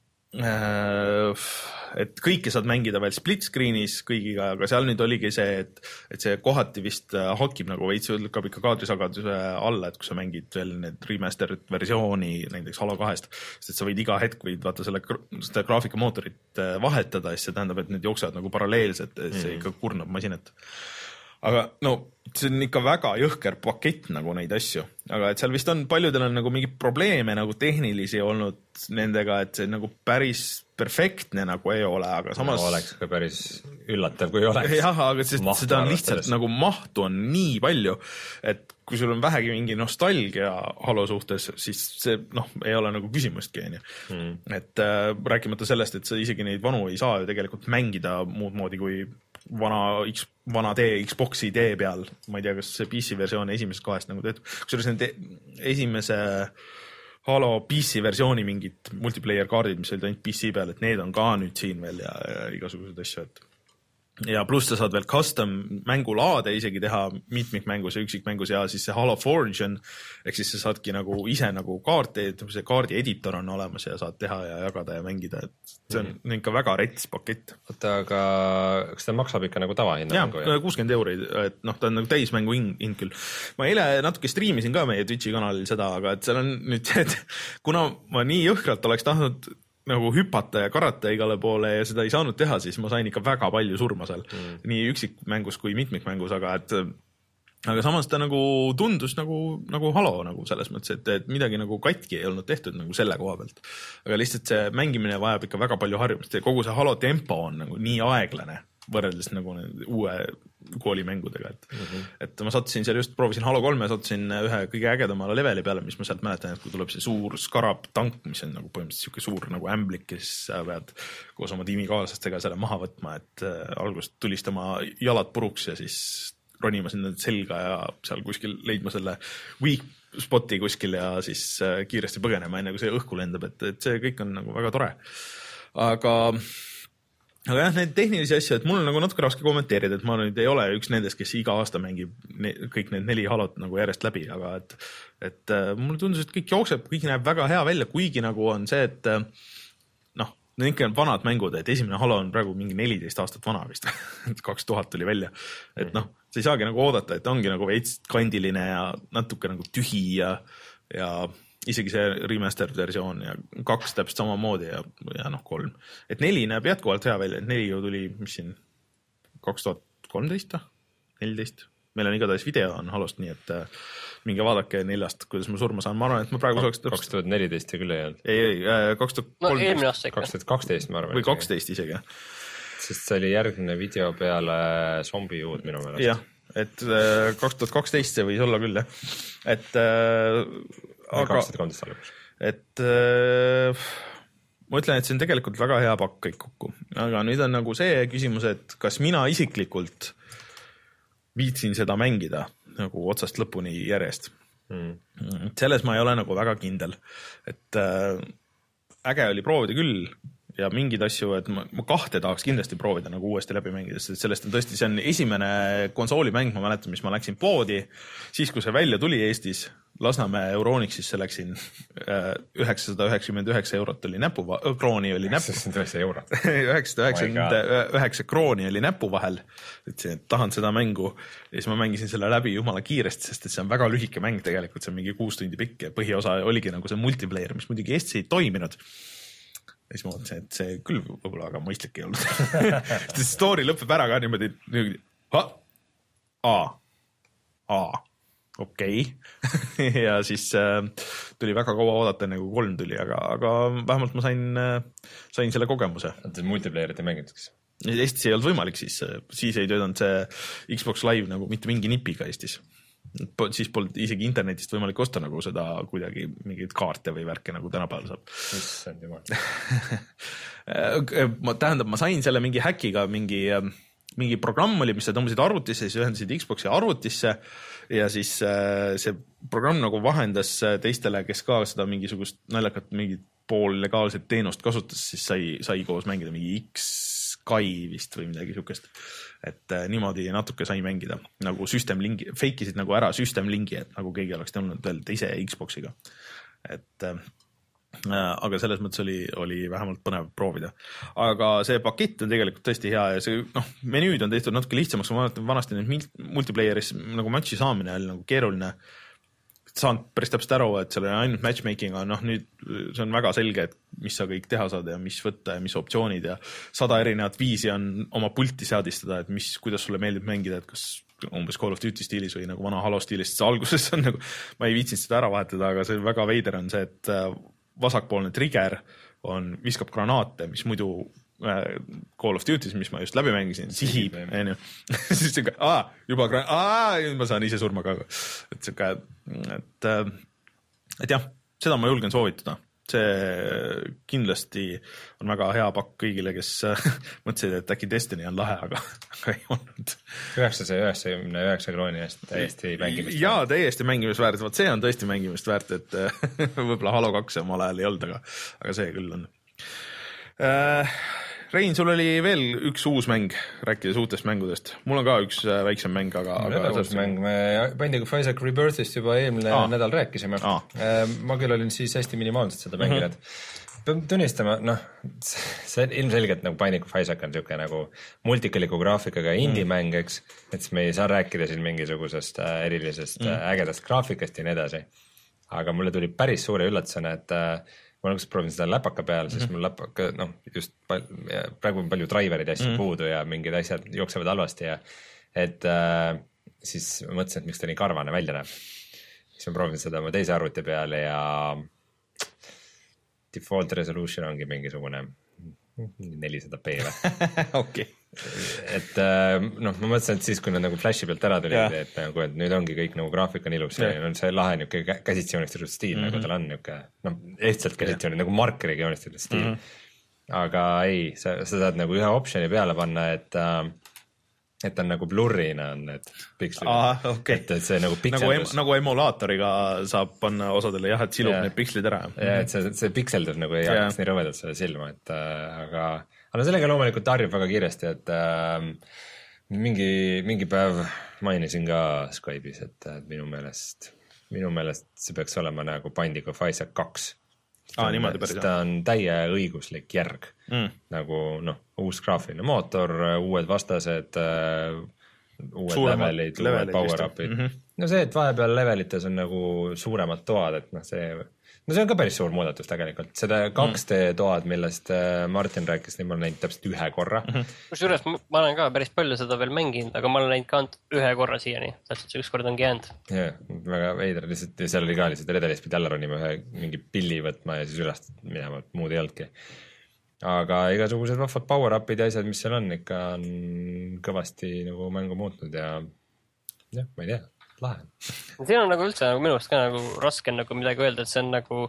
[SPEAKER 1] et kõike saad mängida veel split screen'is kõigiga, aga seal nüüd oligi see, et, et see kohati vist hakib nagu veits, lükkab ikka kaadrisagaduse alla, et kui sa mängid veel need remastered versiooni näiteks Halo kahest, sest et sa võid iga hetk võid vaata selle, selle graafikamootorit vahetada, siis see tähendab, et need jooksevad nagu paralleelselt, see mm-hmm. ikka kurnab masinat. Aga no, see on ikka väga jõhker pakett nagu neid asju, aga et seal vist on, paljudel on nagu mingi probleeme nagu tehnilisi olnud nendega, et see nagu päris perfektne nagu ei ole, aga samas...
[SPEAKER 2] No, oleks ka päris üllatav, kui oleks.
[SPEAKER 1] Jah, aga sest, seda on lihtsalt sellest. Nagu mahtu on nii palju, et kui sul on vähegi mingi nostalgia Halo suhtes, siis see noh, ei ole nagu küsimustki. Mm. Et äh, rääkimata sellest, et sa isegi neid vanu ei saa ju tegelikult mängida muud moodi kui vana, X, vana tee, Xboxi tee peal. Ma ei tea, kas see P C versioon esimesest kahest nagu teed. Kusjuures need esimese Halo P C versiooni mingid multiplayer kaardid, mis olid ainult P C peal, et need on ka nüüd siin veel ja, ja igasugused asju, et ja pluss sa saad veel custom mängulaade isegi teha mitmikmängus ja üksikmängus ja siis see Halo Forge on, ehk siis sa saadki nagu ise nagu kaarte, see kaardi editor on olemas ja saad teha ja jagada ja mängida, et see on mm-hmm. ikka väga rets pakett.
[SPEAKER 2] Oota, aga kas ta maksab ikka nagu tavahinna?
[SPEAKER 1] Jaa, kuuskümmend euri, et noh, ta on nagu täismängu hind küll. Ma eile natuke striimisin ka meie Twitchi kanalil seda, aga et seal on nüüd see, et kuna ma nii jõhkralt oleks tahtnud nagu hüpata ja karata igale poole ja seda ei saanud teha, siis ma sain ikka väga palju surma seal. Mm. Nii üksikmängus kui mitmikmängus, aga et aga samas ta nagu tundus nagu, nagu Halo nagu selles mõttes, et, et midagi nagu katki ei olnud tehtud nagu selle koha pealt. Aga lihtsalt see mängimine vajab ikka väga palju harjumist ja kogu see Halo tempo on nagu nii aeglane võrreldes nagu uue koolimängudega, et, mm-hmm. et ma sattusin seal just, proovisin Halo kolme ja sattusin ühe kõige ägedamale leveli peale, mis ma sealt mäletan, et kui tuleb see suur skarab tank, mis on nagu põhimõtteliselt siuke suur nagu ämblik, kes pead koos oma tiimikaaslastega selle maha võtma, et äh, algust tulistama jalad puruks ja siis ronima sinna selga ja seal kuskil leidma selle weak spoti kuskil ja siis äh, kiiresti põgenema, enne kui see õhku lendab, et, et see kõik on nagu väga tore. Aga Aga jah, need tehnilisi asju, et mul on nagu natuke raske kommenteerida, et ma nüüd ei ole üks nendest, kes iga aasta mängib ne, kõik need neli Halot nagu järjest läbi, aga et, et äh, mulle tundus, et kõik jookseb, kõik näeb väga hea välja, kuigi nagu on see, et äh, noh, need ikka on vanad mängud, et esimene Halo on praegu mingi neliteist aastat vana vist, kaks tuhat tuli välja, et noh, sa ei saagi nagu oodata, et ongi nagu veits kandiline ja natuke nagu tühi ja, ja isegi see remastered versioon ja kaks täpselt samamoodi ja, ja noh, kolm. Et neli näeb jätkuvalt hea välja, et neli ju tuli, mis siin, kaks tuhat kolmteist, neliteist. Meil on igatahes video on Halost, nii et äh, minge vaadake neljast, kuidas ma surma saan. Ma arvan, et ma praegu saaks täpselt...
[SPEAKER 2] kaks tuhat neliteist ja küll ei olnud.
[SPEAKER 1] Ei, ei, kaks tuhat kolmteist.
[SPEAKER 3] No eelmine aasta ikka.
[SPEAKER 2] kaks tuhat kaksteist, ma arvan.
[SPEAKER 1] Või kaksteist isegi.
[SPEAKER 2] Sest see oli järgmine video peale zombijuud minu meelest.
[SPEAKER 1] Jah, et äh, kaks tuhat kaksteist see võis olla küll, jah. Et... Äh, aga...
[SPEAKER 2] kaks tuhat kolmteist alguses.
[SPEAKER 1] Et... Äh, ma ütlen, et see on tegelikult väga hea pakk kõik kokku. Aga nüüd on nagu see küsimus, et kas mina isiklikult viitsin seda mängida nagu otsast lõpuni järjest. Mm. Selles ma ei ole nagu väga kindel. Et äh, äge oli proovida küll ja mingid asju, et ma, ma kahte tahaks kindlasti proovida nagu uuesti läbi mängida, sest sellest on tõesti, see on esimene konsoolimäng, ma mäletan, mis ma läksin poodi, siis kui see välja tuli Eestis, Lasnamäe Euronixisse läksin üheksasada üheksakümmend üheksa eurot oli näpu, krooni oli näpu. üheksasada üheksakümmend üheksa krooni oli näpu vahel, et tahan seda mängu ja siis ma mängisin selle läbi jumala kiiresti, sest et see on väga lühike mäng tegelikult, see on mingi kuus tundi pikk ja põhiosa oligi nagu see multiplayer, mis muidugi Eestis ei toiminud. Ja siis ma mõtlesin, et see küll võib-olla väga mõistlik ei olnud. Story lõpeb ära ka niimoodi, niimoodi ha, a, a, okei. Okay. Ja siis äh, tuli väga kaua oodata, enne kui kolm tuli, aga, aga vähemalt ma sain, äh, sain selle kogemuse.
[SPEAKER 2] Multiplayerit ei mängitakse?
[SPEAKER 1] Eestis ei olnud võimalik siis, siis ei töötanud see Xbox Live nagu mitte mingi nipiga Eestis. Siis polnud isegi internetist võimalik osta nagu seda kuidagi mingeid kaarte või värke nagu tänapäeval saab.
[SPEAKER 2] Issand jumal.
[SPEAKER 1] ma tähendab, ma sain selle mingi häkiga, mingi, mingi programm oli, mis sa tõmbasid arvutisse, siis ühendasid Xboxi arvutisse ja siis see programm nagu vahendas teistele, kes ka seda mingisugust naljakat mingit pool legaalset teenust kasutas, siis sai, sai koos mängida mingi X-Sky vist või midagi sihukest. Et äh, niimoodi natuke sai mängida, nagu system lingi, feikisid nagu ära system lingi, et nagu keegi oleks tulnud veel teise Xboxiga. Et äh, aga selles mõttes oli, oli vähemalt põnev proovida. Aga see pakett on tegelikult tõesti hea ja see noh, menüüd on tehtud natuke lihtsamaks, ma vaatan vanasti nüüd multiplayeris nagu matchi saamine oli nagu keeruline. Saan päris täpselt aru, et seal on ainult matchmaking, aga noh, nüüd see on väga selge, et mis sa kõik teha saad ja mis võtta ja mis optsioonid ja sada erinevat viisi on oma pulti seadistada, et mis, kuidas sulle meeldib mängida, et kas umbes Call of Duty stiilis või nagu vana Halo stiilis, see alguses on nagu, ma ei viitsinud seda ära vahetada, aga see väga veider on see, et vasakpoolne trigger on, viskab granaate, mis muidu Call of Duty's, mis ma just läbi mängisin, sihib, on ju. Siis siuke, aa, juba gran-, aa, ma saan ise surma ka. Et siuke, et, et jah, seda ma julgen soovitada. See kindlasti on väga hea pakk kõigile, kes mõtlesid, et äkki Destiny on lahe, aga, aga ei olnud.
[SPEAKER 2] üheksasaja üheksakümne üheksa krooni eest täiesti mängimist.
[SPEAKER 1] Jaa, täiesti mängimist väärt. Vaat see on tõesti mängimist väärt, et võib-olla Halo kaks omal ajal ei olnud, aga, aga see küll on. Rein, sul oli veel üks uus mäng, rääkides uutest mängudest. Mul on ka üks väiksem mäng, aga...
[SPEAKER 2] Lõpetus mäng, me Binding of Isaac Rebirthist juba eelmine Aa. nädal rääkisime. Aa. Ma küll olin siis hästi minimaalselt seda mänginud. Mm-hmm. Peab tunnistama, noh, see on ilmselgelt nagu Binding of Isaac on siuke nagu multikaliku graafikaga indie-mäng, eks, et me ei saa rääkida siin mingisugusest erilisest mm. ägedast graafikast ja nii edasi. Aga mulle tuli päris suure üllatusena, et ma olen kus proovin seda läpaka peal, siis mm-hmm. mul läpaka, noh, just pal- praegu on palju driverid asju mm-hmm. puudu ja mingid asjad jooksevad halvasti ja et äh, siis ma mõtlesin, et miks ta nii karvane välja näeb. Siis ma proovin seda oma teise arvuti peale ja default resolution ongi mingisugune nelisada p või.
[SPEAKER 1] Okei.
[SPEAKER 2] Et noh, ma mõtlesin, et siis kui nad nagu flashi pealt ära tulid, yeah. et, nagu, et nüüd ongi kõik nagu graafik on ilus yeah. ja on see lahe niuke käsitsi joonistatud stiil mm-hmm. nagu tal on niuke, noh, lihtsalt käsitsi yeah. nagu markeriga joonistatud stiil mm-hmm. aga ei, sa, sa saad nagu ühe optioni peale panna, et et on nagu blurrina on need pikslid
[SPEAKER 1] ah, okay.
[SPEAKER 2] et, et see nagu pikseldus
[SPEAKER 1] nagu, em, nagu emulaatoriga saab panna osadele jah, et silub yeah. need pikslid ära
[SPEAKER 2] ja et see, see pikseldus nagu ei yeah. hakkaks nii rõvedalt selle silma, et äh, aga aga sellega loomulikult tarjub väga kiiresti, et äh, mingi, mingi päev mainisin ka Skype'is, et, et minu meelest, minu meelest see peaks olema nagu Binding of Isaac kaks.
[SPEAKER 1] Ah, niimoodi päris.
[SPEAKER 2] Ta on täie õiguslik järg. Mm. Nagu noh, uus graafiline mootor, uued vastased, uued
[SPEAKER 1] Suuremad
[SPEAKER 2] levelid,
[SPEAKER 1] levelid
[SPEAKER 2] uued power-up'id.
[SPEAKER 1] mm. -hmm.
[SPEAKER 2] no see, et vahepeal levelites on nagu suuremad toad, et noh, see no see on ka päris suur muudatus tegelikult. Seda kaks D toad, millest Martin rääkis, nii ma olen näinud täpselt ühe korra. Mm -hmm.
[SPEAKER 3] Kusjuures ma olen ka päris palju seda veel mänginud, aga ma olen näinud ka ühe korra siiani. Täpselt see üks kord ongi jäänud.
[SPEAKER 2] Jah, väga veidra. Lihtsalt seal oli ka lihtsalt redelis pidi jälle ronima ühe mingi pilli võtma ja siis ülest minema, muud ei olnudki. Aga igasugused vahvad power-up'id ja asjad, mis seal on, ikka on kõvasti nagu mängu muutnud ja jah, ma ei tea, lahe.
[SPEAKER 3] Siin on nagu üldse nagu minu arust ka nagu raske nagu midagi öelda, et see on nagu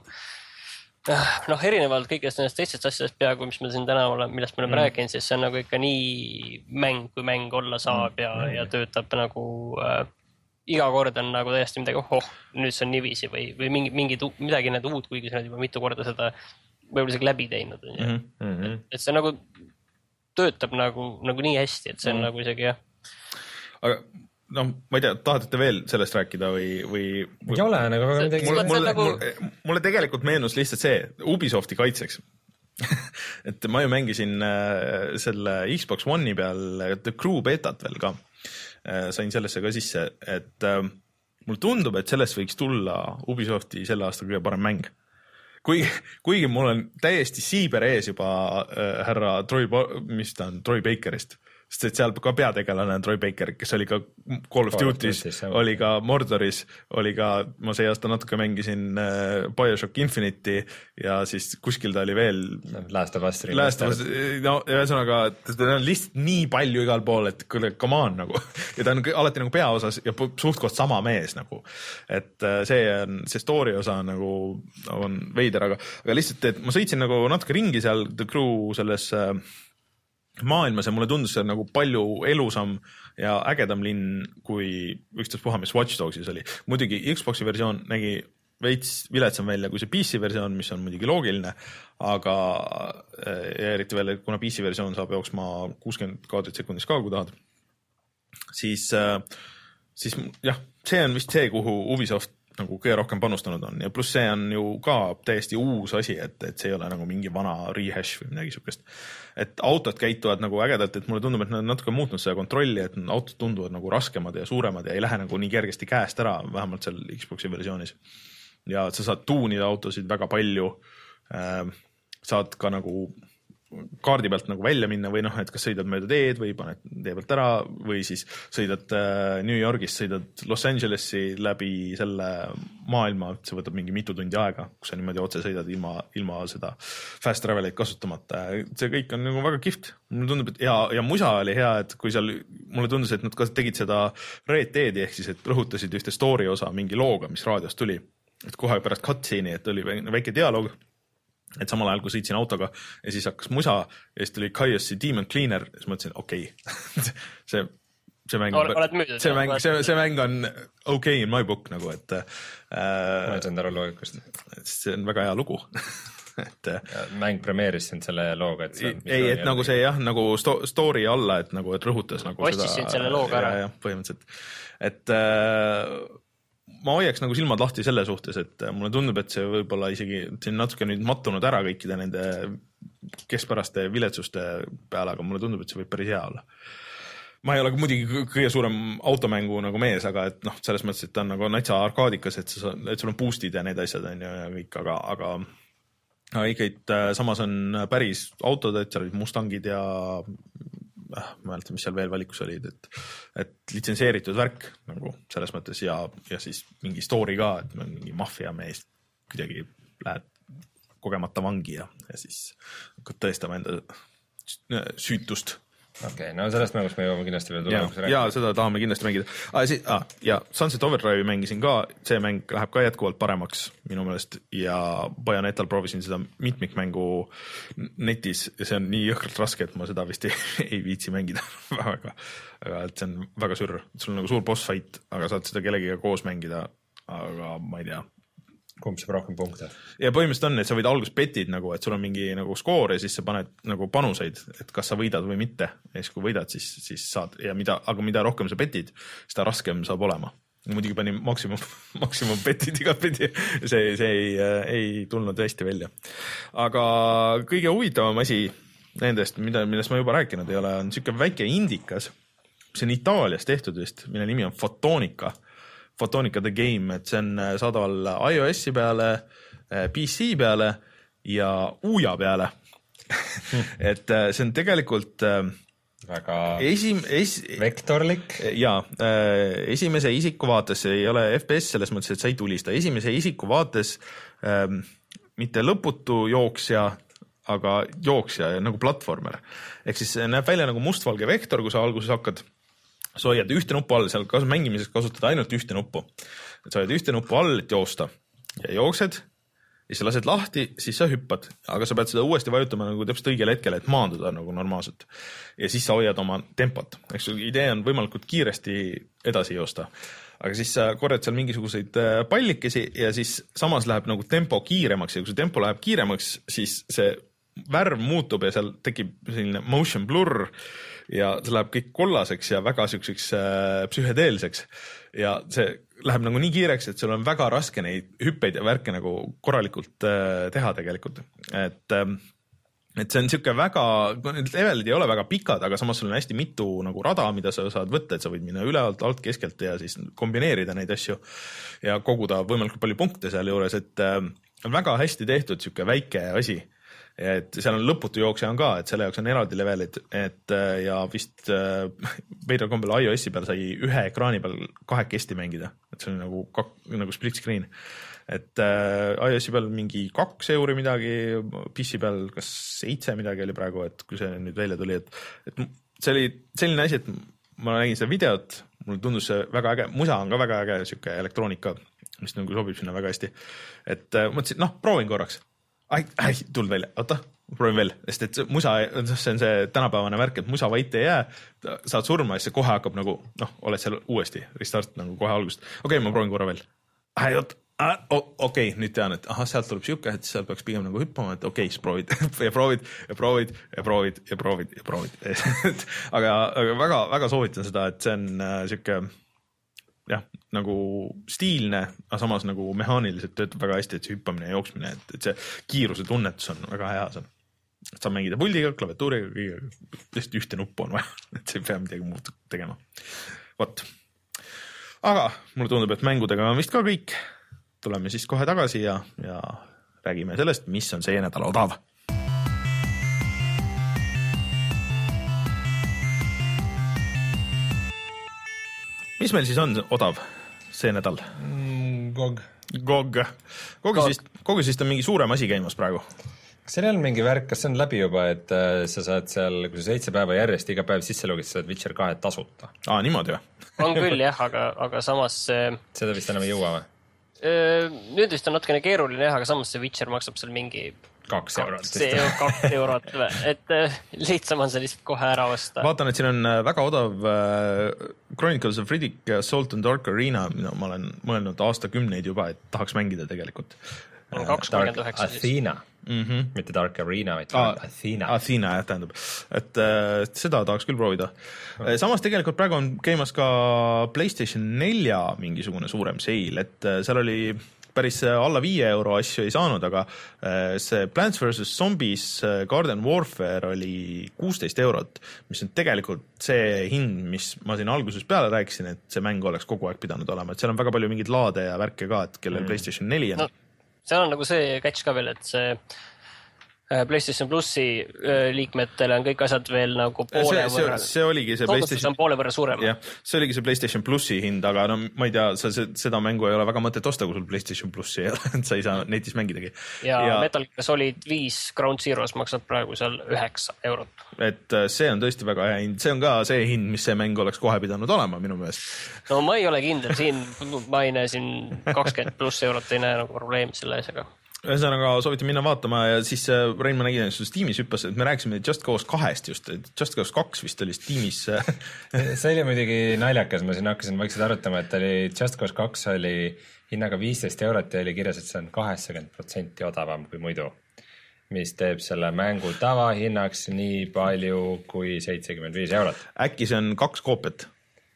[SPEAKER 3] noh, erinevalt kõigest nendest teistest asjadest peaaegu, mis me siin täna oleme, millest me oleme mm. rääkinud, siis see on nagu ikka nii mäng, kui mäng olla saab ja, mm. ja töötab nagu äh, iga kord on nagu täiesti midagi, oh, nüüd see on niiviisi või, või mingi, mingi, midagi need uut, kuigi sa oled juba mitu korda seda võib-olla isegi läbi teinud. Mm -hmm. Et see nagu töötab nagu, nagu nii hästi, et see on mm. nagu isegi jah.
[SPEAKER 1] Aga noh, ma ei tea, tahate veel sellest rääkida või, või...
[SPEAKER 2] ei ole nagu väga midagi.
[SPEAKER 1] Mulle, mulle, nagu... mulle, mulle tegelikult meenus lihtsalt see Ubisofti kaitseks et ma ju mängisin äh, selle Xbox One'i peal The Crew betat veel ka. Äh, sain sellesse ka sisse, et äh, mulle tundub, et sellest võiks tulla Ubisofti selle aasta kõige parem mäng. Kuigi, kuigi mul on täiesti siiber ees juba äh, härra Troy, mis ta on, Troy Bakerist. Sest et seal ka peategelane on Troy Baker, kes oli ka Call of Duty's, oli ka Mordoris, oli ka, ma see aasta natuke mängisin äh, BioShock Infinite'i ja siis kuskil ta oli veel
[SPEAKER 2] Last of Us.
[SPEAKER 1] Last of Us, no ühesõnaga, ta on lihtsalt nii palju igal pool, et come on nagu. Ja ta on alati nagu peaosas ja suht-koht sama mees nagu. Et äh, see on, see story osa nagu on veider, aga, aga lihtsalt, et ma sõitsin nagu natuke ringi seal The Crew selles äh, maailmas ja mulle tundus see nagu palju elusam ja ägedam linn kui ükstaspuha, mis Watch Dogsis oli. Muidugi Xboxi versioon nägi veits viletsam välja kui see P C versioon, mis on muidugi loogiline, aga eriti veel, kuna P C versioon saab jooksma kuuskümmend kaadrit sekundis ka, kui tahad, siis, siis jah, see on vist see, kuhu Ubisoft nagu kõige rohkem panustanud on ja pluss see on ju ka täiesti uus asi, et, et see ei ole nagu mingi vana rehash või midagi sukest. Et autod käituvad nagu ägedalt, et mulle tundub, et nad on natuke muutnud seda kontrolli, et autod tunduvad nagu raskemad ja suuremad ja ei lähe nagu nii kergesti käest ära, vähemalt seal Xboxi versioonis. Ja sa saad tuunida autosid väga palju, äh, saad ka nagu kaardi pealt nagu välja minna või noh, et kas sõidad mööda teed või paned tee pealt ära või siis sõidad äh, New Yorgist, sõidad Los Angelesi läbi selle maailma, et see võtab mingi mitu tundi aega, kus sa niimoodi otse sõidad ilma, ilma seda fast travelit kasutamata. See kõik on nagu väga kihvt. Mulle tundub, et ja, ja musa oli hea, et kui seal, mulle tundus, et nad ka tegid seda Red Deadi ehk siis, et rõhutasid ühte story osa mingi looga, mis raadiost tuli. Et kohe pärast cutscene'i, et oli väike dialoog, et samal ajal, kui sõitsin autoga ja siis hakkas musa ja siis tuli Kaiossi Demon Cleaner ja siis mõtlesin, okei, okay. see, see mäng, see mäng, see, see mäng on okei okay in my book nagu, et äh,
[SPEAKER 2] ma ütlen aru loogikast.
[SPEAKER 1] See on väga hea lugu. et
[SPEAKER 2] ja, mäng premeeris sind selle looga, et
[SPEAKER 1] see on, ei, et nagu see jah, nagu sto, story alla, et nagu, et rõhutas nagu
[SPEAKER 3] ostisid seda, selle looga ära.
[SPEAKER 1] Ja, ja, põhimõtteliselt. Et äh, ma hoiaks nagu silmad lahti selle suhtes, et mulle tundub, et see võib-olla isegi siin natuke nüüd mattunud ära kõikide nende keskpäraste viletsuste peale, aga mulle tundub, et see võib päris hea olla. Ma ei ole muidugi kõige suurem automängu nagu mees, aga et noh, selles mõttes, et ta on nagu natsa arkaadikas, et, sa, et sul on boostid ja need asjad on ja kõik, aga, aga, aga ikkagi samas on päris autod, et seal olid Mustangid ja ma mäletan, mis seal veel valikus olid, et, et litsenseeritud värk nagu selles mõttes ja, ja siis mingi story ka, et mingi maffia mees kuidagi lähed kogemata vangi ja, ja siis hakkad tõestama enda süütust.
[SPEAKER 2] Okei, okay, no sellest mängust me jõuame kindlasti veel
[SPEAKER 1] tulemus rääkida. Ja seda tahame kindlasti mängida. Ah, si- ah, ja Sunset Overdrive'i mängisin ka, see mäng läheb ka jätkuvalt paremaks minu meelest ja Bayonetal proovisin seda mitmikmängu netis ja see on nii jõhkralt raske, et ma seda vist ei, ei viitsi mängida väga, aga et see on väga sürr. Sul on nagu suur boss fight, aga saad seda kellegiga koos mängida, aga ma ei tea.
[SPEAKER 2] Kumb saab rohkem punkte?
[SPEAKER 1] Ja põhimõtteliselt on, et sa võid alguses petid nagu, et sul on mingi nagu skoor ja siis sa paned nagu panuseid, et kas sa võidad või mitte. Ja siis kui võidad, siis, siis saad, ja mida, aga mida rohkem sa petid, seda raskem saab olema. Muidugi panin maksimum, maksimum petid iga pidi. See, see ei, ei tulnud hästi välja. Aga kõige huvitavam asi nendest, mida, millest ma juba rääkinud ei ole, on siuke väike indikas, see on Itaalias tehtud vist, mille nimi on Photonica, Photonica The Game, et see on saadaval iOS-i peale, P C peale ja Ouya peale et see on tegelikult
[SPEAKER 2] väga
[SPEAKER 1] esim, es,
[SPEAKER 2] vektorlik.
[SPEAKER 1] Jaa, esimese isiku vaates ei ole F P S selles mõttes, et sa ei tulista. Esimese isiku vaates ähm, mitte lõputu jooksja, aga jooksja nagu platvormer. Ehk siis näeb välja nagu mustvalge vektor, kui sa alguses hakkad, sa hoiad ühte nuppu all, seal kas, mängimiseks kasutad ainult ühte nuppu. Et sa hoiad ühte nuppu all, et joosta ja jooksed, ja sa lased lahti, siis sa hüppad, aga sa pead seda uuesti vajutama nagu täpselt õigel hetkel, et maanduda nagu normaalselt. Ja siis sa hoiad oma tempot. Eks idee on võimalikult kiiresti edasi joosta. Aga siis sa korjad seal mingisuguseid pallikesi ja siis samas läheb nagu tempo kiiremaks ja kui see tempo läheb kiiremaks, siis see värv muutub ja seal tekib selline motion blur ja see läheb kõik kollaseks ja väga siukseks äh, psühhedeelseks ja see läheb nagu nii kiireks, et sul on väga raske neid hüppeid ja värke nagu korralikult äh, teha tegelikult. Et, äh, et see on siuke väga, need levelid ei ole väga pikad, aga samas sul on hästi mitu nagu rada, mida sa saad võtta, et sa võid minna üle alt, alt keskelt ja siis kombineerida neid asju ja koguda võimalikult palju punkte seal juures, et äh, on väga hästi tehtud siuke väike asi. Et seal on lõputu jooksja on ka, et selle jaoks on eraldi levelid, et ja vist veidral kombel iOS-i peal sai ühe ekraani peal kahekesti mängida, et see on nagu, kak, nagu split screen. Et iOS-i peal mingi kaks euri midagi, P C peal kas seitse midagi oli praegu, et kui see nüüd välja tuli, et, et see oli selline asi, et ma nägin seda videot, mulle tundus see väga äge, musa on ka väga äge, siuke elektroonika, mis nagu sobib sinna väga hästi. Et mõtlesin, noh, proovin korraks. Ai, ai, tuld välja, oota, proovin veel, sest et musa, see on see tänapäevane värk, et musa vait ei jää, saad surma ja see kohe hakkab nagu, noh, oled seal uuesti, restart nagu kohe algust. Okei, okay, ma proovin korra veel. Ai, oot, okei, okay, nüüd tean, et aha, sealt tuleb siuke, et seal peaks pigem nagu hüppama, et okei, okay, siis proovid ja proovid ja proovid ja proovid ja proovid ja proovid. aga, aga väga, väga soovitan seda, et see on äh, siuke jah, nagu stiilne, aga samas nagu mehaaniliselt töötab väga hästi, et see hüppamine ja jooksmine, et, et see kiiruse tunnetus on väga hea. Saab mängida puldiga, klaviatuuriga, lihtsalt ühte nuppu on vaja, et see ei pea midagi muud tegema. Vot. Aga mulle tundub, et mängudega on vist ka kõik. Tuleme siis kohe tagasi ja, ja räägime sellest, mis on see nädal odav. Mis meil siis on odav see nädal?
[SPEAKER 2] Mm, G O G.
[SPEAKER 1] G O G. Gogis vist on mingi suurem asi käimas praegu.
[SPEAKER 2] Kas seal on mingi värk, kas see on läbi juba, et äh, sa saad seal, kui sa seitse päeva järjest iga päev sisse logid, sa saad Witcher kahe tasuta?
[SPEAKER 1] Aa, niimoodi või?
[SPEAKER 3] On küll jah, aga, aga samas see...
[SPEAKER 2] Seda vist enam ei jõua või?
[SPEAKER 3] Nüüd vist on natukene keeruline jah, aga samas see Witcher maksab seal mingi...
[SPEAKER 2] Kaks eurot.
[SPEAKER 3] Kaks eurot, et lihtsam on see lihtsalt kohe ära osta.
[SPEAKER 1] Vaatan, et siin on väga odav Chronicles of Riddick Assault on Dark Arena, mida ma olen mõelnud aastakümneid juba, et tahaks mängida tegelikult.
[SPEAKER 3] On kakskümmend üheksa
[SPEAKER 2] siis. Athena, mm-hmm. mitte Dark Arena, vaid ah, Athena.
[SPEAKER 1] Athena, jah, tähendab. Et äh, seda tahaks küll proovida. Samas tegelikult praegu on käimas ka PlayStation nelja mingisugune suurem seil, et äh, seal oli... päris alla viie euro asju ei saanud, aga see Plants versus. Zombies Garden Warfare oli kuusteist eurot, mis on tegelikult see hind, mis ma siin alguses peale rääkisin, et see mäng oleks kogu aeg pidanud olema, et seal on väga palju mingeid laade ja värke ka, et kellel mm. PlayStation neli on.
[SPEAKER 3] No, seal on nagu see catch ka veel, et see PlayStation Plussi liikmetele on kõik asjad veel nagu poole
[SPEAKER 1] see, võrra. See oligi see PlayStation...
[SPEAKER 3] on poole võrra suurem.
[SPEAKER 1] Jah, see oligi see PlayStation Plussi hind, aga no ma ei tea, sa, seda mängu ei ole väga mõtet osta, kui sul PlayStation Plussi ei ole, et sa ei saa netis mängidagi.
[SPEAKER 3] Ja, ja... Metal Gear Solid viis Ground Zeroes maksab praegu seal üheksa eurot.
[SPEAKER 1] Et see on tõesti väga hea hind. See on ka see hind, mis see mäng oleks kohe pidanud olema minu meelest.
[SPEAKER 3] No ma ei ole kindel siin, ma ei näe siin kakskümmend pluss eurot, ei näe nagu probleemi selle asjaga.
[SPEAKER 1] Ühesõnaga soovitan minna vaatama ja siis Rein, ma nägin, et sul Steamis hüppas, et me rääkisime Just Cause kahest just, et Just Cause kaks vist oli Steamis.
[SPEAKER 2] See oli muidugi naljakas, ma siin hakkasin vaikselt arutama, et oli Just Cause kaks oli hinnaga viisteist eurot ja oli kirjas, et see on kaheksakümmend protsenti odavam kui muidu, mis teeb selle mängu tavahinnaks nii palju kui seitsekümmend viis eurot.
[SPEAKER 1] Äkki see on kaks koopiat?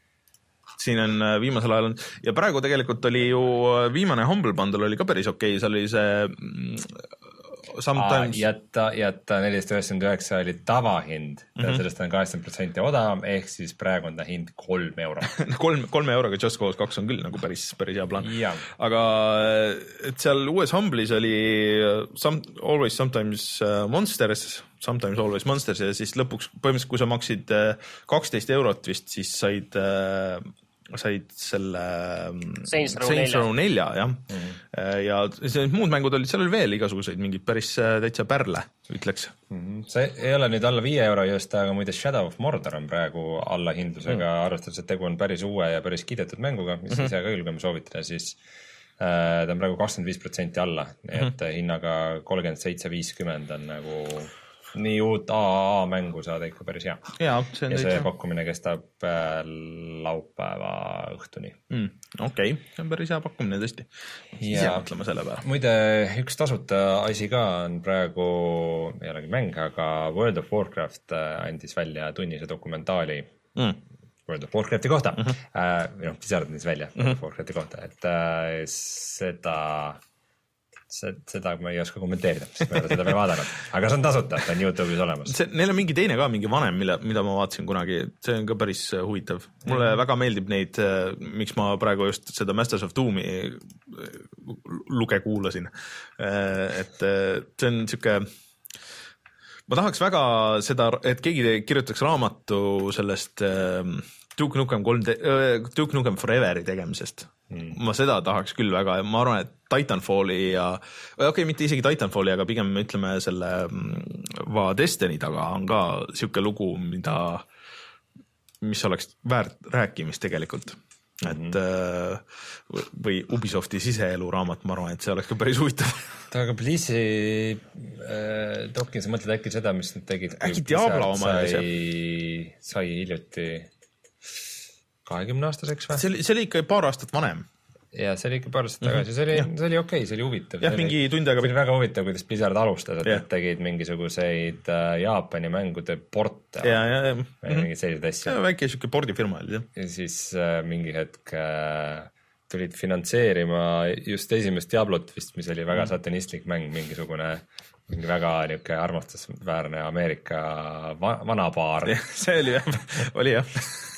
[SPEAKER 1] Siin on viimasel ajal on, ja praegu tegelikult oli ju viimane Humble Bundle oli ka päris okei, seal oli see sometimes...
[SPEAKER 2] jätta, jätta neliteist üheksakümmend üheksa oli tavahind, mm -hmm. sellest on kaheksakümmend protsenti odavam, ehk siis praegu on ta hind kolm euro.
[SPEAKER 1] kolm, kolme euroga Just Cause kaks on küll nagu päris, päris hea plaan.
[SPEAKER 2] Ja.
[SPEAKER 1] Aga et seal uues Humble'is oli some, Always Sometimes Monsters, Sometimes Always Monsters ja siis lõpuks põhimõtteliselt, kui sa maksid kaksteist eurot vist, siis said, said selle
[SPEAKER 3] Saints
[SPEAKER 1] Row nelja, jah. Mm -hmm. ja see, muud mängud olid, seal oli veel igasuguseid mingid päris täitsa pärle, ütleks.
[SPEAKER 2] Mm -hmm. See ei ole nüüd alla viie euro just, aga muide Shadow of Mordor on praegu alla hindlusega, mm -hmm. arvestades, et tegu on päris uue ja päris kiidetud mänguga, mis mm -hmm. ise ka küll, kui me soovitada, siis äh, ta on praegu kakskümmend viis protsenti alla, nii et mm -hmm. hinnaga kolmkümmend seitse viiskümmend on nagu nii uut A A A mängu saada ikka päris hea.
[SPEAKER 1] Ja, see,
[SPEAKER 2] ja see pakkumine kestab äh, laupäeva õhtuni.
[SPEAKER 1] Mm, okei, okay. See on päris hea pakkumine tõesti. Ise mõtlema selle peale.
[SPEAKER 2] Muide, üks tasuta asi ka on praegu, ei olegi mäng, aga World of Warcraft andis välja tunnise dokumentaali mm. World of Warcrafti kohta. Mm -hmm. äh, või noh, Blizzard andis välja mm -hmm. World of Warcrafti kohta, et äh, seda... seda ma ei oska kommenteerida, sest ma ei ole seda veel vaadanud, aga see on tasuta, ta on YouTube'is olemas.
[SPEAKER 1] See, neil on mingi teine ka, mingi vanem, mille, mida ma vaatasin kunagi, see on ka päris huvitav. Mulle mm-hmm. väga meeldib neid, miks ma praegu just seda Masters of Doomi luge kuulasin. Et see on siuke, ma tahaks väga seda, et keegi kirjutaks raamatu sellest Duke Nukem kolm D, Duke Nukem Foreveri tegemisest. Hmm. Ma seda tahaks küll väga, ma arvan, et Titanfalli ja, okei, okay, mitte isegi Titanfalli, aga pigem ütleme selle va Destiny taga on ka siuke lugu, mida, mis oleks väärt rääkimist tegelikult. Et mm-hmm. või Ubisofti siseelu raamat, ma arvan, et see oleks ka päris huvitav.
[SPEAKER 2] Aga Blizzi äh, Dokin, sa mõtled äkki seda, mis nad tegid?
[SPEAKER 1] Äkki Diablo oma
[SPEAKER 2] sai, sai hiljuti kahekümne aastaseks või?
[SPEAKER 1] See oli, see oli ikka paar aastat vanem.
[SPEAKER 2] Ja see oli ikka paar aastat tagasi, see oli, see oli okei, okay, see oli huvitav.
[SPEAKER 1] Jah, mingi tund aega.
[SPEAKER 2] See oli väga huvitav, kuidas Blizzard alustas, et nad tegid mingisuguseid äh, Jaapani mängude porte.
[SPEAKER 1] Ja, ja, ja.
[SPEAKER 2] Mingid sellised asja.
[SPEAKER 1] Ja, väike siuke pordifirma oli, jah.
[SPEAKER 2] Ja siis äh, mingi hetk äh, tulid finantseerima just esimest Diablot vist, mis oli väga mm. satanistlik mäng, mingisugune mingi väga niuke armastusväärne Ameerika va vanapaar.
[SPEAKER 1] See oli jah, oli jah.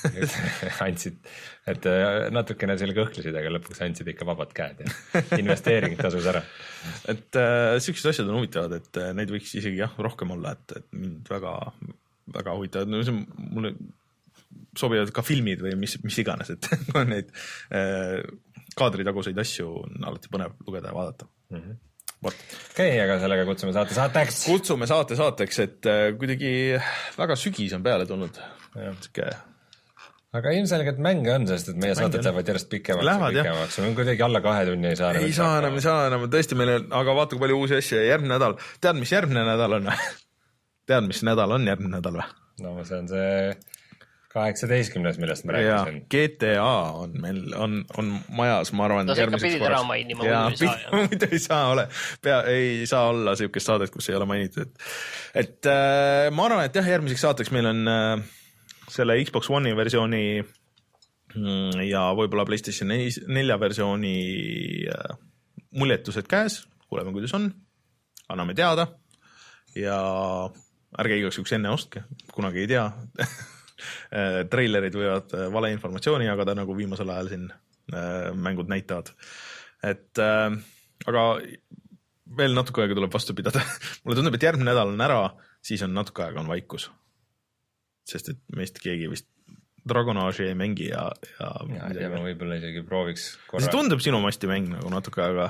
[SPEAKER 2] andsid, et natukene seal kõhklesid, aga lõpuks andsid ikka vabad käed ja investeering tasus ära.
[SPEAKER 1] Et äh, sellised asjad on huvitavad, et äh, neid võiks isegi jah, rohkem olla, et, et mind väga, väga huvitavad. No, see, mulle sobivad ka filmid või mis, mis iganes, et neid äh, kaadritaguseid asju on alati põnev lugeda ja vaadata. Mm -hmm.
[SPEAKER 2] okei okay,, aga sellega kutsume saate saateks.
[SPEAKER 1] Kutsume saate saateks, et äh, kuidagi väga sügis on peale tulnud. Siuke...
[SPEAKER 2] aga ilmselgelt mänge on, sest et meie saated lähevad järjest pikemaks Lähevad, ja pikemaks. Me kuidagi alla kahe tunni ei saa.
[SPEAKER 1] Ei saa enam, ei saa enam. Tõesti meile, aga vaata kui palju uusi asju. Järgmine nädal. Tead, mis järgmine nädal on? Tead, mis nädal on järgmine nädal või?
[SPEAKER 2] No see on see kaheksateistkümnes, millest ma rääkisin.
[SPEAKER 1] G T A on meil, on, on majas, ma arvan.
[SPEAKER 3] No see ikka pidid ära mainima, muidu ei saa.
[SPEAKER 1] Muidu ei saa ole. Pea, ei saa olla siukest saadet, kus ei ole mainitud. Et, et äh, ma arvan, et jah, järgmiseks saateks meil on äh, selle Xbox One'i versiooni ja võib-olla PlayStation nelja versiooni äh, muljetused käes. Kuuleme, kuidas on. Anname teada. Ja ärge igaks üks enne ostke. Kunagi ei tea. Trailerid võivad valeinformatsiooni jagada, nagu viimasel ajal siin mängud näitavad. Et, äh, aga veel natuke aega tuleb vastu pidada. Mulle tundub, et järgmine nädal on ära, siis on natuke aega on vaikus. Sest et meist keegi vist Dragon Age'i ei mängi ja... Ja,
[SPEAKER 2] ja, ja ma võib-olla isegi prooviks
[SPEAKER 1] korra. See tundub sinu masti mäng nagu natuke aega.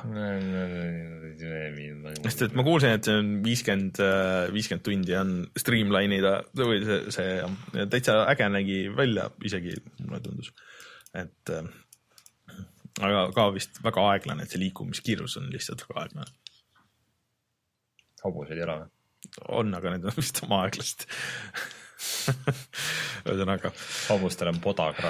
[SPEAKER 1] Sest et ma kuulsin, et see on viiskümmend, viiskümmend tundi on streamline'ida või see, see täitsa äge nägi välja isegi, mulle tundus. Et aga ka vist väga aeglane, et see liikumiskiirus on lihtsalt väga aeglane.
[SPEAKER 2] Hobused ei ole või?
[SPEAKER 1] On, aga need on vist oma aeglast. Ühesõnaga.
[SPEAKER 2] Hobustel on podagra.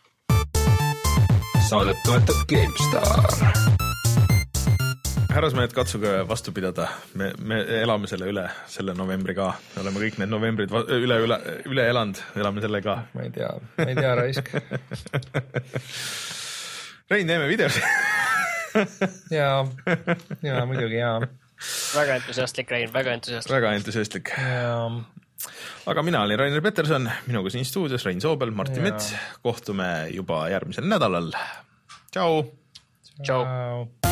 [SPEAKER 4] Saadet toetab GameStar.
[SPEAKER 1] Härrasmehed, katsuge vastu pidada. Me, me elame selle üle, selle novembri ka. Me oleme kõik need novembrid üle, üle, üle elanud. Elame selle ka.
[SPEAKER 2] Ma ei tea, ma ei tea, raisk.
[SPEAKER 1] Rein, teeme videos.
[SPEAKER 2] jaa, jaa, muidugi jaa.
[SPEAKER 3] väga entusiastlik, Rein, väga entusiastlik.
[SPEAKER 1] Väga entusiastlik. Aga mina olin Rainer Peterson, minuga siin stuudios Rein Soobel, Martin Mets. Kohtume juba järgmisel nädalal. Tšau!
[SPEAKER 3] Tšau!